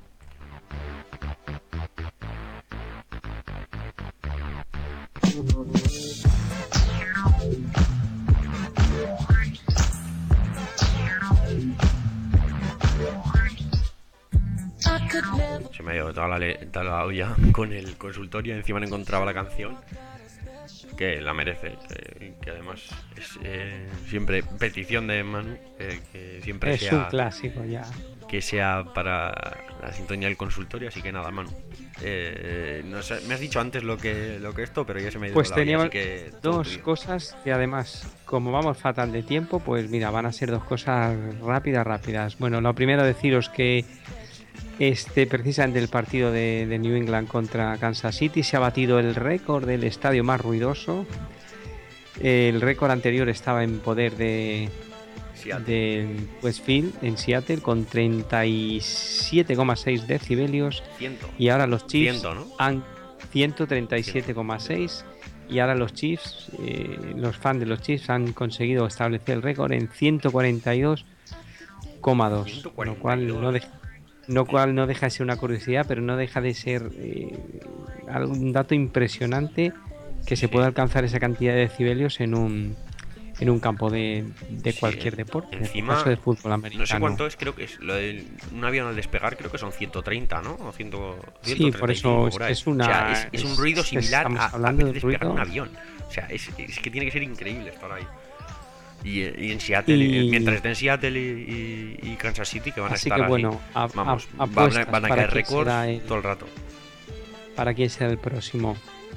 Se me ha ido toda la, le- toda la olla con el consultorio. Encima no encontraba la canción. Que la merece. Que, que además es eh, siempre petición de Manu. eh, que siempre Es sea. un clásico ya. Que sea para la sintonía del consultorio. Así que nada, Manu. Eh, no sé, me has dicho antes lo que, lo que esto, pero ya se me ha ido Pues la olla, teníamos así que todo dos tuyo. cosas que además, como vamos fatal de tiempo, pues mira, van a ser dos cosas rápidas, rápidas. Bueno, lo primero deciros que este precisamente el partido de, de New England contra Kansas City se ha batido el récord del estadio más ruidoso. El récord anterior estaba en poder de Seattle. de Westfield en Seattle con treinta y siete coma seis decibelios Ciento. y ahora los Chiefs Ciento, ¿no? han ciento treinta y siete coma seis y ahora los Chiefs, eh, los fans de los Chiefs han conseguido establecer el récord en ciento cuarenta y dos coma dos, lo cual no, de- lo cual no deja de ser una curiosidad, pero no deja de ser eh, un dato impresionante que se Sí. pueda alcanzar esa cantidad de decibelios en un en un campo de, de Sí, cualquier deporte, encima, en el caso de fútbol americano. No sé cuánto es, creo que es lo del un avión al despegar, creo que son ciento treinta, ¿no? O cien, Sí, por eso es, por ahí. es una O sea, es, es un ruido es- similar estamos a, a hablando de despegar ruido. un avión. O sea, es, es que tiene que ser increíble estar ahí. Y, y en Seattle, Y- mientras esté en Seattle y, y- y Kansas City, que van Así a estar que bueno, así, a- vamos, a- van a, apuestas van a para caer quién récords será el- todo el rato. para quién será el próximo.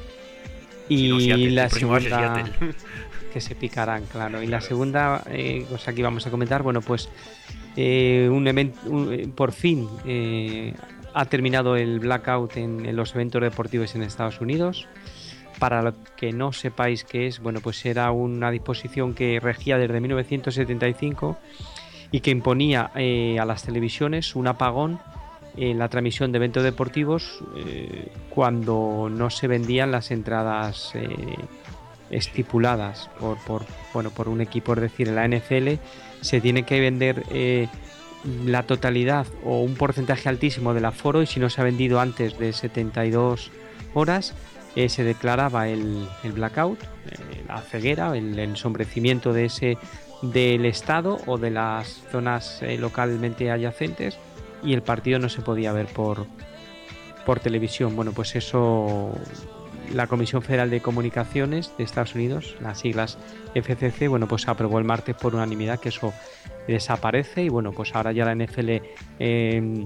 Si no, Y Seattle, la el próximo va a ser segunda, Seattle. que se picarán, claro. Y la Claro. segunda eh, cosa que vamos a comentar, bueno, pues eh, un evento, un- eh, por fin eh, ha terminado el blackout en, en los eventos deportivos en Estados Unidos. Para lo que no sepáis qué es, bueno, pues era una disposición que regía desde mil novecientos setenta y cinco y que imponía eh, a las televisiones un apagón en la transmisión de eventos deportivos eh, cuando no se vendían las entradas eh, estipuladas por, por, bueno, por un equipo, es decir, en la N F L se tiene que vender eh, la totalidad o un porcentaje altísimo del aforo, y si no se ha vendido antes de setenta y dos horas eh, se declaraba el, el blackout, eh, la ceguera, el ensombrecimiento de ese del estado o de las zonas eh, localmente adyacentes, y el partido no se podía ver por, por televisión. Bueno, pues eso la Comisión Federal de Comunicaciones de Estados Unidos, las siglas F C C, bueno, pues aprobó el martes por unanimidad que eso desaparece, y bueno, pues ahora ya la N F L eh,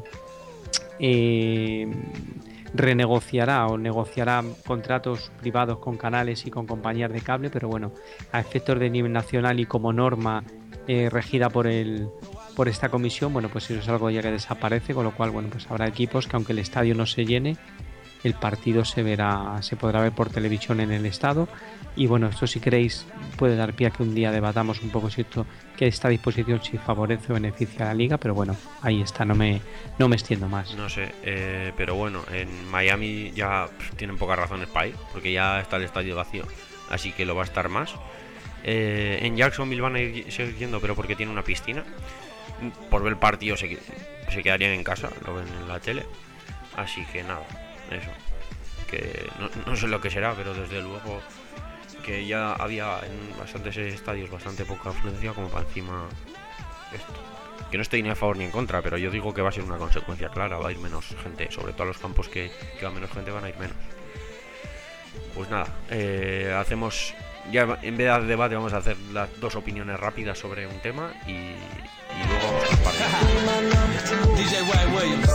eh, renegociará o negociará contratos privados con canales y con compañías de cable, pero bueno, a efectos de nivel nacional y como norma eh, regida por el por esta comisión, bueno, pues eso es algo ya que desaparece, con lo cual, bueno, pues habrá equipos que aunque el estadio no se llene, el partido se verá, se podrá ver por televisión en el estado. Y bueno, esto, si queréis, puede dar pie a que un día debatamos un poco si esto, que esta disposición si favorece o beneficia a la liga, pero bueno, ahí está, no me, no me extiendo más. No sé, eh, pero bueno, en Miami ya pff, tienen pocas razones para ir, porque ya está el estadio vacío, así que lo va a estar más. Eh, en Jacksonville van a ir seguir yendo, pero porque tiene una piscina. Por ver el partido se, se quedarían en casa, lo ven en la tele. Así que nada, eso. Que no, no sé lo que será, pero desde luego que ya había en bastantes estadios bastante poca afluencia como para encima esto. Que no estoy ni a favor ni en contra, pero yo digo que va a ser una consecuencia clara, va a ir menos gente, sobre todo a los campos que, que va menos gente van a ir menos. Pues nada, eh, hacemos, ya en vez de debate vamos a hacer las dos opiniones rápidas sobre un tema y, y luego vamos a partir. D J Wayne Williams.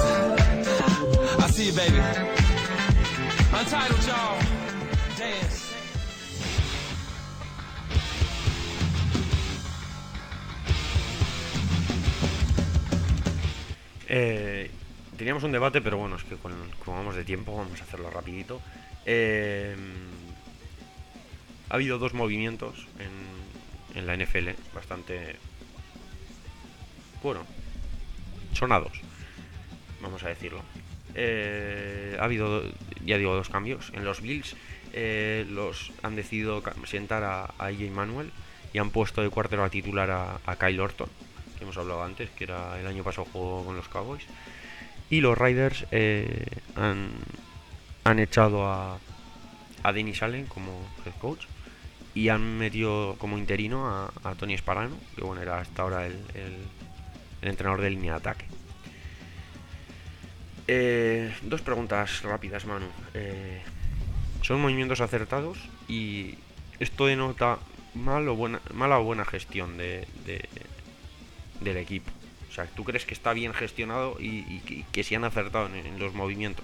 I see you, baby. Untitled, y'all. Dance. Eh, teníamos un debate, pero bueno, es que con, como vamos de tiempo, vamos a hacerlo rapidito. Eh, ha habido dos movimientos en, en la N F L bastante, bueno, sonados, vamos a decirlo. Eh, ha habido, ya digo, dos cambios. En los Bills eh, los han decidido sentar a, a A J Manuel y han puesto de quarterback titular a, a Kyle Orton, que hemos hablado antes, que era el año pasado jugó con los Cowboys. Y los Raiders eh, han, han echado a, a Dennis Allen como head coach y han metido como interino a, a Tony Sparano, que bueno, era hasta ahora el, el, el entrenador de línea de ataque. Eh, dos preguntas rápidas, Manu. Eh, ¿Son movimientos acertados? Y esto denota mal o buena, mala o buena gestión de, de, del equipo. O sea, ¿tú crees que está bien gestionado y, y, y que se han acertado en, en los movimientos?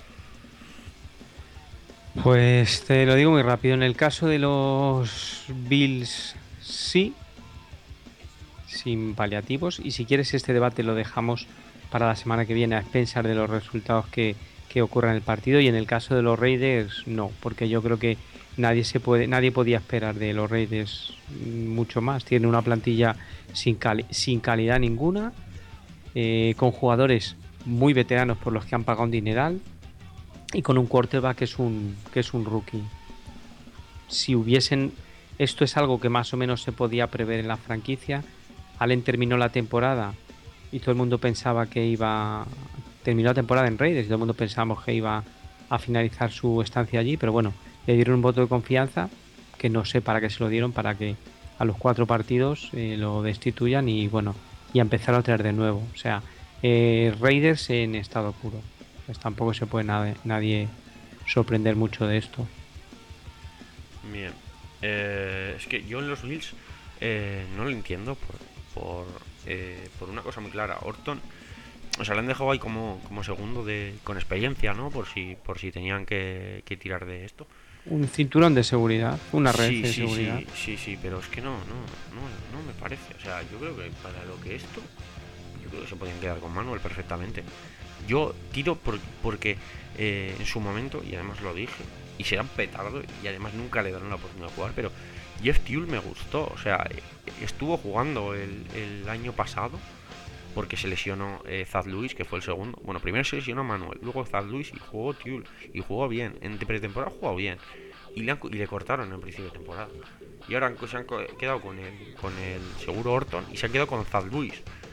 Pues te lo digo muy rápido. En el caso de los Bills, sí, sin paliativos. Y si quieres, este debate lo dejamos para la semana que viene, a expensas de los resultados que, que ocurran en el partido. Y en el caso de los Raiders, no, porque yo creo que nadie se puede, nadie podía esperar de los Raiders mucho más. Tiene una plantilla sin, cali sin calidad ninguna, eh, con jugadores muy veteranos por los que han pagado un dineral, y con un quarterback que es un, que es un rookie. Si hubiesen... Esto es algo que más o menos se podía prever en la franquicia. Allen terminó la temporada y todo el mundo pensaba que iba... Terminó la temporada en Raiders y todo el mundo pensábamos que iba a finalizar su estancia allí, pero bueno, le dieron un voto de confianza que no sé para qué se lo dieron, para que a los cuatro partidos eh, lo destituyan y bueno, y a empezar a traer de nuevo. O sea, eh, Raiders en estado puro. Pues tampoco se puede nadie, nadie sorprender mucho de esto. Bien. Eh, es que yo en los Bills eh, no lo entiendo por, por, eh, por una cosa muy clara. Orton, o sea, le han dejado ahí como, como segundo de con experiencia, ¿no? Por si por si tenían que, que tirar de esto. Un cinturón de seguridad, una red Sí, de sí, seguridad. sí, sí, sí, pero es que no, no, no, no me parece. O sea, yo creo que para lo que esto, yo creo que se podían quedar con Manuel perfectamente. Yo tiro por, porque eh, en su momento, y además lo dije, y será un petardo, y además nunca le darán la oportunidad de jugar, pero Jeff Tuel me gustó. O sea, estuvo jugando el, el año pasado, porque se lesionó eh, Thad Lewis, que fue el segundo. Bueno, primero se lesionó Manuel, luego Thad Lewis y jugó Tuel, y jugó bien. En pretemporada jugó bien. Y le, han, y le cortaron en principio de temporada. Y ahora han, se han quedado con el, con el seguro Orton y se han quedado con Thad Lewis.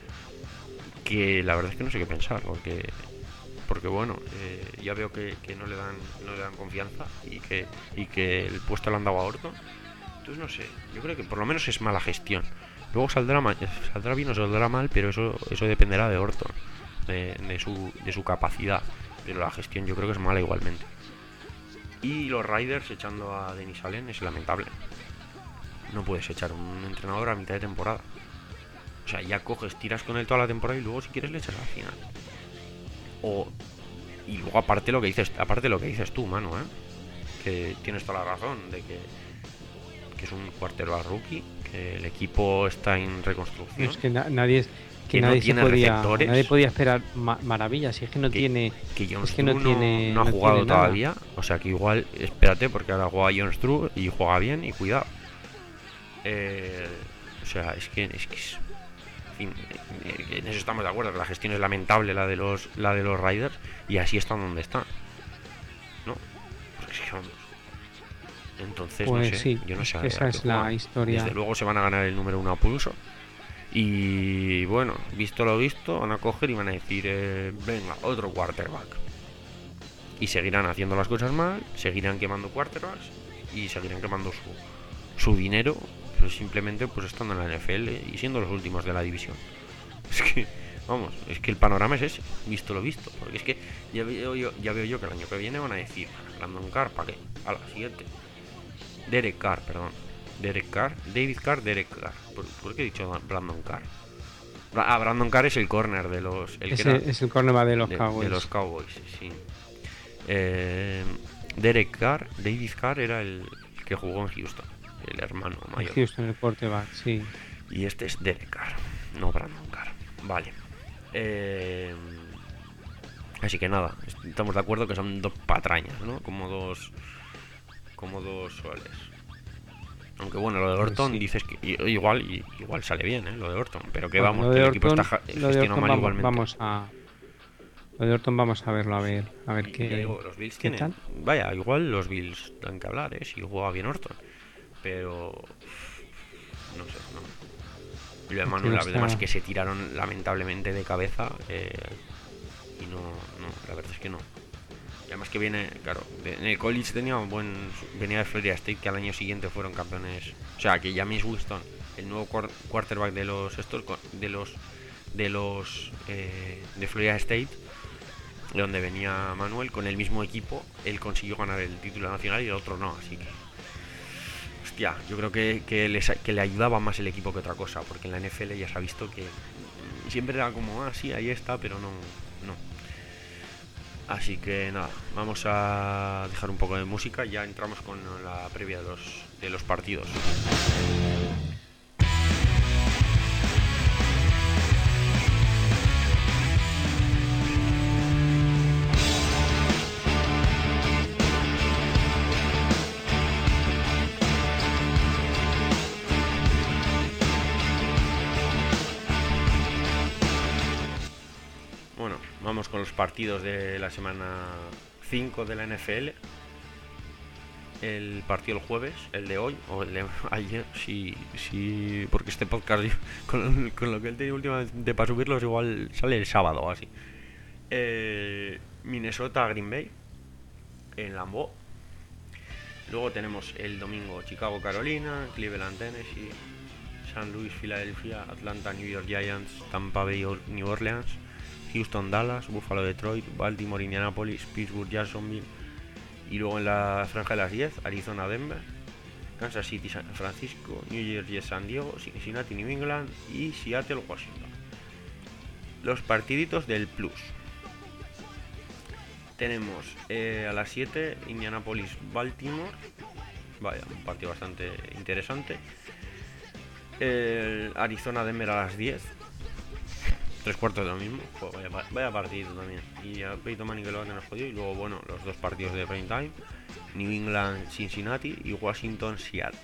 Que la verdad es que no sé qué pensar, porque porque bueno, eh, ya veo que, que no le dan no le dan confianza y que y que el puesto lo han dado a Orton. Entonces no sé, yo creo que por lo menos es mala gestión. Luego saldrá mal, saldrá bien o saldrá mal, pero eso eso dependerá de Orton, de, de su de su capacidad. Pero la gestión yo creo que es mala igualmente. Y los Raiders echando a Dennis Allen es lamentable. No puedes echar a un entrenador a mitad de temporada. O sea, ya coges, tiras con él toda la temporada y luego si quieres le echas al final. O y luego aparte lo que dices, aparte lo que dices tú, mano, ¿eh? Que tienes toda la razón de que que es un quarterback rookie, que el equipo está en reconstrucción. Es que na nadie que, que nadie no tiene se podía, receptores. nadie podía esperar ma maravillas, y es que no que, tiene que John es que no, no, tiene, no ha no jugado tiene nada. todavía, o sea que igual espérate porque ahora juega John Stru y juega bien y cuidado. Eh, o sea, es que es que es, en fin, en eso estamos de acuerdo, que la gestión es lamentable, la de los la de los Raiders, y así están donde están, ¿no? Porque es que vamos. Entonces pues no sé, sí, yo no sé. esa es la historia. Desde luego se van a ganar el número uno a pulso. Y bueno, visto lo visto, van a coger y van a decir, eh, venga, otro quarterback. Y seguirán haciendo las cosas mal, seguirán quemando quarterbacks y seguirán quemando su, su dinero, pues simplemente pues estando en la N F L y siendo los últimos de la división. Es que, vamos, es que el panorama es ese, visto lo visto. Porque es que ya veo yo, ya veo yo que el año que viene van a decir, Brandon Carr, ¿para qué? A la siguiente. Derek Carr, perdón. Derek Carr, David Carr, Derek Carr. ¿Por, ¿por qué he dicho Brandon Carr? Ah, Brandon Carr es el corner de los. El Ese, que era, es el cornerback de los de, Cowboys. De los Cowboys, sí. Eh, Derek Carr, David Carr era el que jugó en Houston, el hermano mayor. En Houston, el quarterback, sí. Y este es Derek Carr, no Brandon Carr. Vale. Eh, así que nada, estamos de acuerdo que son dos patrañas, ¿no? Como dos. Como dos soles. Aunque bueno, lo de Orton sí. dices que igual igual sale bien, ¿eh? Lo de Orton, pero que bueno, vamos, que el Orton, equipo está gestionado mal vamos, igualmente. Vamos a lo de Orton vamos a verlo, a ver, a ver y, qué, digo, los Bills qué tienen, tal. Vaya, igual los Bills dan que hablar, ¿eh? Si juega bien Orton, pero no sé, no. Y lo de Manuel, además que se tiraron lamentablemente de cabeza eh, y no, no, la verdad es que no. Y además que viene, claro, en el college tenía un buen, venía de Florida State, que al año siguiente fueron campeones. O sea, que Jameis Winston, el nuevo quarterback de los estos, de los de los eh, de Florida State, de donde venía Manuel, con el mismo equipo, él consiguió ganar el título nacional y el otro no, así que hostia, yo creo que, que, les, que le ayudaba más el equipo que otra cosa, porque en la N F L ya se ha visto que siempre era como, ah, sí, ahí está, pero no, no. Así que nada, vamos a dejar un poco de música y ya entramos con la previa de los, de los partidos. Bueno, vamos con los partidos de la semana cinco de la N F L. El partido el jueves, el de hoy, o el de ayer, sí, sí, porque este podcast, con, con lo que él tenía últimamente para subirlos, igual sale el sábado o así. Eh, Minnesota, Green Bay, en Lambeau. Luego tenemos el domingo Chicago, Carolina, Cleveland, Tennessee, San Luis, Filadelfia, Atlanta, New York Giants, Tampa Bay, New Orleans, Houston, Dallas, Buffalo, Detroit, Baltimore, Indianapolis, Pittsburgh, Jacksonville. Y luego en la franja de las diez, Arizona, Denver, Kansas City, San Francisco, New Jersey, San Diego, Cincinnati, New England y Seattle, Washington. Los partiditos del Plus. Tenemos eh, a las siete Indianapolis, Baltimore. Vaya, un partido bastante interesante. El Arizona, Denver a las diez. Tres cuartos de lo mismo. Pues vaya, vaya partido también. Y a Peyton Manning que lo va a tener jodido. Y luego, bueno, los dos partidos de prime time: New England, Cincinnati y Washington, Seattle.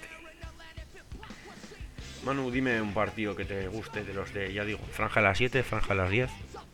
Manu, dime un partido que te guste de los de, ya digo, franja a las siete, franja a las diez.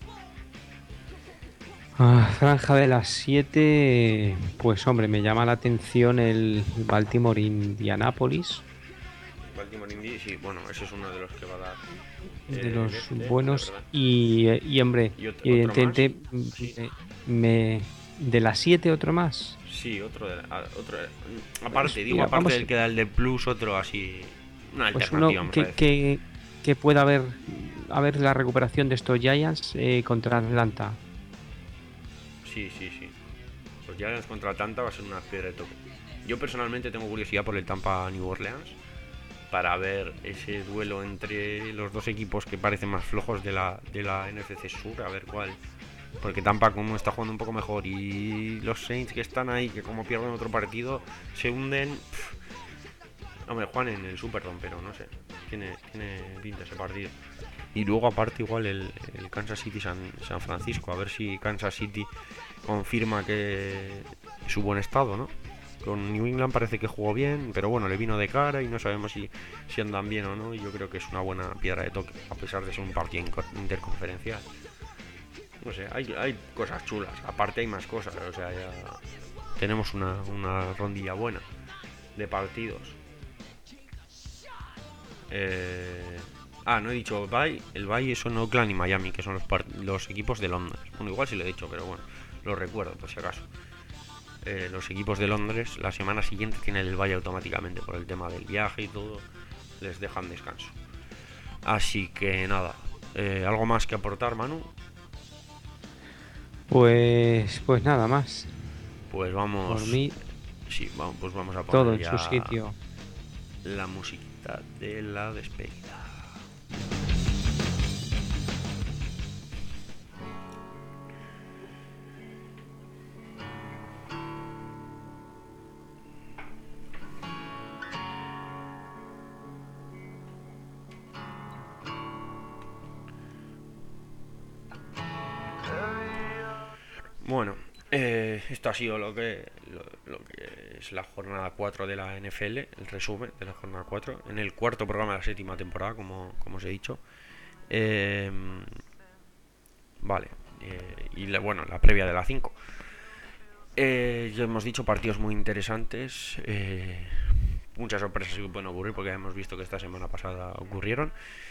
Ah, franja de las siete, pues hombre, me llama la atención el Baltimore Indianapolis. Baltimore Indy, sí, bueno, ese es uno de los que va a dar. De eh, los este, buenos y, y hombre, ¿Y ot- evidentemente otro más? Sí. me, me- de las siete otro más. Sí, otro, de, a- otro de- aparte, Pues, digo, mira, aparte vamos- del que da el de Plus, otro así, una Pues alternativa, uno vamos a que, decir. que, que pueda haber, haber la recuperación de estos Giants eh, contra Atlanta. Sí, sí, sí. Pues ya contra Tampa va a ser una piedra de toque. Yo personalmente tengo curiosidad por el Tampa New Orleans para ver ese duelo entre los dos equipos que parecen más flojos de la, de la N F C Sur, a ver cuál. Porque Tampa como está jugando un poco mejor y los Saints que están ahí, que como pierden otro partido, se hunden. Pff. Hombre, juegan en el Superdome, pero no sé. Tiene, tiene pinta ese partido. Y luego aparte igual el, el Kansas City San, San Francisco, a ver si Kansas City confirma que su buen estado, ¿no? Con New England parece que jugó bien, pero bueno, le vino de cara y no sabemos si, si andan bien o no. Y yo creo que es una buena piedra de toque, a pesar de ser un partido interconferencial. No sé, hay, hay cosas chulas, aparte hay más cosas, o sea, ya tenemos una, una rondilla buena de partidos. Eh... Ah, no he dicho Bay, el Bay son Oakland y Miami, que son los, part- los equipos de Londres. Bueno, igual sí lo he dicho, pero bueno, lo recuerdo por si acaso. Eh, los equipos de Londres la semana siguiente tienen el Bay automáticamente por el tema del viaje y todo, les dejan descanso. Así que nada, eh, ¿algo más que aportar, Manu? Pues, pues nada más. Pues vamos. Por mí, Sí, vamos, pues vamos a poner todo en ya su sitio. la musiquita de la despedida. Bueno, eh, esto ha sido lo que lo, lo que es la jornada cuatro de la N F L, el resumen de la jornada cuatro, en el cuarto programa de la séptima temporada, como, como os he dicho. Eh, vale, eh, y la, bueno, la previa de la cinco. Eh, ya hemos dicho partidos muy interesantes, eh, muchas sorpresas que pueden ocurrir porque ya hemos visto que esta semana pasada ocurrieron.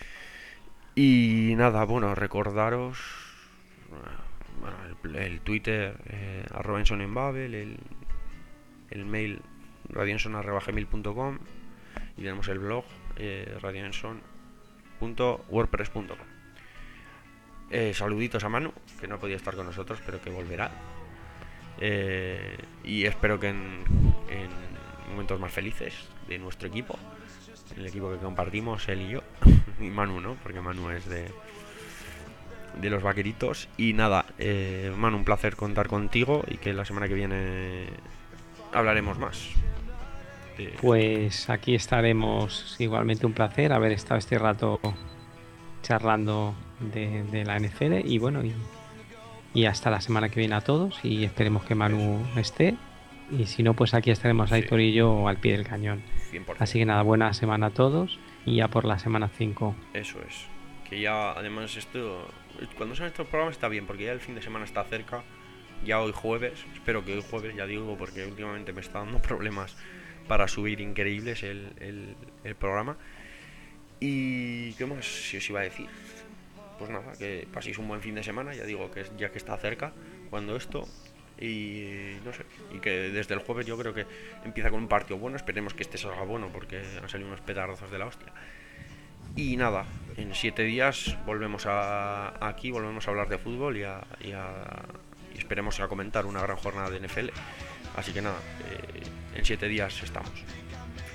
Y nada, bueno, recordaros... Bueno, el, el Twitter eh, arroba Enson en Babel, el, el mail radioenson arroba gmail punto com y tenemos el blog eh, radioenson punto wordpress punto com. Eh, saluditos a Manu, que no podía estar con nosotros, pero que volverá. Eh, y espero que en, en momentos más felices de nuestro equipo, el equipo que compartimos él y yo, y Manu no, porque Manu es de... de los vaqueritos. Y nada, eh, Manu, un placer contar contigo y que la semana que viene hablaremos más. Eh, Pues aquí estaremos, igualmente un placer haber estado este rato charlando de, de la N F L y bueno, y, y hasta la semana que viene a todos y esperemos que Manu esté y si no, pues aquí estaremos Sí. Aitor y yo al pie del cañón. cien por ciento. Así que nada, buena semana a todos y ya por la semana cinco. Eso es. Que ya, además, esto, cuando son estos programas está bien, porque ya el fin de semana está cerca. Ya hoy jueves, espero que hoy jueves, ya digo, porque últimamente me está dando problemas para subir increíbles el, el, el programa. Y ¿qué más si os iba a decir? Pues nada, que paséis un buen fin de semana, ya digo que es, ya que está cerca cuando esto. Y no sé, y que desde el jueves yo creo que empieza con un partido bueno. Esperemos que este salga bueno porque han salido unos petardazos de la hostia. Y nada, en siete días volvemos a aquí, volvemos a hablar de fútbol y, a, y, a, y esperemos a comentar una gran jornada de N F L. Así que nada, eh, en siete días estamos.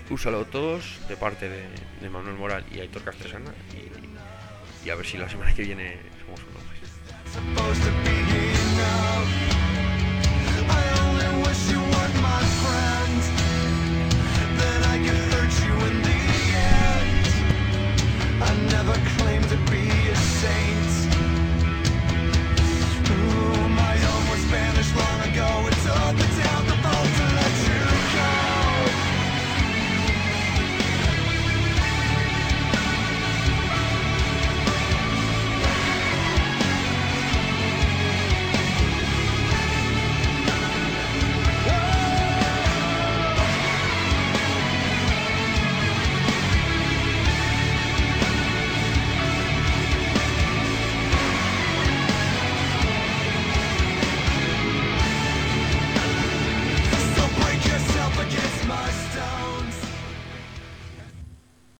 Úsalo todos de parte de, de Manuel Moral y Aitor Castresana y, y a ver si la semana que viene somos uno más. Supposed to be enough. I only wish you weren't my friend. Then I could hurt you in the end. I never claimed to be a saint.